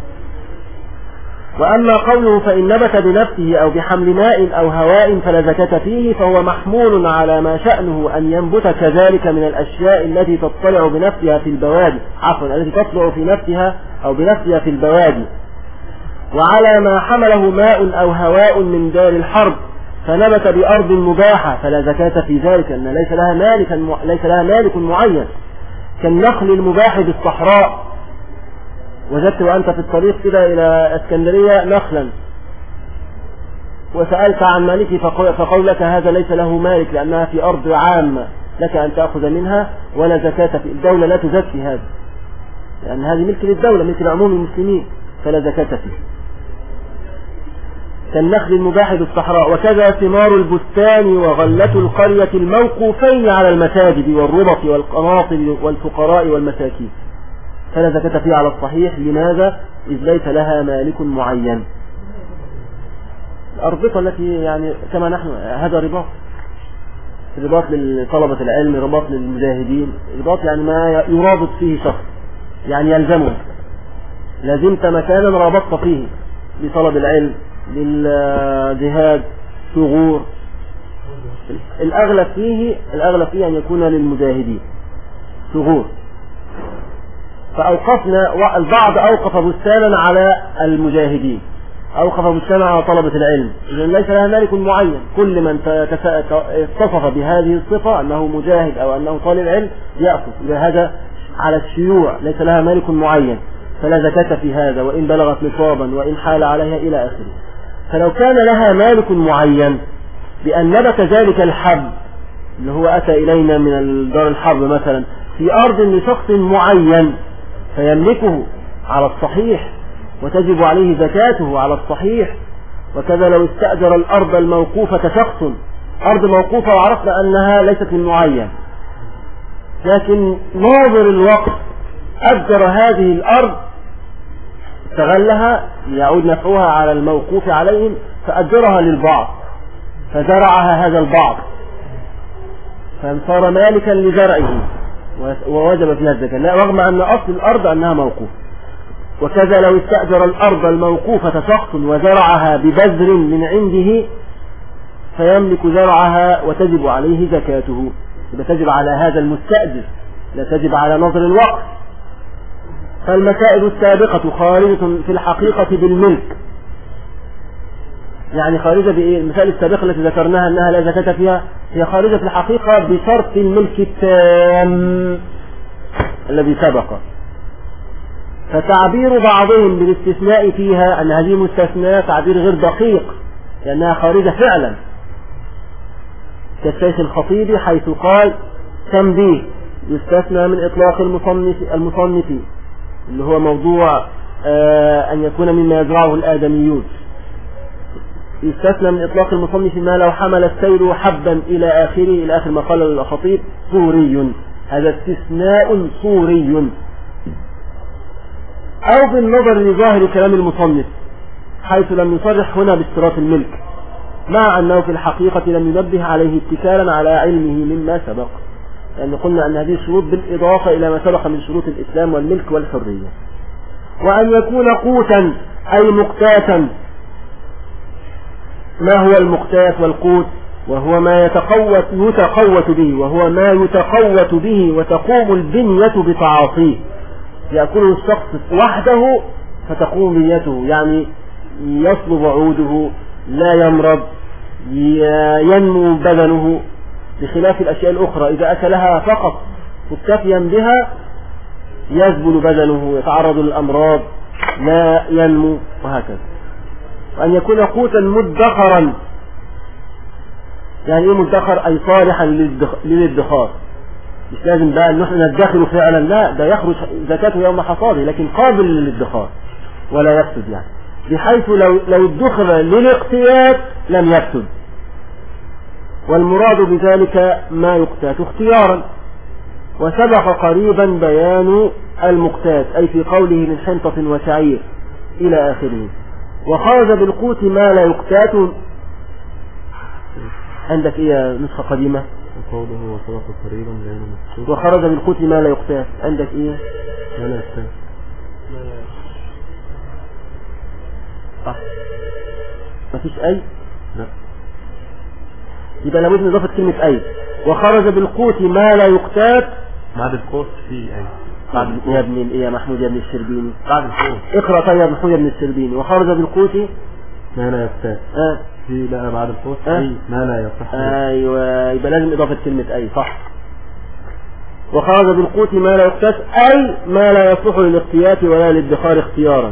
وأما قوله فإن نبت بنفسه أو بحمل ماء أو هواء فلا زكاة فيه، فهو محمول على ما شأنه أن ينبت كذلك من الأشياء التي تطلع بنفسها في البوادي، عفوا التي تطلع في نفسها أو بنفسها في البوادي، وعلى ما حمله ماء أو هواء من دار الحرب فنبت بأرض مباحة فلا زكاة في ذلك، أن ليس لها مالك ليس لها مالك معين، كالنخل المباح بالصحراء. وجدت وأنت في الطريق كده إلى اسكندرية نخلا وسألت عن مالكه فقول لك هذا ليس له مالك لأنها في أرض عامة لك أن تأخذ منها ولا زكاة في الدولة، لا تزكي هذا لأن هذه ملك للدولة ملك لعموم المسلمين فلا زكاة فيه. كالنخل المباح بالصحراء. وكذا ثمار البستان وغلة القرية الموقوفين على المساجد والربط والقناطر والفقراء والمساكين فلا زكاة فيه على الصحيح. لماذا؟ إذ ليس لها مالك معين. الأربطة التي يعني كما نحن هذا رباط، رباط لطلبة العلم، رباط للمجاهدين، رباط يعني ما يرابط فيه شخص يعني يلزمه، لازمت مكانا رابطت فيه لطلب العلم للجهاد ثغور. الأغلب فيه الأغلب فيه أن يكون للمجاهدين ثغور. فأوقفنا البعض أوقف بستانا على المجاهدين، أوقف بستانا على طلبة العلم، إذن ليس لها مالك معين. كل من اتصف بهذه الصفة أنه مجاهد أو أنه طالب علم يأخذ. إذا هذا على الشيوع ليس لها مالك معين فلا زكاة في هذا وإن بلغت نصابا وإن حال عليها إلى آخره. فلو كان لها مالك معين بأن نبت ذلك الحب اللي هو أتى إلينا من دار الحرب مثلا في أرض لشخص معين فيملكه على الصحيح وتجب عليه زكاته على الصحيح. وكذا لو استأجر الأرض الموقوفة شخص، أرض موقوفة وعرفنا أنها ليست من معين لكن ناظر الوقت أجر هذه الأرض استغلها ليعود نفعها على الموقوف عليهم فأجرها للبعض فزرعها هذا البعض فصار مالكا لزرعه ووجب فيها الزكاة رغم أن أصل الأرض أنها موقوفة. وكذا لو استأجر الأرض الموقوفة شخص وزرعها ببذر من عنده فيملك زرعها وتجب عليه زكاته. تجب على هذا المستأجر لا تجب على نظر الوقت. فالمسائل السابقة خارجة في الحقيقة بالملك، يعني خارجة بإيه؟ المسائل السابقة التي ذكرناها أنها لا زكاة فيها هي خارجة في الحقيقة بشرط الملك التام الذي سبق. فتعبير بعضهم بالاستثناء فيها أن هذه مستثناء تعبير غير دقيق لأنها خارجة فعلا، كالشيخ الخطيبي حيث قال تنبيه يستثنى من إطلاق المصنف المصنف اللي هو موضوع آه أن يكون مما يزرعه الآدميون. يستثنى من إطلاق المصنف ما لو حمل السيل حبا إلى آخره إلى آخر ما قال الخطيب صوري، هذا استثناء صوري. أو بالنظر لظاهر كلام المصنف حيث لم يصرح هنا باشتراط الملك مع أنه في الحقيقة لم ينبه عليه اتكالا على علمه مما سبق، لأن قلنا أن هذه الشروط بالإضافة إلى ما سبق من شروط الإسلام والملك والحرية. وأن يكون قوتا أي مقتاتا. ما هو المقتات والقوت؟ وهو ما يتقوت يتقوت به وهو ما يتقوت به وتقوم البنية بتعاطيه، يأكله الشخص وحده فتقوم بنيته، يعني يصلب عوده لا يمرض ينمو بدنه، بخلاف الأشياء الأخرى إذا أكلها فقط مكتفيا بها يذبل بدنه يتعرض للأمراض لا ينمو وهكذا. وأن يكون قوتا مدخرا، يعني ايه مدخر؟ أي صالحا للادخار، مش لازم بقى ان احنا ندخره فعلا، لا ده يخرج زكاته يوم حصاده لكن قابل للادخار ولا يفسد، يعني بحيث لو لو ادخر للاقتيات لم يفسد. والمراد بذلك ما يقتات اختيارا. وسبق قريبا بيان المقتات أي في قوله من حنطة وشعير إلى آخره. وخرج بالقوت ما لا يقتات. عندك ايه نسخة قديمة؟ وقوله وسبق قريبا بيان المقتات. وخرج بالقوت ما لا يقتات. عندك ايه؟ ما لا يقتات. صح. مفيش أي؟ لا. يبقى لابد من إضافة كلمة أي. وخرج بالقوت ما لا يقتات. بعد القوت في أي. بعد يا ابن الايه يا محمود يا ابن الشربيني بعد القوت اقرأ طيب يا محمود يا ابن الشربيني. وخرج بالقوت ما لا يفتح آه. في بقى بعد القوت آه. أي ما لا يفتح ايوه يبقى لازم اضافة كلمة اي صح. وخرج بالقوت ما لا يقتات اي ما لا يصلح للاقتيات ولا للادخار اختيارا.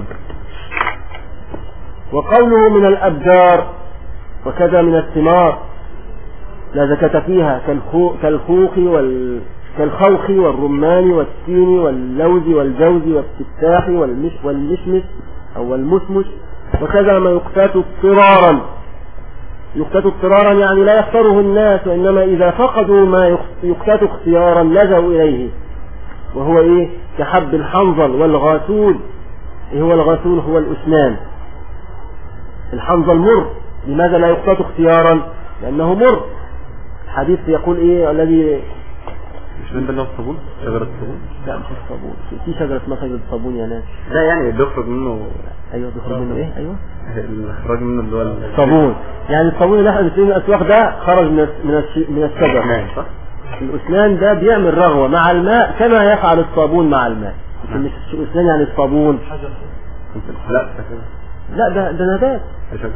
وقوله من الابدار وكذا من الثمار لا زكاة فيها كالخو كالخوخ وال كالخوخ والرمان والتين واللوز والجوز والتفاح والمش والمشمش أو المشمش. وكذا ما يقتات اضطرارا يقتات اضطرارا يعني لا يختاره الناس، وإنما إذا فقدوا ما يقتات اختيارا لجأوا إليه، وهو إيه؟ كحب الحنظل والغاسول. إيه هو الغاسول؟ هو الأسنان. الحنظل مر، لماذا لا يقتات اختيارا؟ لأنه مر. الحديث يقول إيه الذي مش من بالله الصابون شجرة الصابون؟ لا مش الصابون، في شجرة اسمها شجرة الصابون يا ناس. لا يعني بيخرج منه. ايوه بيخرج منه ايه؟ ايوه الخراج منه اللي هو الصابون. يعني الصابون اللي احنا بنشتريه من الاسواق ده خرج من من من الشجر. نعم صح. الاسنان ده بيعمل رغوة مع الماء كما يفعل الصابون مع الماء. لكن مش الاسنان يعني الصابون. لا لا ده ده نبات. شجرة.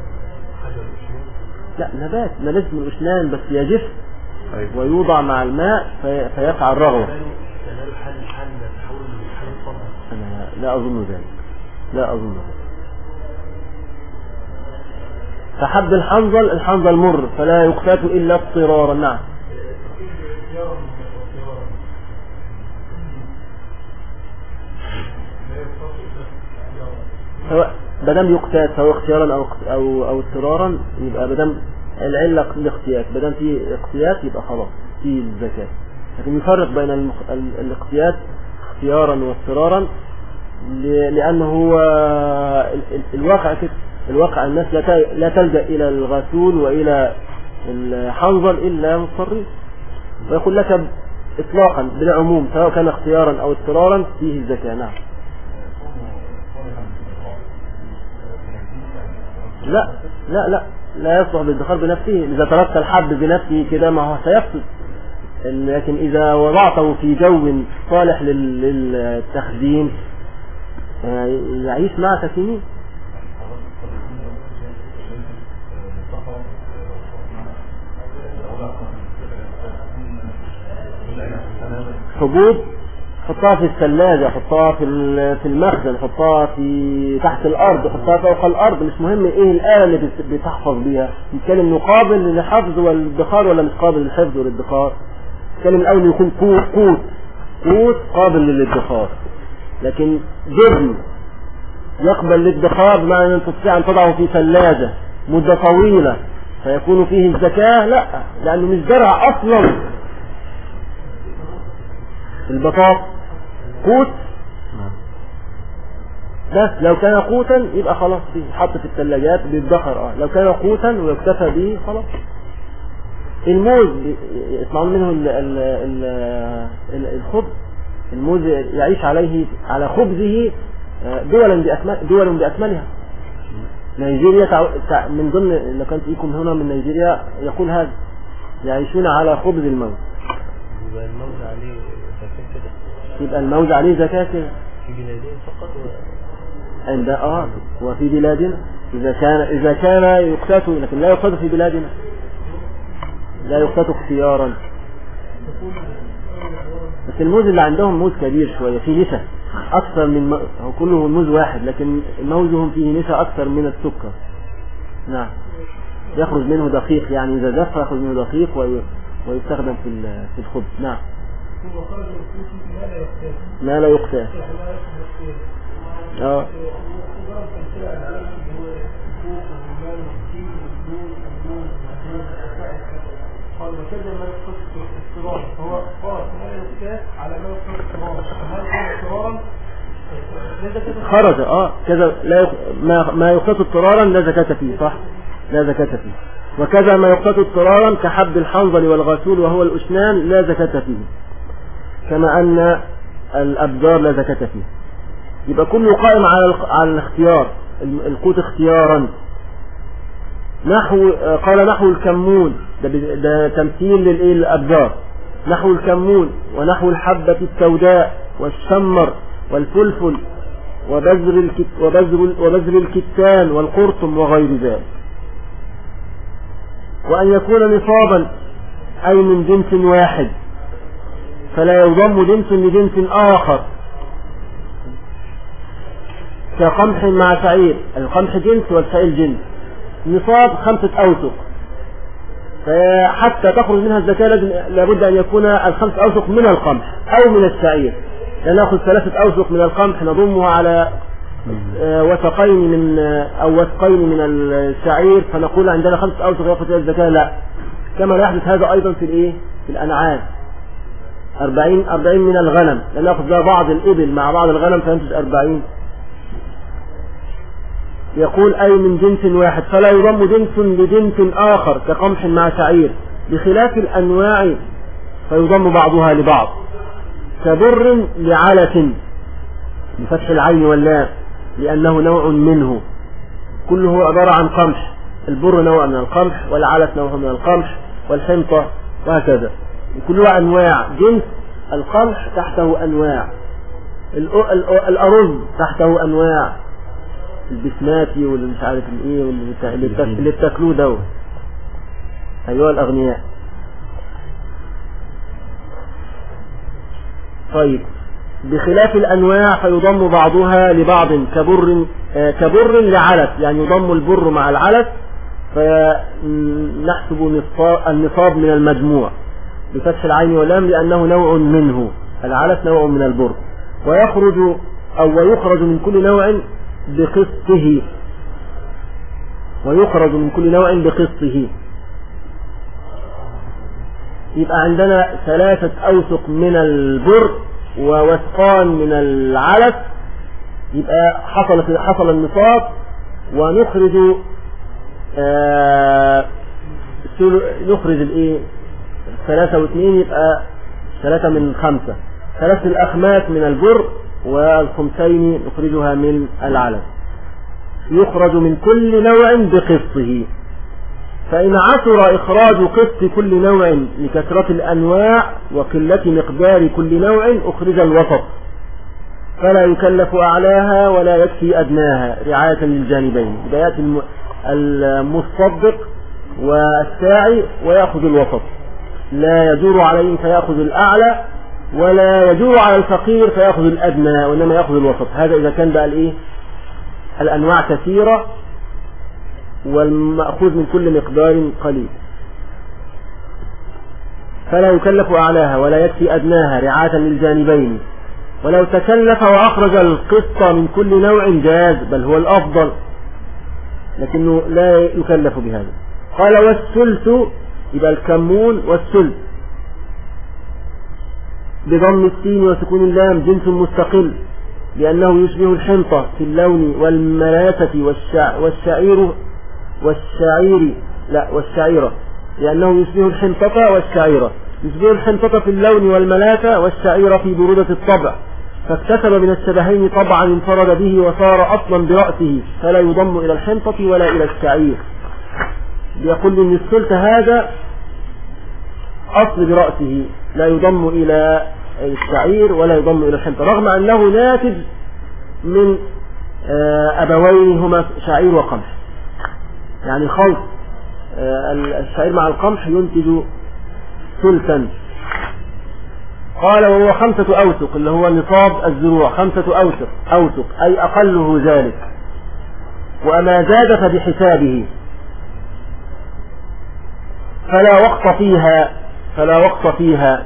لا نبات نبات من الاسنان بس يجف ويوضع مع الماء في فيفعل رغوة. أنا لا أظن ذلك لا أظن ذلك. فحب الحنظل الحنظل مر فلا يقتات إلا اضطرارا. نعم سواء بدم يقتات سواء اختيارا أو أو أو اضطرارا يبقى بدم العلة الاقتيات، بدم في اقتيات يبقى خلاص في الزكاة. لكن يفرق بين المخ... الاقتيات اختيارا واضطرارا، لأنه هو الواقع كده. الواقع الناس لا تلجأ إلى الغسول وإلى الحنظل إلا مضطرين. ويقول لك إطلاقا بالعموم سواء كان اختيارا أو اضطرارا فيه الزكاة. نعم لا لا لا لا يصلح للادخار بنفسه. إذا تركت الحب بنفسه كده ما هو سيفسد، لكن إذا وضعته في جو صالح للتخزين يعيش معك سنين. حبوب حطها في الثلاجة، حطها في في المخزن، حطها في تحت الأرض، حطها فوق الأرض، مش مهم إيه الآلة اللي بتحفظ بيها. نتكلم إنه قابل للحفظ والادخار ولا مش قابل للحفظ والادخار. نتكلم الأول يكون قوت قوت قوت قابل للادخار. لكن جبن يقبل للادخار بمعنى أن تستطيع أن تضعه في ثلاجة مدة طويلة فيكون فيه الزكاة، لا، لأنه مش زرع أصلا. البطاط قوت بس لو كان قوتا يبقى خلاص فيه حط في الثلاجات بيتدخر. اه لو كان قوتا ويكتفى به خلاص. الموز يطلعون منه ال ال ال الخبز. الموز يعيش عليه على خبزه دولا بأكمل دولا بأكملها. نيجيريا من ضمن لو كانت فيكم هنا من نيجيريا يقول هذا يعيشون على خبز الموز. يبقى الموز عليه زكاة كده. يبقى الموز عليه زكاة كده. في بلادين فقط و... عند اه وفي بلادنا إذا كان إذا كان يقتات، لكن لا يقتات في بلادنا، لا يقتات اختيارا. بس الموز اللي عندهم موز كبير شوية فيه نسا أكثر من م... هو كله الموز واحد لكن موزهم فيه نسا أكثر من السكر. نعم يخرج منه دقيق، يعني إذا جف يخرج منه دقيق وي... ويستخدم في في الخبز. نعم ما لا يقتات. اه قال وكذا ما يقصد اضطرارا، هو قال ما يقتات على ما يقصد اضطرارا، فهل اضطرارا خرج اه كذا لا يق... ما ما يقتات اضطرارا لا زكاة فيه. صح لا زكاة فيه. وكذا ما يقتات اضطرارا كحب الحنظل والغسول وهو الأسنان لا زكاة فيه، كما أن الأبدار لا زكاة فيه. يبقى كله قائم على على الاختيار. القوت اختيارا. نحو قال نحو الكمون ده, ده تمثيل للايه للأبدار. نحو الكمون ونحو الحبة السوداء والشمر والفلفل وبذر الكت وبذر وبذر الكتان والقرطم وغير ذلك. وأن يكون نصابا أي من جنس واحد، فلا يضم جنس لجنس آخر، كقمح مع شعير. القمح جنس والشعير جنس. نصاب خمسة أوسق، فحتى تخرج منها الزكاة لابد أن يكون الخمسة أوسق من القمح أو من الشعير. لنأخذ ثلاثة أوسق من القمح نضمها على وسقين من أو وسقين من الشعير فنقول عندنا خمسة أوسق يأخذ الزكاة. لا، كما يحدث هذا أيضا في الإيه في الأنعام. أربعين أربعين من الغنم، لنأخذ بعض الإبل مع بعض الغنم فينتج أربعين. يقول أي من جنس واحد، فلا يضم جنس لجنس آخر كقمح مع شعير، بخلاف الأنواع فيضم بعضها لبعض، كبر لعلة بفتح العين واللام لأنه نوع منه، كله عبارة عن قمح. البر نوع من القمح، والعلة نوع من القمح، والحنطة وهكذا، كلها أنواع. جنس القمح تحته أنواع، الأرز تحته أنواع، البسماتي واللي مش عارف الايه واللي بتاكلوه ده. ايها الاغنياء. طيب، بخلاف الانواع فيضم بعضها لبعض، كبر آه كبر لعلف، يعني يضم البر مع العلف فنحسب النصاب من المجموع بفتح العين واللام لانه نوع منه. العلف نوع من البر، ويخرج او ويخرج من كل نوع بقسطه، ويخرج من كل نوع بقسطه. يبقى عندنا ثلاثة أوسق من البر ووسقان من العلف، يبقى حصل حصل النصاب. ونخرج آه نخرج الايه ثلاثة واثنين، يبقى ثلاثة من خمسة، ثلاث الأخماس من البر والخمسين نخرجها من العلف. يخرج من كل نوع بقسطه، فإن عثر إخراج قسط كل نوع لكثرة الأنواع وقلة مقدار كل نوع أخرج الوسط، فلا يكلف أعلاها ولا يكفي أدناها رعاية للجانبين. يأتي المصدق والساعي ويأخذ الوسط، لا يدور عليه فيأخذ الأعلى، ولا يجور على الفقير فيأخذ الأدنى، وإنما يأخذ الوسط. هذا إذا كان بقى الإيه الأنواع كثيرة والمأخوذ من كل مقدار قليل. فلا يكلف أعلاها ولا يكفي أدناها رعاية للجانبين. ولو تكلف وأخرج القسط من كل نوع جاز، بل هو الأفضل، لكنه لا يكلف بهذا. قال والثلث، يبقى الكمون والثلث بضم السين وسكون اللام جنس مستقل، لأنه يشبه الحنطة في اللون والملاسة والشع... والشعير والشعير لا والشعيرة، لأنه يشبه الحنطة والشعيرة، يشبه الحنطة في اللون والملاسة والشعيرة في برودة الطبع، فاكتسب من الشبهين طبعا انفرد به وصار أصلا برأسه، فلا يضم إلى الحنطة ولا إلى الشعير. يقول إن الثلث هذا أصل برأسه، لا يضم إلى الشعير ولا يضم إلى الحنطة، رغم أنه ناتج من أبوين هما شعير وقمح، يعني خلط الشعير مع القمح ينتج ثلثا. قال وهو خمسة أوسق، اللي هو نصاب الزروع، خمسة أوسق أوسق أي أقله ذلك، وما زاد فبحسابه، فلا وقت فيها فلا وقت فيها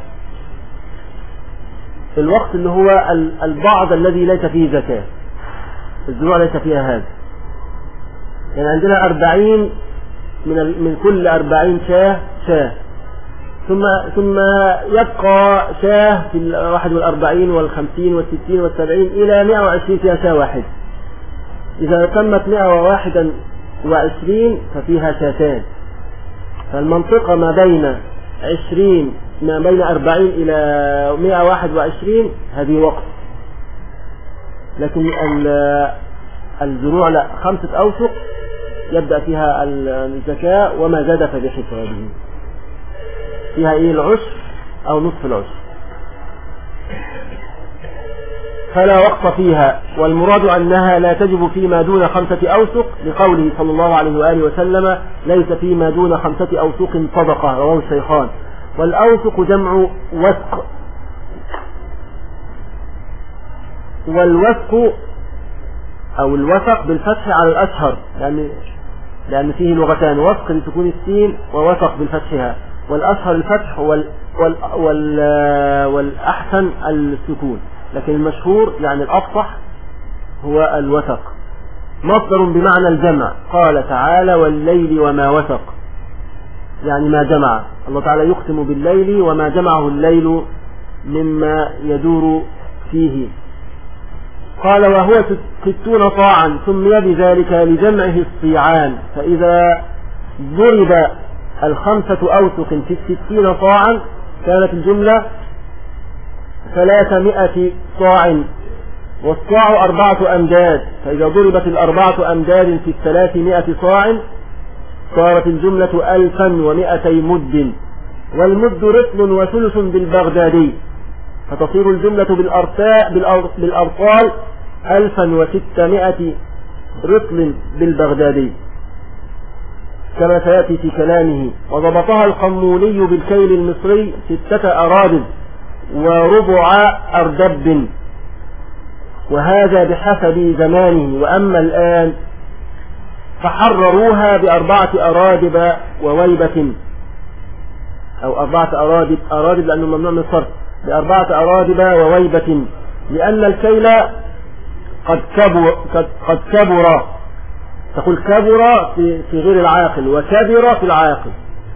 الوقت اللي هو البعض الذي ليس فيه زكاة، الزروع ليس فيها هذا. يعني عندنا أربعين من من كل أربعين شاه شاه، ثم ثم يبقى شاه في الواحد والأربعين والخمسين والستين والسبعين إلى مئة وعشرين فيها شاه واحد. إذا تمت مئة وواحد وعشرين ففيها شاتان، فالمنطقة ما بين عشرين ما بين أربعين إلى مئة وواحد وعشرين هذه وقت. لكن الزروع لا، خمسة أوسق يبدأ فيها الزكاة، وما زاد فبحسابه، فيها إيه العشر أو نصف العشر. فلا وقف فيها، والمراد أنها لا تجب فيما دون خمسة أوسق لقوله صلى الله عليه وآله وسلم ليس فيما دون خمسة أوسق صدقة، رواه الشيخان. والأوسق جمع وسق، والوسق أو الوسق بالفتح على الأشهر، لأن لأن فيه لغتان، وسق بسكون السين ووسق بالفتحها، والأشهر الفتح وال وال وال والأحسن السكون، لكن المشهور يعني الأفصح هو الوسق. مصدر بمعنى الجمع، قال تعالى والليل وما وسق، يعني ما جمع. الله تعالى يقسم بالليل وما جمعه الليل مما يدور فيه. قال وهو ستون صاعا، سمي بذلك لجمعه الصيعان، فإذا ضرب الخمسة أوسق في الستين صاعا كانت الجملة ثلاثمائة صاع، والصاع أربعة أمداد، فإذا ضربت الأربعة أمداد في الثلاثمائة صاع صارت الجملة ألفا ومائتي مد، والمد رطل وثلث بالبغدادي، فتصير الجملة بالأرطال ألفا وستمائة رطل بالبغدادي كما سيأتي في كلامه. وضبطها القمولي بالكيل المصري ستة أرادب وربع أردب، وهذا بحسب زمانه. وأما الآن فحرروها بأربعة أرادب وويبة، أو أربعة أرادب أرادب لأنه ممنوع من الصرف، بأربعة أرادب وويبة، لأن الكيل قد كبر, قد كبر، تقول كبر في, في غير العاقل، وكبر في العاقل،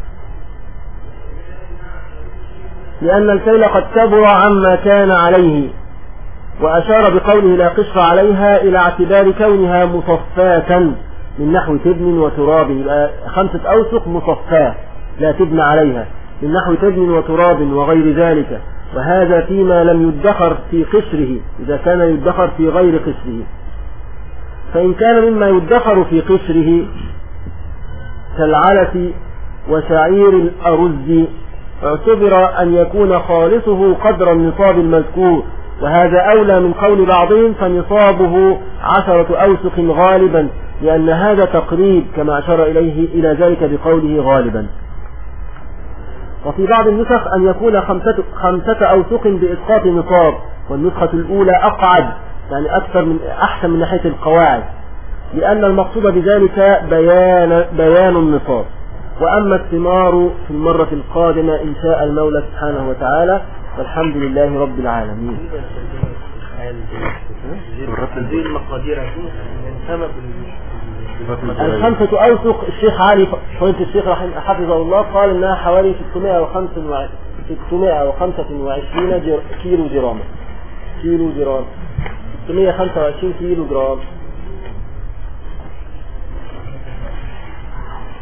لأن الكيل قد كبر عما كان عليه. وأشار بقوله لا قشر عليها إلى اعتبار كونها مصفاة من نحو تبن وتراب، يبقى خمسة أوسق مصفاة لا تبن عليها، من نحو تبن وتراب وغير ذلك، وهذا فيما لم يدخر في قشره، إذا كان يدخر في غير قشره. فإن كان مما يدخر في قشره كالعلف وشعير الأرز اعتبر أن يكون خالصه قدر النصاب المذكور، وهذا أولى من قول بعضهم فنصابه عشرة أوسق غالبا، لأن هذا تقريب كما أشار إليه إلى ذلك بقوله غالبا. وفي بعض النسخ أن يكون خمسة, خمسة أوسق بإسقاط نصاب، والنسخة الأولى أقعد، يعني أكثر من أحسن من ناحية القواعد، لأن المقصود بذلك بيان, بيان النصاب. وأما الثمار في المرة القادمة إن شاء المولى سبحانه وتعالى، والحمد لله رب العالمين. الخمسة أوسق الشيخ علي فضيلة الشيخ حفظه الله قال إنها حوالي ستمائة وخمسة وعشرين كيلو جرام، كيلو جرام ستمائة وخمسة وعشرين كيلو جرام.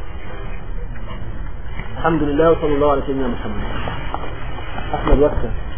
الحمد لله وصلى الله على سيدنا محمد. أحمد وقته.